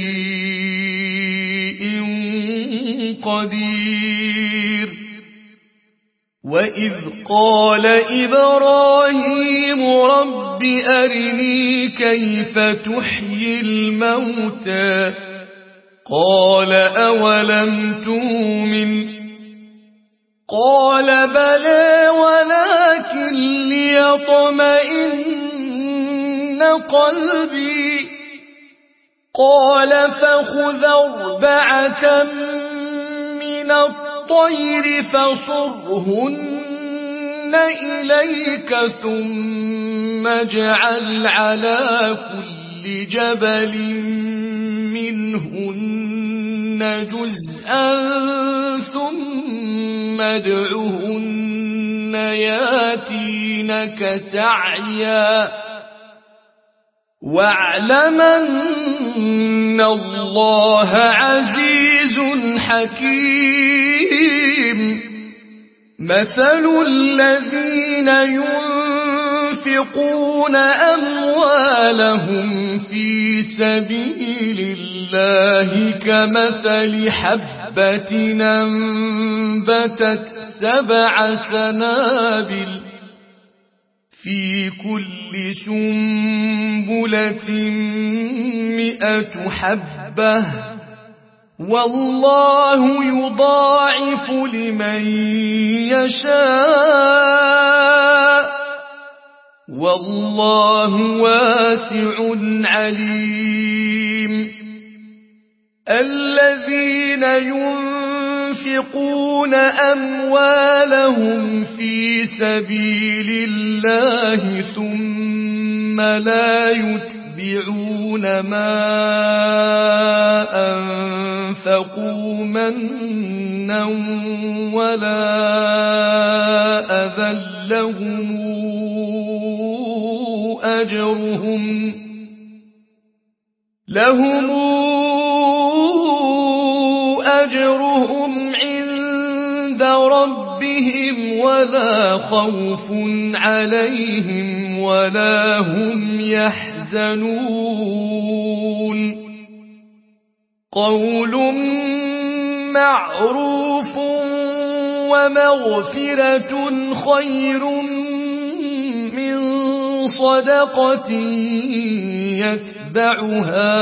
[SPEAKER 1] شيء قدير وإذ قال إبراهيم رب أرني كيف تحيي الموتى قال أولم تؤمن قال بلى ولكن ليطمئن قلبي قال فخذ 4 من الطير فصرهن إليك ثم اجعل على كل جبل منهن جزءا ثم ادعهن ياتينك سعيا واعلم أن الله عزيز حكيم مثل الذين ينفقون أموالهم في سبيل الله كمثل حبة أنبتت 7 سنابل في كل سنبلة 100 حبة والله يضاعف لمن يشاء والله واسع عليم الذين ينفقون أموالهم في سبيل الله ثم لا يتبعون ما أنفقوا منا ولا أذى لهم أجرهم عند عند ربهم ولا خوف عليهم ولا هم يحزنون قول معروف ومغفرة خير من صدقة يتبعها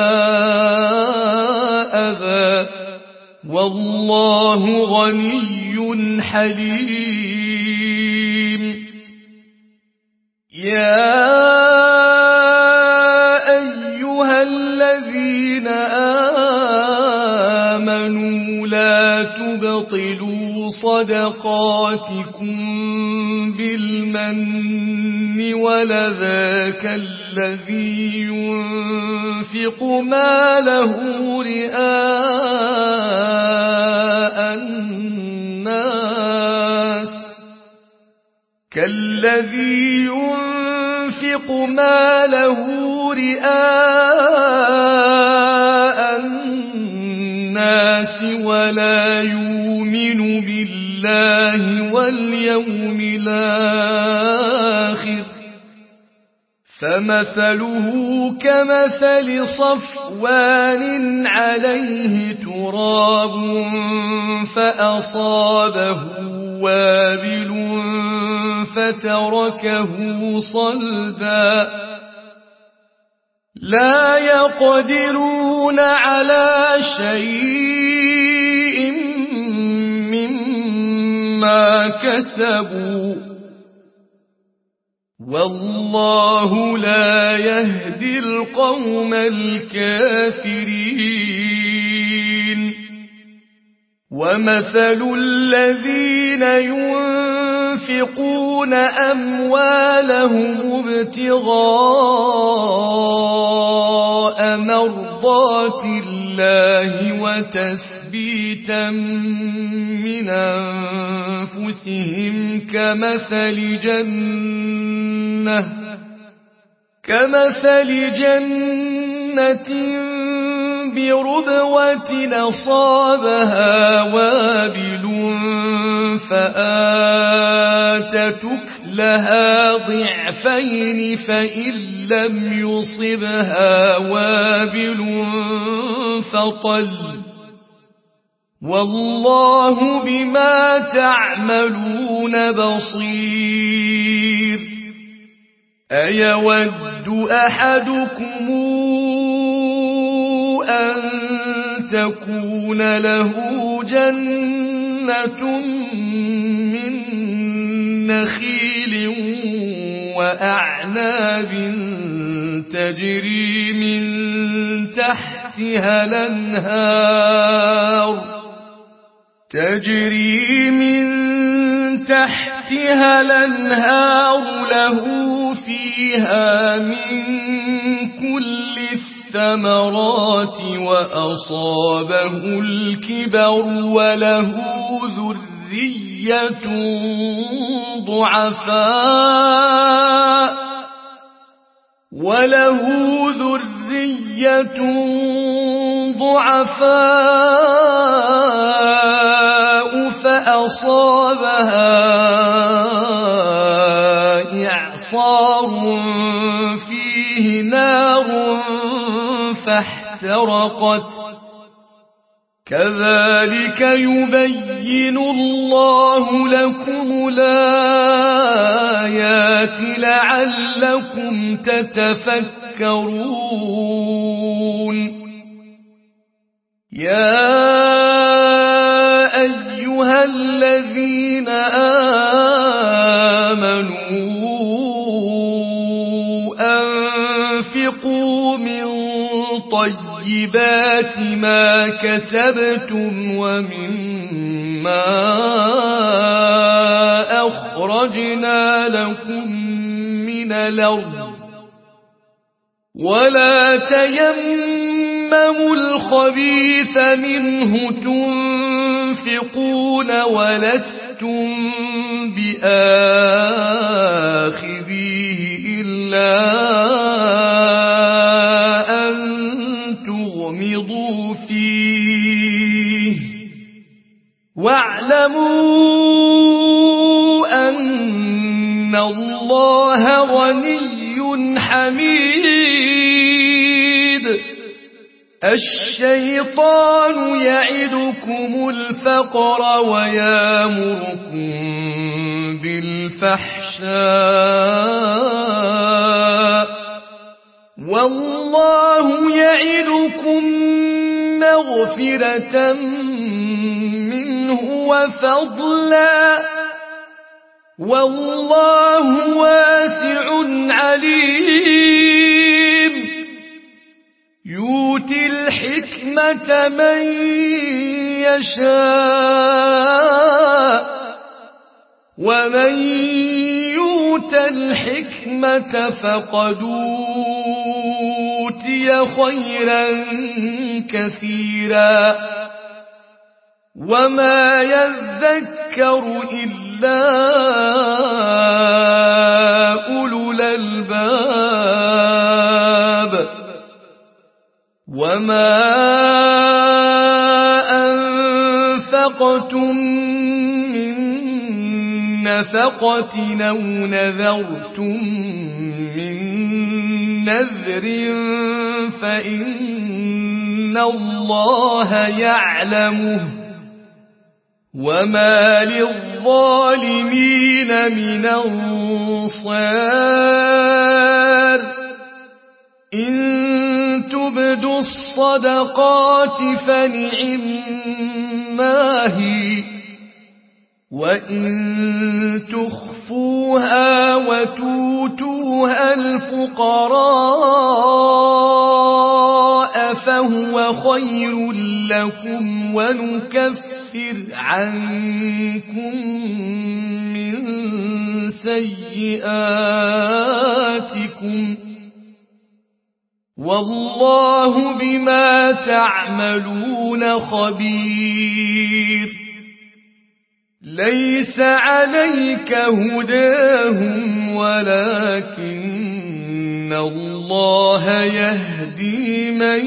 [SPEAKER 1] أذى والله غني حليم يا أيها الذين آمنوا لا تبطلوا صدقاتكم بالمن والأذى كالذي ينفق ماله رئاء الناس ولا يؤمن بالله واليوم الآخر فمثله كمثل صفوان عليه تراب فأصابه وابل فتركه صلدا لا يقدرون على شيء مما كسبوا والله لا يهدي القوم الكافرين ومثل الذين ينفقون أموالهم ابتغاء مرضات الله وتثبيتا من أنفسهم كمثل جنة بربوة أصابها وابل فآتت أكلها ضعفين فإن لم يصبها وابل فطل والله بما تعملون بصير أيود أحدكم أن تكون له جنة من نخيل وأعناب تجري من تحتها الأنهار له فيها من كل الثمرات وأصابه الكبر وله ذرية ضعفاء فأصابها إعصار فيه نار فاحترقت كذلك يبين الله لكم الآيات لعلكم تتفكرون يا أيها الذين آمنوا أنفقوا من طيبات ما كسبتم ومما أخرجنا لكم من الأرض ولا تيمموا الخبيث منه تنفقون ولستم بآخذيه إلا أن تغمضوا فيه واعلموا أن الله غني حميد الشيطان يعدكم الفقر ويامركم بالفحشاء والله يعدكم مغفرة منه وفضلا والله واسع عليم يؤتي الحكمة من يشاء ومن يؤت الحكمة فقد أوتي خيرا كثيرا وما يذكر إلا أولو الألباب وما أنفقتم من نفقة أو نذرتم من نذر فإن الله يعلمه وما للظالمين من أنصار إن تبدوا الصدقات فنعما هي وإن تخفوها وتؤتوها الفقراء فهو خير لكم ونكفر عنكم من سيئاتكم والله بما تعملون خبير ليس عليك هداهم ولكن الله يهدي من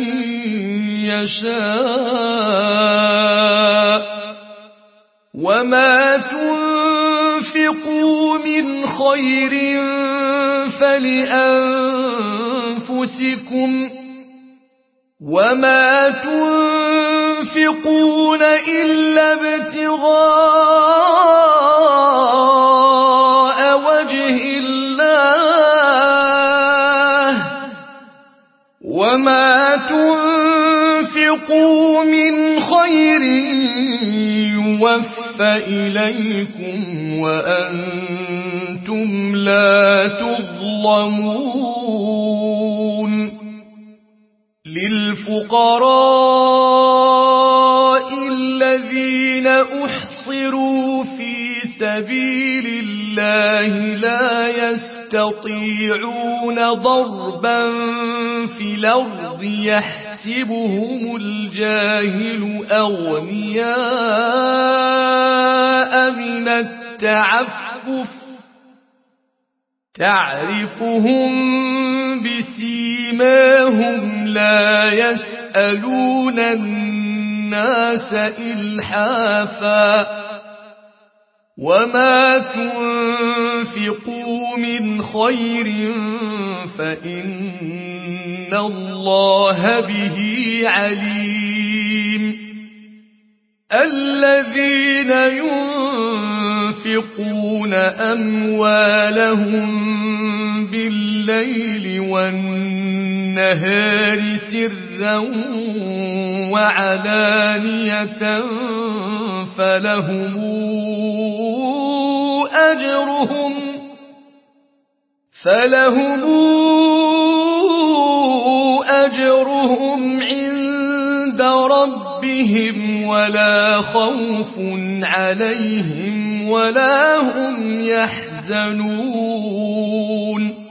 [SPEAKER 1] يشاء وما تنفقوا من خير فلأنفسكم وما تنفقون إلا ابتغاء وجه الله وما تنفقوا من خير يوفى إليكم وأنتم لا تظلمون للفقراء الذين أحصروا في سبيل الله لا يستطيعون ضربا في الأرض يحسبهم الجاهل أغنياء من التعفف تعرفهم بسيماهم لا يسألون الناس إلحافا وما تنفقوا من خير فإن الله به عليم الذين ينفقون أموالهم بالليل والنهار سرا وعلانية فلهم أجرهم عند ربهم ولا خوف عليهم ولا هم يحزنون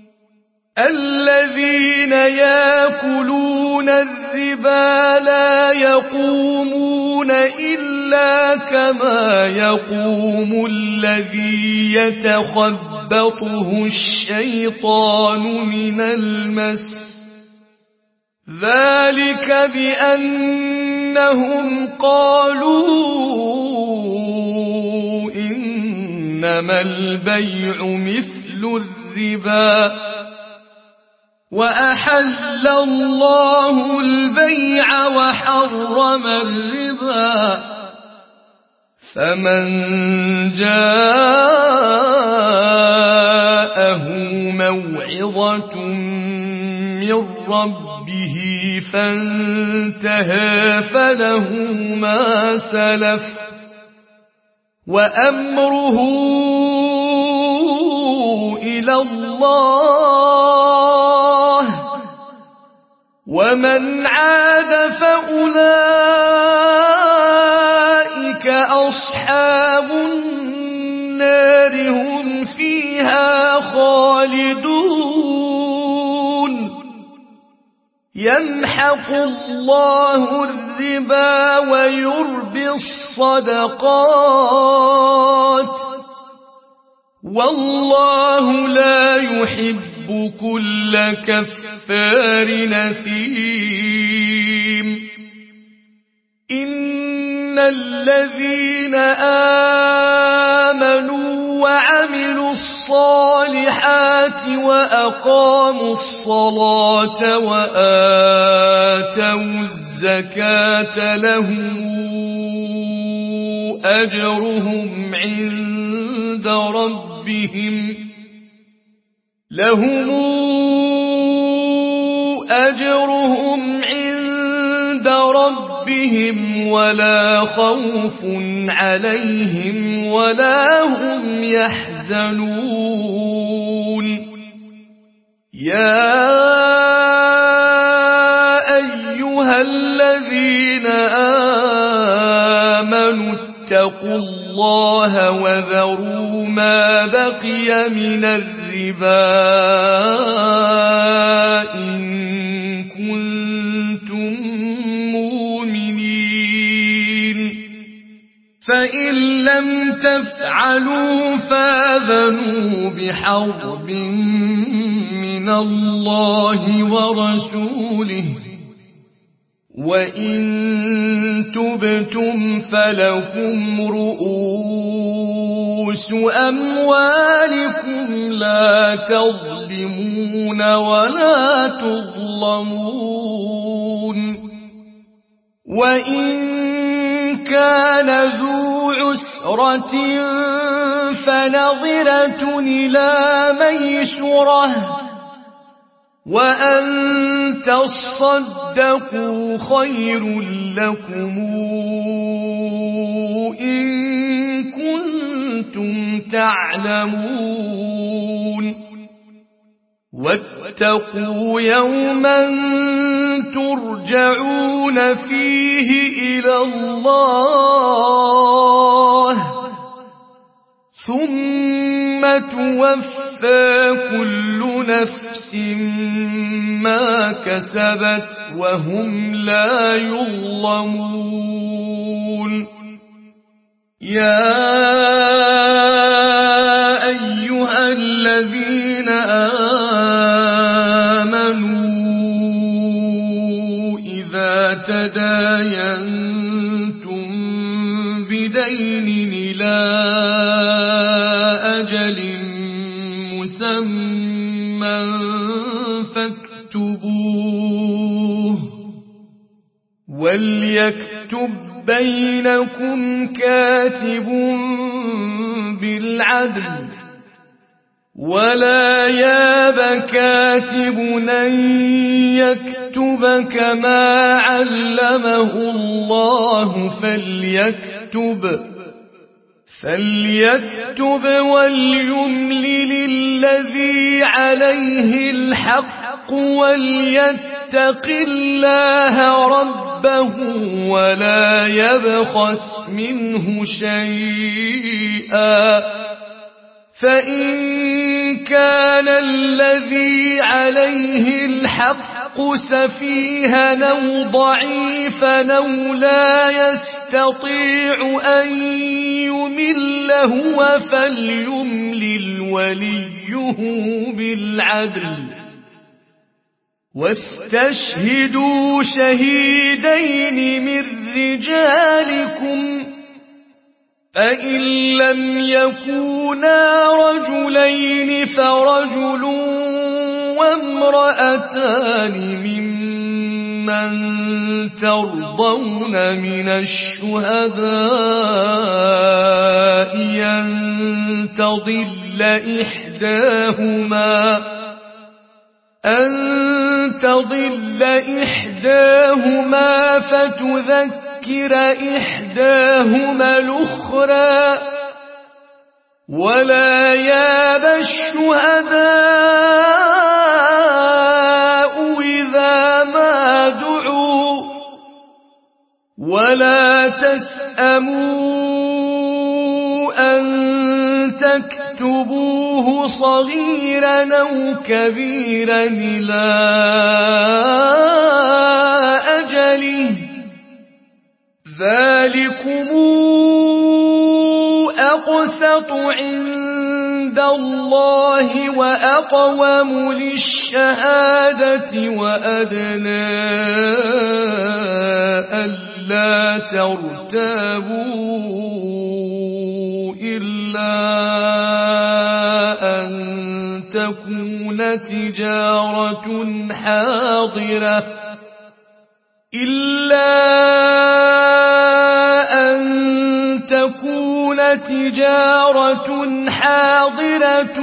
[SPEAKER 1] الذين يأكلون الربا لا يقومون إلا كما يقوم الذي يتخبطه الشيطان من المس ذلك بأنهم قالوا إن إنما البيع مثل الربا وأحل الله البيع وحرم الربا فمن جاءه موعظة من ربه فانتهى فله ما سلف وأمره إلى الله ومن عاد فأولئك أصحاب النار هم فيها خالدون يمحق الله الربا ويربي الصدقات والله لا يحب كل كفار نثيم إن الذين آمنوا وعملوا الصالحات وأقاموا الصلاة وآتوا الزكاة لهم أجرهم عند ربهم ولا خوف عليهم ولا هم يحزنون يا أيها الذين آمنوا اتقوا الله وذروا ما بقي من الربا إن كنتم مؤمنين فإن لم تفعلوا فآذنوا بحرب من الله ورسوله وإن تبتم فلكم رؤوس أموالكم لا تظلمون ولا تظلمون وإن كان ذو عسرة فنظرة إلى ميسرة وأن تصدقوا خير لكم إن كنتم تعلمون واتقوا يوما ترجعون فيه إلى الله ثم توفى كل نفس ما كسبت وهم لا يظلمون يا أيها الذين آمنوا إذا تداينتم بدين إلى أجل مسمى فاكتبوه وليكتب بينكم كاتب بالعدل ولا ياب كاتب أن يكتب كما علمه الله فليكتب وليملل الذي عليه الحق وليتق الله ربه ولا يبخس منه شيئا فإن كان الذي عليه الحق سفيها أو ضعيفا أو لا يستطيع أن يمل هو فليملل وليه بالعدل واستشهدوا شهيدين من رجالكم فإن لم يكونا رجلين فرجل وامرأتان ممن ترضون من الشهداء أن تضل إحداهما فتذكر إحداهما الأخرى ولا يابى الشهداء إذا ما دعوا ولا تسأموا أن تكتبوه صغيرا أو كبيرا إلى أجله ذلكم أقسط عند الله وأقوم للشهادة وأدنى ألا ترتابوا إلا أن تكون تجارة حاضرة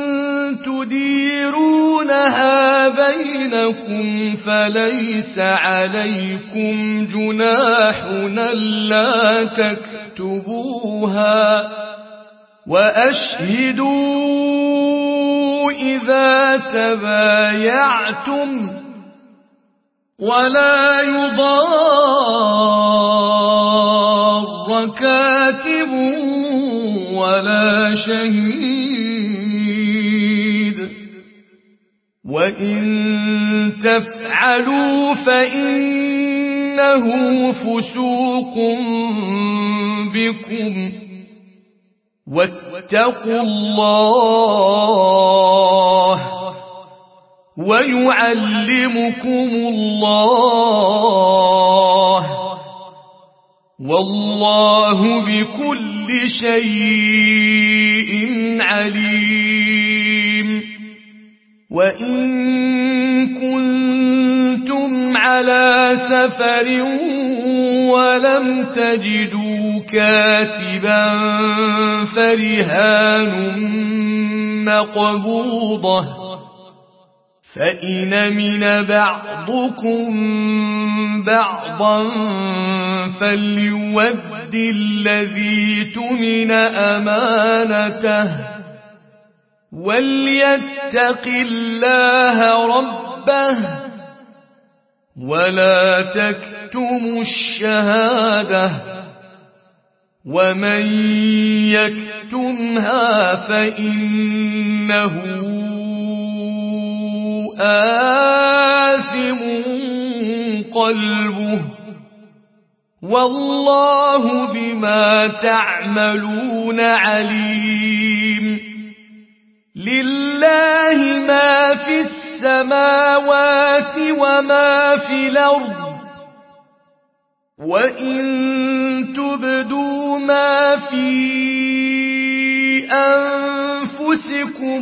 [SPEAKER 1] تديرونها بينكم فليس عليكم جناح ألا تكتبوها وأشهدوا إذا تبايعتم ولا يضار كاتب ولا شهيد وإن تفعلوا فإنه فسوق بكم واتقوا الله ويعلمكم الله والله بكل شيء عليم وإن كنتم على سفر ولم تجدوا كاتبا فرهان مقبوضة فإن من بعضكم بعضا فليؤد الذي اؤتمن أمانته وليتق الله ربه ولا تكتموا الشهادة ومن يكتمها فإنه آثم قلبه والله بما تعملون عليم لله ما في السماوات وما في الأرض وإن تبدوا ما في أنفسكم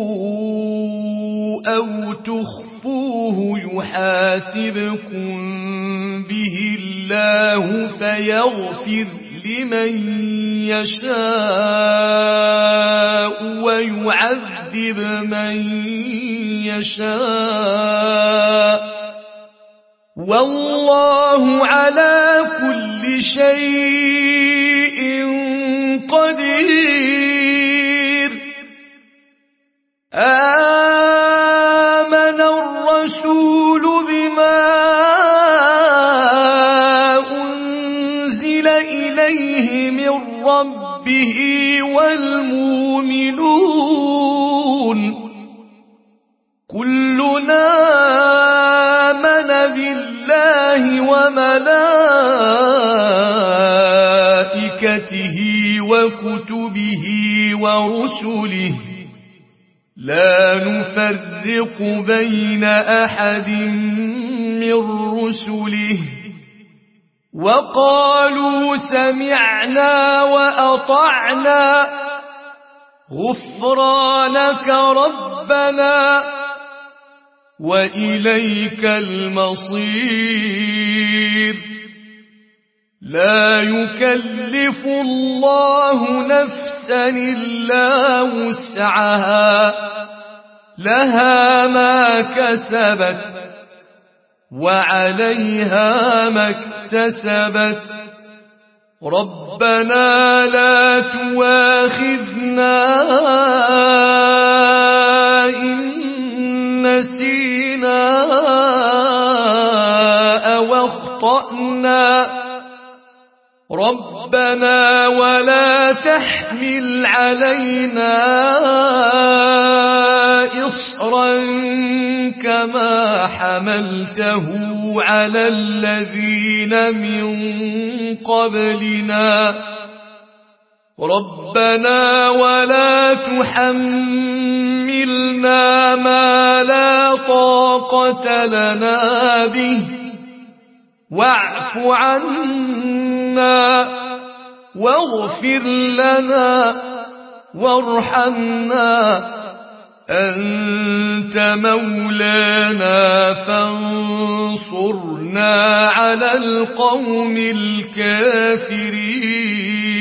[SPEAKER 1] أو تخفوه يحاسبكم به الله فيغفر لمن يشاء ويعذب من يشاء والله على كل شيء قدير آمن الرسول بما أنزل إليه من ربه والمؤمنون كلنا آمن بالله وملائكته وكتبه ورسله لا نفرق بين أحد من رسله وقالوا سمعنا وأطعنا غفرانك ربنا وإليك المصير. لا يكلف الله نفسا إلا وسعها لها ما كسبت وعليها ما اكتسبت. ربنا لا تواخذنا إن نسينا أو أخطأنا ربنا ولا تحمل علينا إصرا كما حملته على الذين من قبلنا ربنا ولا تحملنا ما لا طاقة لنا به واعف عنا واغفر لنا وارحمنا أنت مولانا فانصرنا على القوم الكافرين.